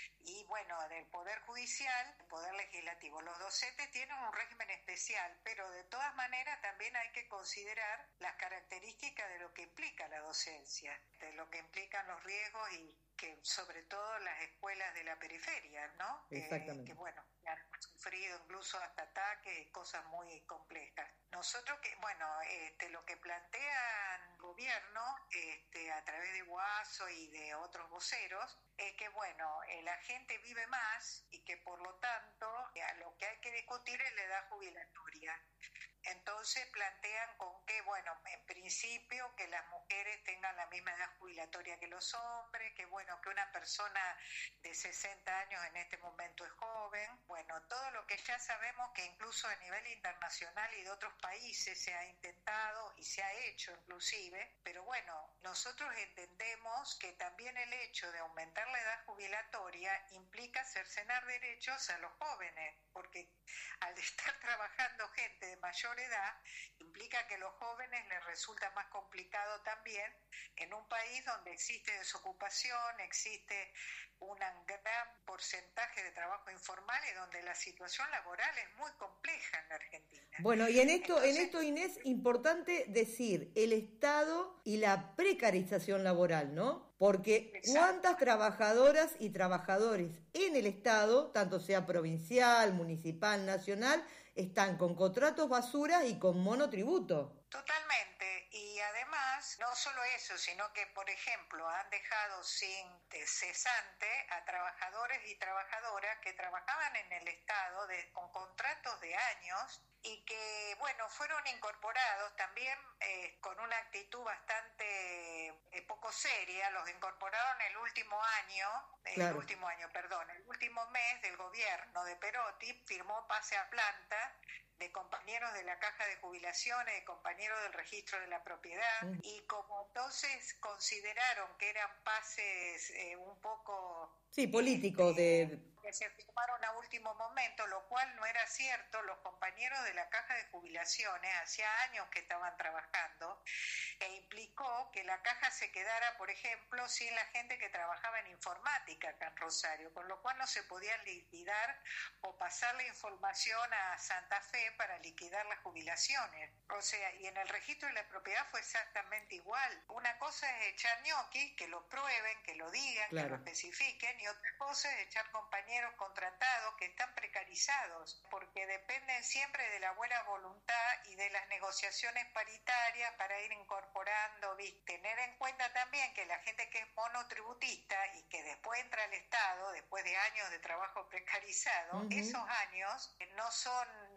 y bueno, del Poder Judicial, el Poder Legislativo. Los docentes tienen un régimen especial, pero de todas maneras también hay que considerar las características de lo que implica la docencia, de lo que implican los riesgos y que sobre todo las escuelas de la periferia, ¿no? Exactamente. Eh, que bueno, han sufrido incluso hasta ataques y cosas muy complejas. Nosotros que, bueno, este, lo que plantean el gobierno este, a través de Guaso y de otros voceros es que, bueno, eh, la gente vive más y que por lo tanto a lo que hay que discutir es la edad jubilatoria. Entonces plantean con que, bueno, en principio que las mujeres tengan la misma edad jubilatoria que los hombres, que bueno, que una persona de sesenta años en este momento es joven. Bueno, todo lo que ya sabemos que incluso a nivel internacional y de otros países se ha intentado y se ha hecho inclusive, pero bueno, nosotros entendemos que también el hecho de aumentar la edad jubilatoria implica cercenar derechos a los jóvenes, porque al estar trabajando gente de mayor edad, implica que a los jóvenes les resulta más complicado también en un país donde existe desocupación, existe un gran porcentaje de trabajo informal y donde la situación laboral es muy compleja en la Argentina. Bueno, y en esto, Entonces, en esto, Inés, importante decir el Estado y la precarización laboral, ¿no? Porque exacto. ¿Cuántas trabajadoras y trabajadores en el Estado, tanto sea provincial, municipal, nacional, están con contratos basura y con monotributo? Totalmente, y además, no solo eso, sino que, por ejemplo, han dejado sin cesante a trabajadores y trabajadoras que trabajaban en el Estado de, con contratos de años y que, bueno, fueron incorporados también eh, con una actitud bastante eh, poco seria, los incorporaron el último año, claro. el último año, perdón, el último mes del gobierno de Perotti, firmó pase a planta de compañeros de la Caja de Jubilaciones, de compañeros del Registro de la Propiedad, mm. y como entonces consideraron que eran pases eh, un poco... Sí, políticos de... que se firmaron a último momento, lo cual no era cierto. Los compañeros de la Caja de Jubilaciones hacía años que estaban trabajando e implicó que la Caja se quedara, por ejemplo, sin la gente que trabajaba en informática acá en Rosario, con lo cual no se podía liquidar o pasar la información a Santa Fe para liquidar las jubilaciones. O sea, y en el registro de la propiedad fue exactamente igual. Una cosa es echar ñoquis, que lo prueben, que lo digan, claro. que lo especifiquen, y otra cosa es echar compañeros contratados que están precarizados, porque dependen siempre de la buena voluntad y de las negociaciones paritarias para ir incorporando, ¿viste? Tener en cuenta también que la gente que es monotributista y que después entra al Estado, después de años de trabajo precarizado, uh-huh. esos años no son,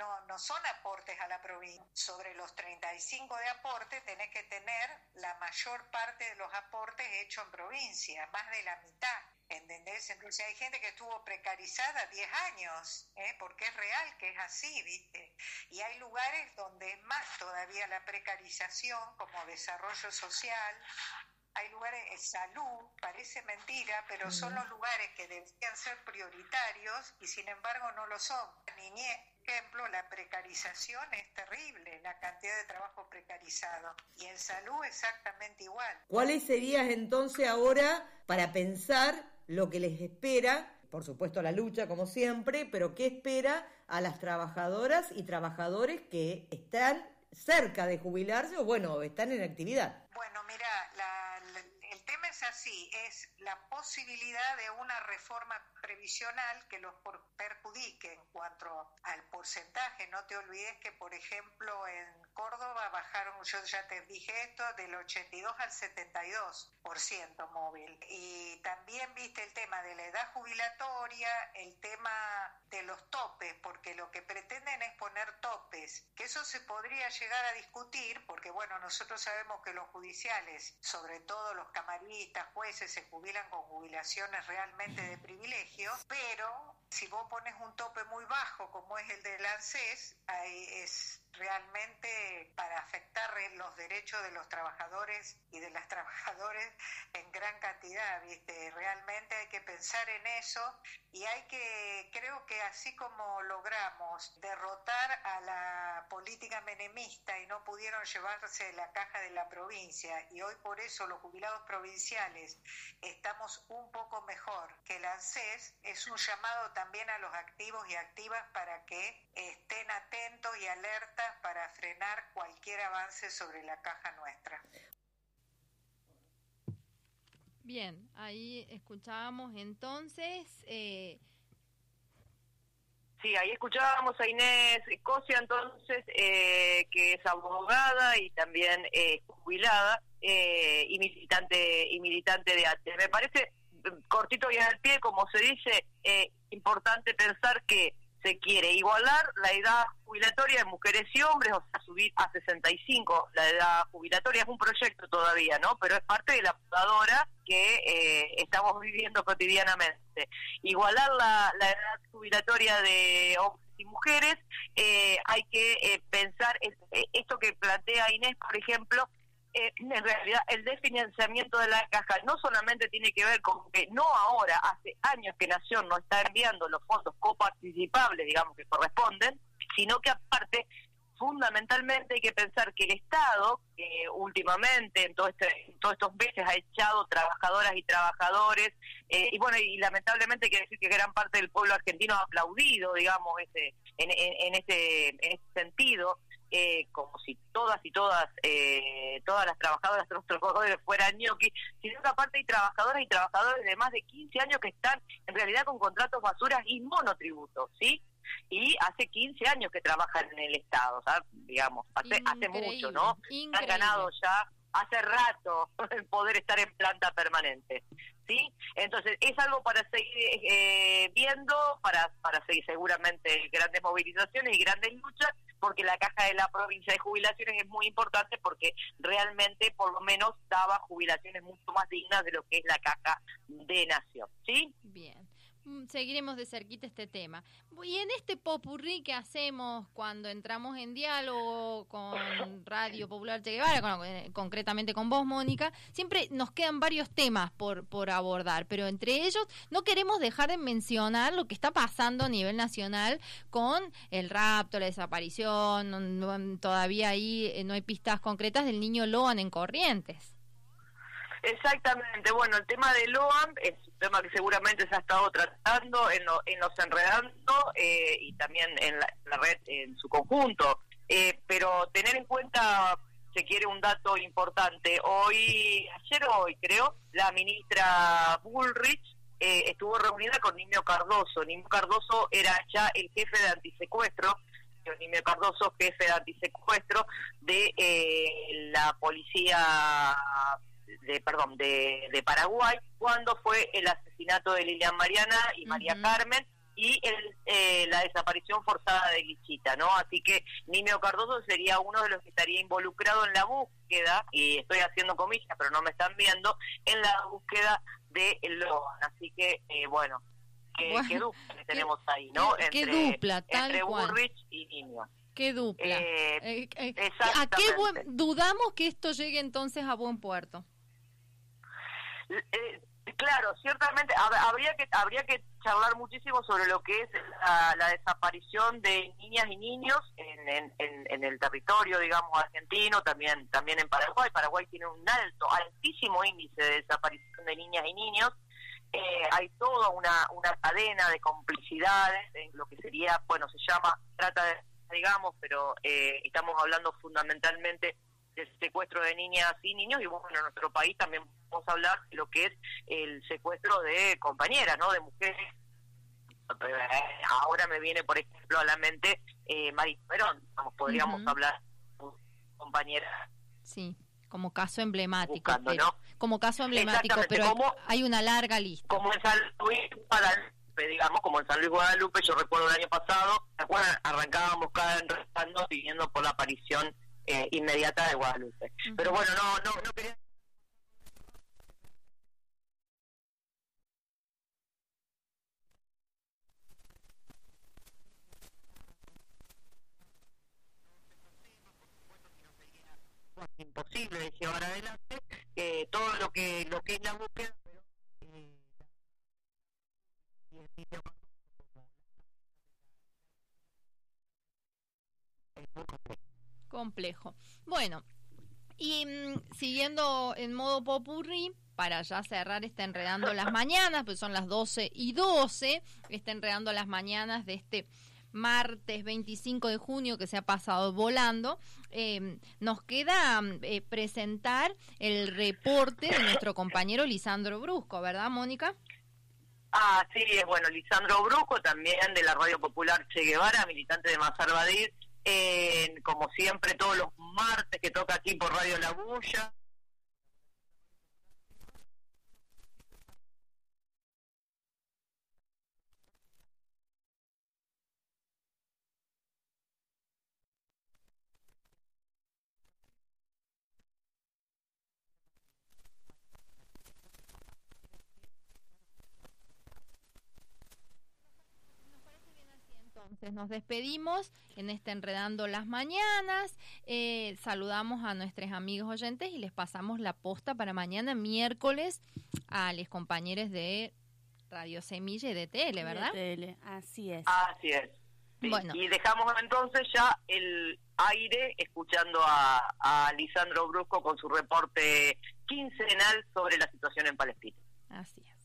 no, no son aportes a la provincia. Sobre los treinta y cinco de aporte tenés que tener la mayor parte de los aportes hechos en provincia, más de la mitad. ¿Entendés? Entonces hay gente que estuvo precarizada diez años, ¿eh? Porque es real que es así, ¿viste? Y hay lugares donde es más todavía la precarización, como desarrollo social, hay lugares de salud, parece mentira, pero uh-huh. son los lugares que deberían ser prioritarios y sin embargo no lo son. Niñez, por ejemplo, la precarización es terrible, la cantidad de trabajo precarizado. Y en salud exactamente igual. ¿Cuáles serían entonces ahora para pensar lo que les espera? Por supuesto la lucha como siempre, pero ¿qué espera a las trabajadoras y trabajadores que están cerca de jubilarse o bueno, están en actividad? Bueno, mira, la, la, el tema es así, es la posibilidad de una reforma previsional que los por, perjudique en cuanto al porcentaje. No te olvides que, por ejemplo, en Córdoba bajaron, yo ya te dije esto, del ochenta y dos al setenta y dos por ciento móvil. Y también viste el tema de la edad jubilatoria, el tema de los topes, porque lo que pretenden es poner topes, que eso se podría llegar a discutir, porque bueno, nosotros sabemos que los judiciales, sobre todo los camaristas, jueces, se jubilan con jubilaciones realmente de privilegio, pero si vos pones un tope muy bajo como es el del ANSES, ahí es realmente para afectar los derechos de los trabajadores y de las trabajadoras en gran cantidad, ¿viste? Realmente hay que pensar en eso y hay que, creo que así como logramos derrotar a la política menemista y no pudieron llevarse la caja de la provincia y hoy por eso los jubilados provinciales estamos un poco mejor que el ANSES, es un llamado también a los activos y activas para que estén atentos y alertas para frenar cualquier avance sobre la caja nuestra. Bien, ahí escuchábamos entonces... Eh... Sí, ahí escuchábamos a Inés Cosia, entonces, eh, que es abogada y también eh, jubilada eh, y militante y militante de A T E. Me parece, cortito y al pie, como se dice, eh, importante pensar que se quiere igualar la edad jubilatoria de mujeres y hombres, o sea, subir a sesenta y cinco la edad jubilatoria. Es un proyecto todavía, ¿no? Pero es parte de la fundadora que eh, estamos viviendo cotidianamente. Igualar la, la edad jubilatoria de hombres y mujeres, eh, hay que eh, pensar, eh, esto que plantea Inés, por ejemplo, Eh, en realidad el desfinanciamiento de la caja no solamente tiene que ver con que no ahora, hace años que Nación no está enviando los fondos coparticipables, digamos, que corresponden, sino que aparte, fundamentalmente hay que pensar que el Estado, que últimamente en, todo este, en todos estos meses ha echado trabajadoras y trabajadores, eh, y bueno, y lamentablemente quiere decir que gran parte del pueblo argentino ha aplaudido, digamos, ese, en, en, en, ese, en ese sentido, Eh, como si todas y todas eh, todas las trabajadoras, los trabajadores fueran ñoquis, sino que aparte hay trabajadoras y trabajadores de más de quince años que están en realidad con contratos basuras y monotributos, ¿sí? Y hace quince años que trabajan en el Estado, ¿sabes? Digamos, hace, hace mucho, ¿no? Increíble. Han ganado ya hace rato el poder estar en planta permanente, ¿sí? Entonces es algo para seguir eh, viendo, para, para seguir seguramente grandes movilizaciones y grandes luchas, porque la caja de la provincia de jubilaciones es muy importante porque realmente por lo menos daba jubilaciones mucho más dignas de lo que es la caja de Nación, ¿sí? Bien. Seguiremos de cerquita este tema. Y en este popurrí que hacemos cuando entramos en diálogo con Radio Popular Che Guevara, con, eh, concretamente con vos, Mónica, siempre nos quedan varios temas por, por abordar, pero entre ellos no queremos dejar de mencionar lo que está pasando a nivel nacional con el rapto, la desaparición, no, no, todavía ahí eh, no hay pistas concretas del niño Loan en Corrientes. Exactamente, bueno, el tema de Loan es un tema que seguramente se ha estado tratando en, lo, en los Enredando eh, y también en la, la red en su conjunto, eh, pero tener en cuenta, se quiere un dato importante, hoy, ayer o hoy creo, la ministra Bullrich eh, estuvo reunida con Nimio Cardoso. Nimio Cardoso era ya el jefe de antisecuestro, Nimio Cardoso, jefe de antisecuestro de eh, la policía de perdón de, de Paraguay, cuando fue el asesinato de Lilian Mariana y María uh-huh. Carmen, y el, eh, la desaparición forzada de Lichita, ¿no? Así que Nimio Cardoso sería uno de los que estaría involucrado en la búsqueda, y estoy haciendo comillas, pero no me están viendo, en la búsqueda de Logan. Así que, eh, bueno, qué, Bueno, qué dupla que tenemos ahí, ¿no? qué- qué entre, dupla, tal entre cual. Bullrich y Nimio. Qué dupla. Eh, Eh, eh, ¿A qué exactamente. buen- dudamos que esto llegue entonces a buen puerto? Eh, claro, ciertamente hab- habría que habría que charlar muchísimo sobre lo que es la, la desaparición de niñas y niños en, en, en, en el territorio, digamos, argentino, también también en Paraguay. Paraguay tiene un alto, altísimo índice de desaparición de niñas y niños. Eh, hay toda una, una cadena de complicidades en lo que sería, bueno, se llama trata de, digamos, pero eh, estamos hablando fundamentalmente del secuestro de niñas y niños, y bueno, en nuestro país también vamos a hablar de lo que es el secuestro de compañeras, ¿no? De mujeres. Ahora me viene, por ejemplo, a la mente eh, Marita Perón, vamos, podríamos Ujú. hablar de compañeras. Sí, como caso emblemático. Buscando, pero- ¿no? Como caso emblemático, Exactamente, pero hay, como- hay una larga lista. Como en San Luis Guadalupe, digamos, como en San Luis Guadalupe, yo recuerdo el año pasado, ¿se acuerdan? Arrancábamos cada enredando pidiendo por la aparición eh, inmediata de Guadalupe. Pero bueno, no, no, no quería... imposible de llevar adelante eh, todo lo que lo que es la búsqueda, pero eh, y el sitio es muy complejo. Complejo. Bueno, y mm, siguiendo en modo popurrí, para ya cerrar este Enredando las Mañanas, pues son las doce y doce, este Enredando las Mañanas de este martes veinticinco de junio que se ha pasado volando, eh, nos queda eh, presentar el reporte de nuestro compañero Lisandro Brusco, ¿verdad, Mónica? Ah, sí, es bueno, Lisandro Brusco, también de la Radio Popular Che Guevara, militante de Mazar Badir, eh, como siempre todos los martes que toca aquí por Radio La Bulla. Entonces nos despedimos en este Enredando las Mañanas, eh, saludamos a nuestros amigos oyentes y les pasamos la posta para mañana miércoles a los compañeros de Radio Semilla y de Tele, ¿verdad? De Tele, así es. Así es. Sí. Bueno. Y dejamos entonces ya el aire escuchando a, a Lisandro Brusco con su reporte quincenal sobre la situación en Palestina. Así es.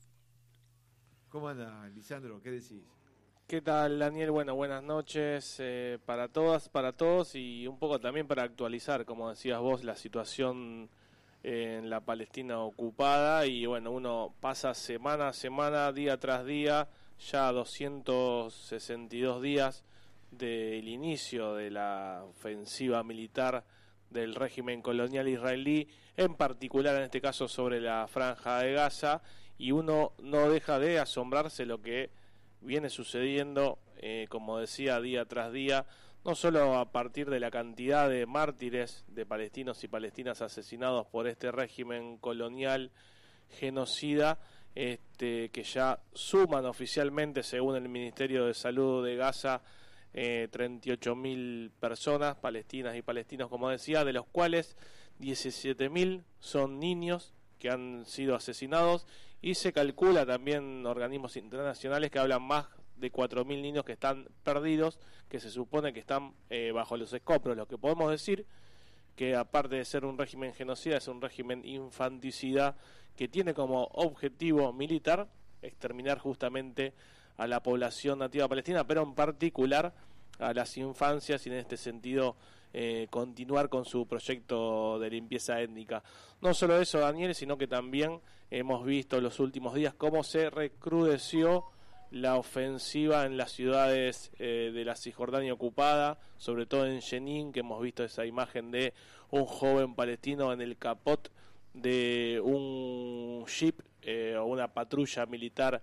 ¿Cómo anda, Lisandro? ¿Qué decís? ¿Qué tal, Daniel? Bueno, buenas noches eh, para todas, para todos y un poco también para actualizar, como decías vos, la situación en la Palestina ocupada y bueno, uno pasa semana a semana, día tras día, ya doscientos sesenta y dos días del inicio de la ofensiva militar del régimen colonial israelí, en particular en este caso sobre la Franja de Gaza, y uno no deja de asombrarse lo que viene sucediendo, eh, como decía, día tras día, no solo a partir de la cantidad de mártires de palestinos y palestinas asesinados por este régimen colonial genocida, este, que ya suman oficialmente, según el Ministerio de Salud de Gaza, eh, treinta y ocho mil personas, palestinas y palestinos, como decía, de los cuales diecisiete mil son niños que han sido asesinados, y se calcula también organismos internacionales que hablan más de cuatro mil niños que están perdidos, que se supone que están eh, bajo los escombros. Lo que podemos decir que, aparte de ser un régimen genocida, es un régimen infanticida que tiene como objetivo militar exterminar justamente a la población nativa palestina, pero en particular a las infancias, y en este sentido eh, continuar con su proyecto de limpieza étnica. No solo eso, Daniel, sino que también hemos visto en los últimos días cómo se recrudeció la ofensiva en las ciudades eh, de la Cisjordania ocupada, sobre todo en Jenin, que hemos visto esa imagen de un joven palestino en el capot de un jeep eh, o una patrulla militar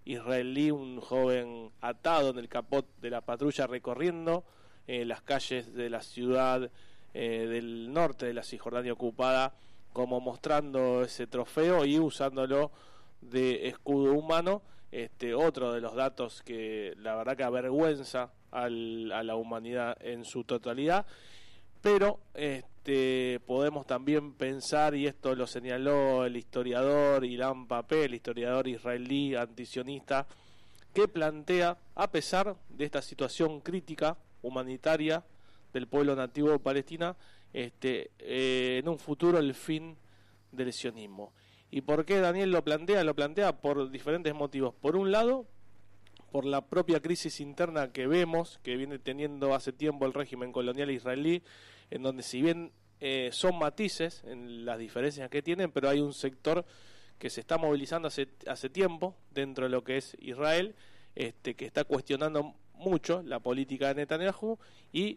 israelí, un joven atado en el capot de la patrulla recorriendo eh, las calles de la ciudad eh, del norte de la Cisjordania ocupada, como mostrando ese trofeo y usándolo de escudo humano. Este, otro de los datos que la verdad que avergüenza al, a la humanidad en su totalidad. Pero este, podemos también pensar, y esto lo señaló el historiador Ilan Pappé, el historiador israelí antisionista, que plantea, a pesar de esta situación crítica humanitaria del pueblo nativo de Palestina, este, eh, en un futuro el fin del sionismo. ¿Y por qué Daniel lo plantea? Lo plantea por diferentes motivos. Por un lado, por la propia crisis interna que vemos, que viene teniendo hace tiempo el régimen colonial israelí, en donde si bien eh, son matices en las diferencias que tienen, pero hay un sector que se está movilizando hace, hace tiempo dentro de lo que es Israel, este, que está cuestionando mucho la política de Netanyahu, y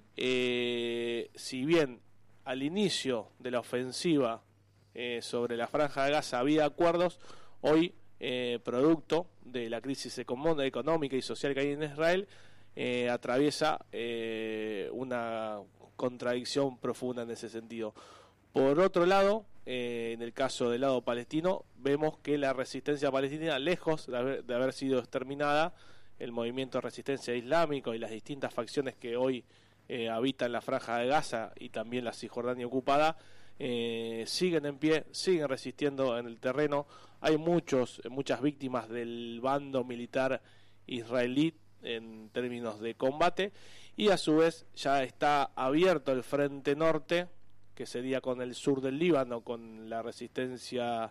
eh, si bien al inicio de la ofensiva eh, sobre la Franja de Gaza había acuerdos, hoy Eh, producto de la crisis económica y social que hay en Israel, eh, atraviesa eh, una contradicción profunda en ese sentido. Por otro lado, eh, en el caso del lado palestino, vemos que la resistencia palestina, lejos de haber, de haber sido exterminada, el movimiento de resistencia islámico y las distintas facciones que hoy eh, habitan la Franja de Gaza y también la Cisjordania ocupada, Eh, siguen en pie, siguen resistiendo en el terreno. Hay muchos, muchas víctimas del bando militar israelí en términos de combate, y a su vez ya está abierto el frente norte, que sería con el sur del Líbano, con la resistencia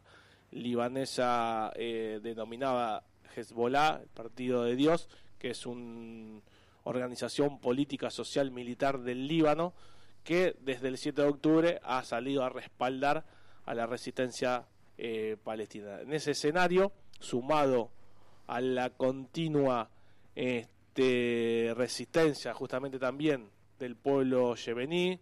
libanesa eh, denominada Hezbollah, el Partido de Dios, que es una organización política, social, militar del Líbano, que desde el siete de octubre ha salido a respaldar a la resistencia eh, palestina. En ese escenario, sumado a la continua este, resistencia justamente también del pueblo yemení,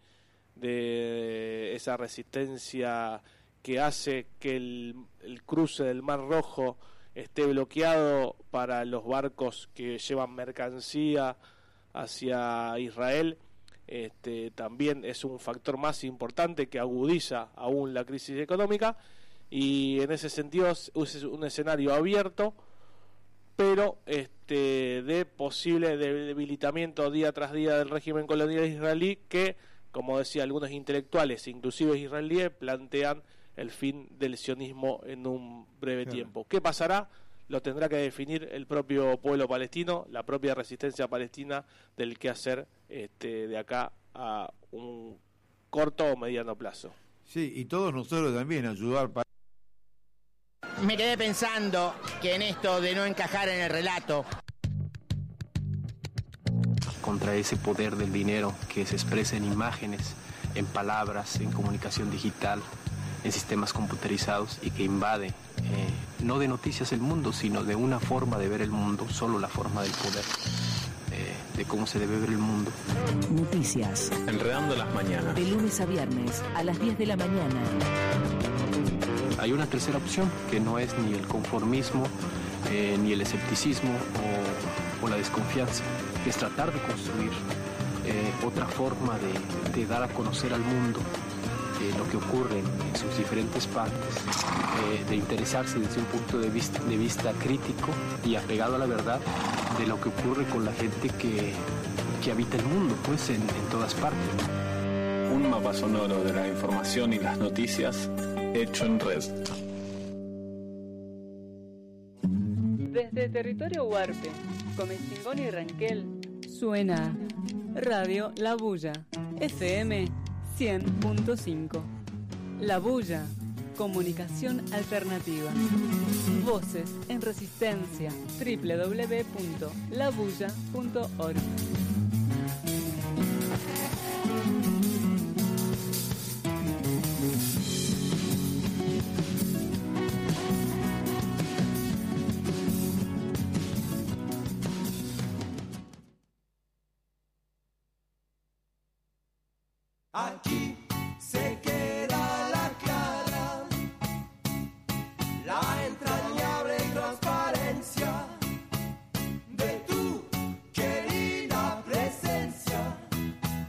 de esa resistencia que hace que el, el cruce del Mar Rojo esté bloqueado para los barcos que llevan mercancía hacia Israel, Este, también es un factor más importante que agudiza aún la crisis económica, y en ese sentido es un escenario abierto, pero este, de posible debilitamiento día tras día del régimen colonial israelí, que, como decía algunos intelectuales, inclusive israelíes, plantean el fin del sionismo en un breve claro. tiempo. ¿Qué pasará? Lo tendrá que definir el propio pueblo palestino, la propia resistencia palestina, del qué hacer este, de acá a un corto o mediano plazo. Sí, y todos nosotros también ayudar para... Me quedé pensando que en esto de no encajar en el relato, contra ese poder del dinero que se expresa en imágenes, en palabras, en comunicación digital, en sistemas computerizados, y que invade eh, no de noticias el mundo, sino de una forma de ver el mundo, solo la forma del poder, eh, de cómo se debe ver el mundo. Noticias. Enredando las mañanas. De lunes a viernes a las diez de la mañana. Hay una tercera opción, que no es ni el conformismo, eh, ni el escepticismo o, o la desconfianza, que es tratar de construir eh, otra forma de, de dar a conocer al mundo eh, lo que ocurre en sus diferentes partes, eh, de interesarse desde un punto de vista, de vista crítico y apegado a la verdad de lo que ocurre con la gente que, que habita el mundo, pues en, en todas partes. Un mapa sonoro de la información y las noticias hecho en red. Desde territorio Huarpe, Comechingón y Ranquel, suena Radio La Bulla, F M cien punto cinco. La Bulla, comunicación alternativa. Voces en resistencia, doble u doble u doble u punto la bulla punto org. Aquí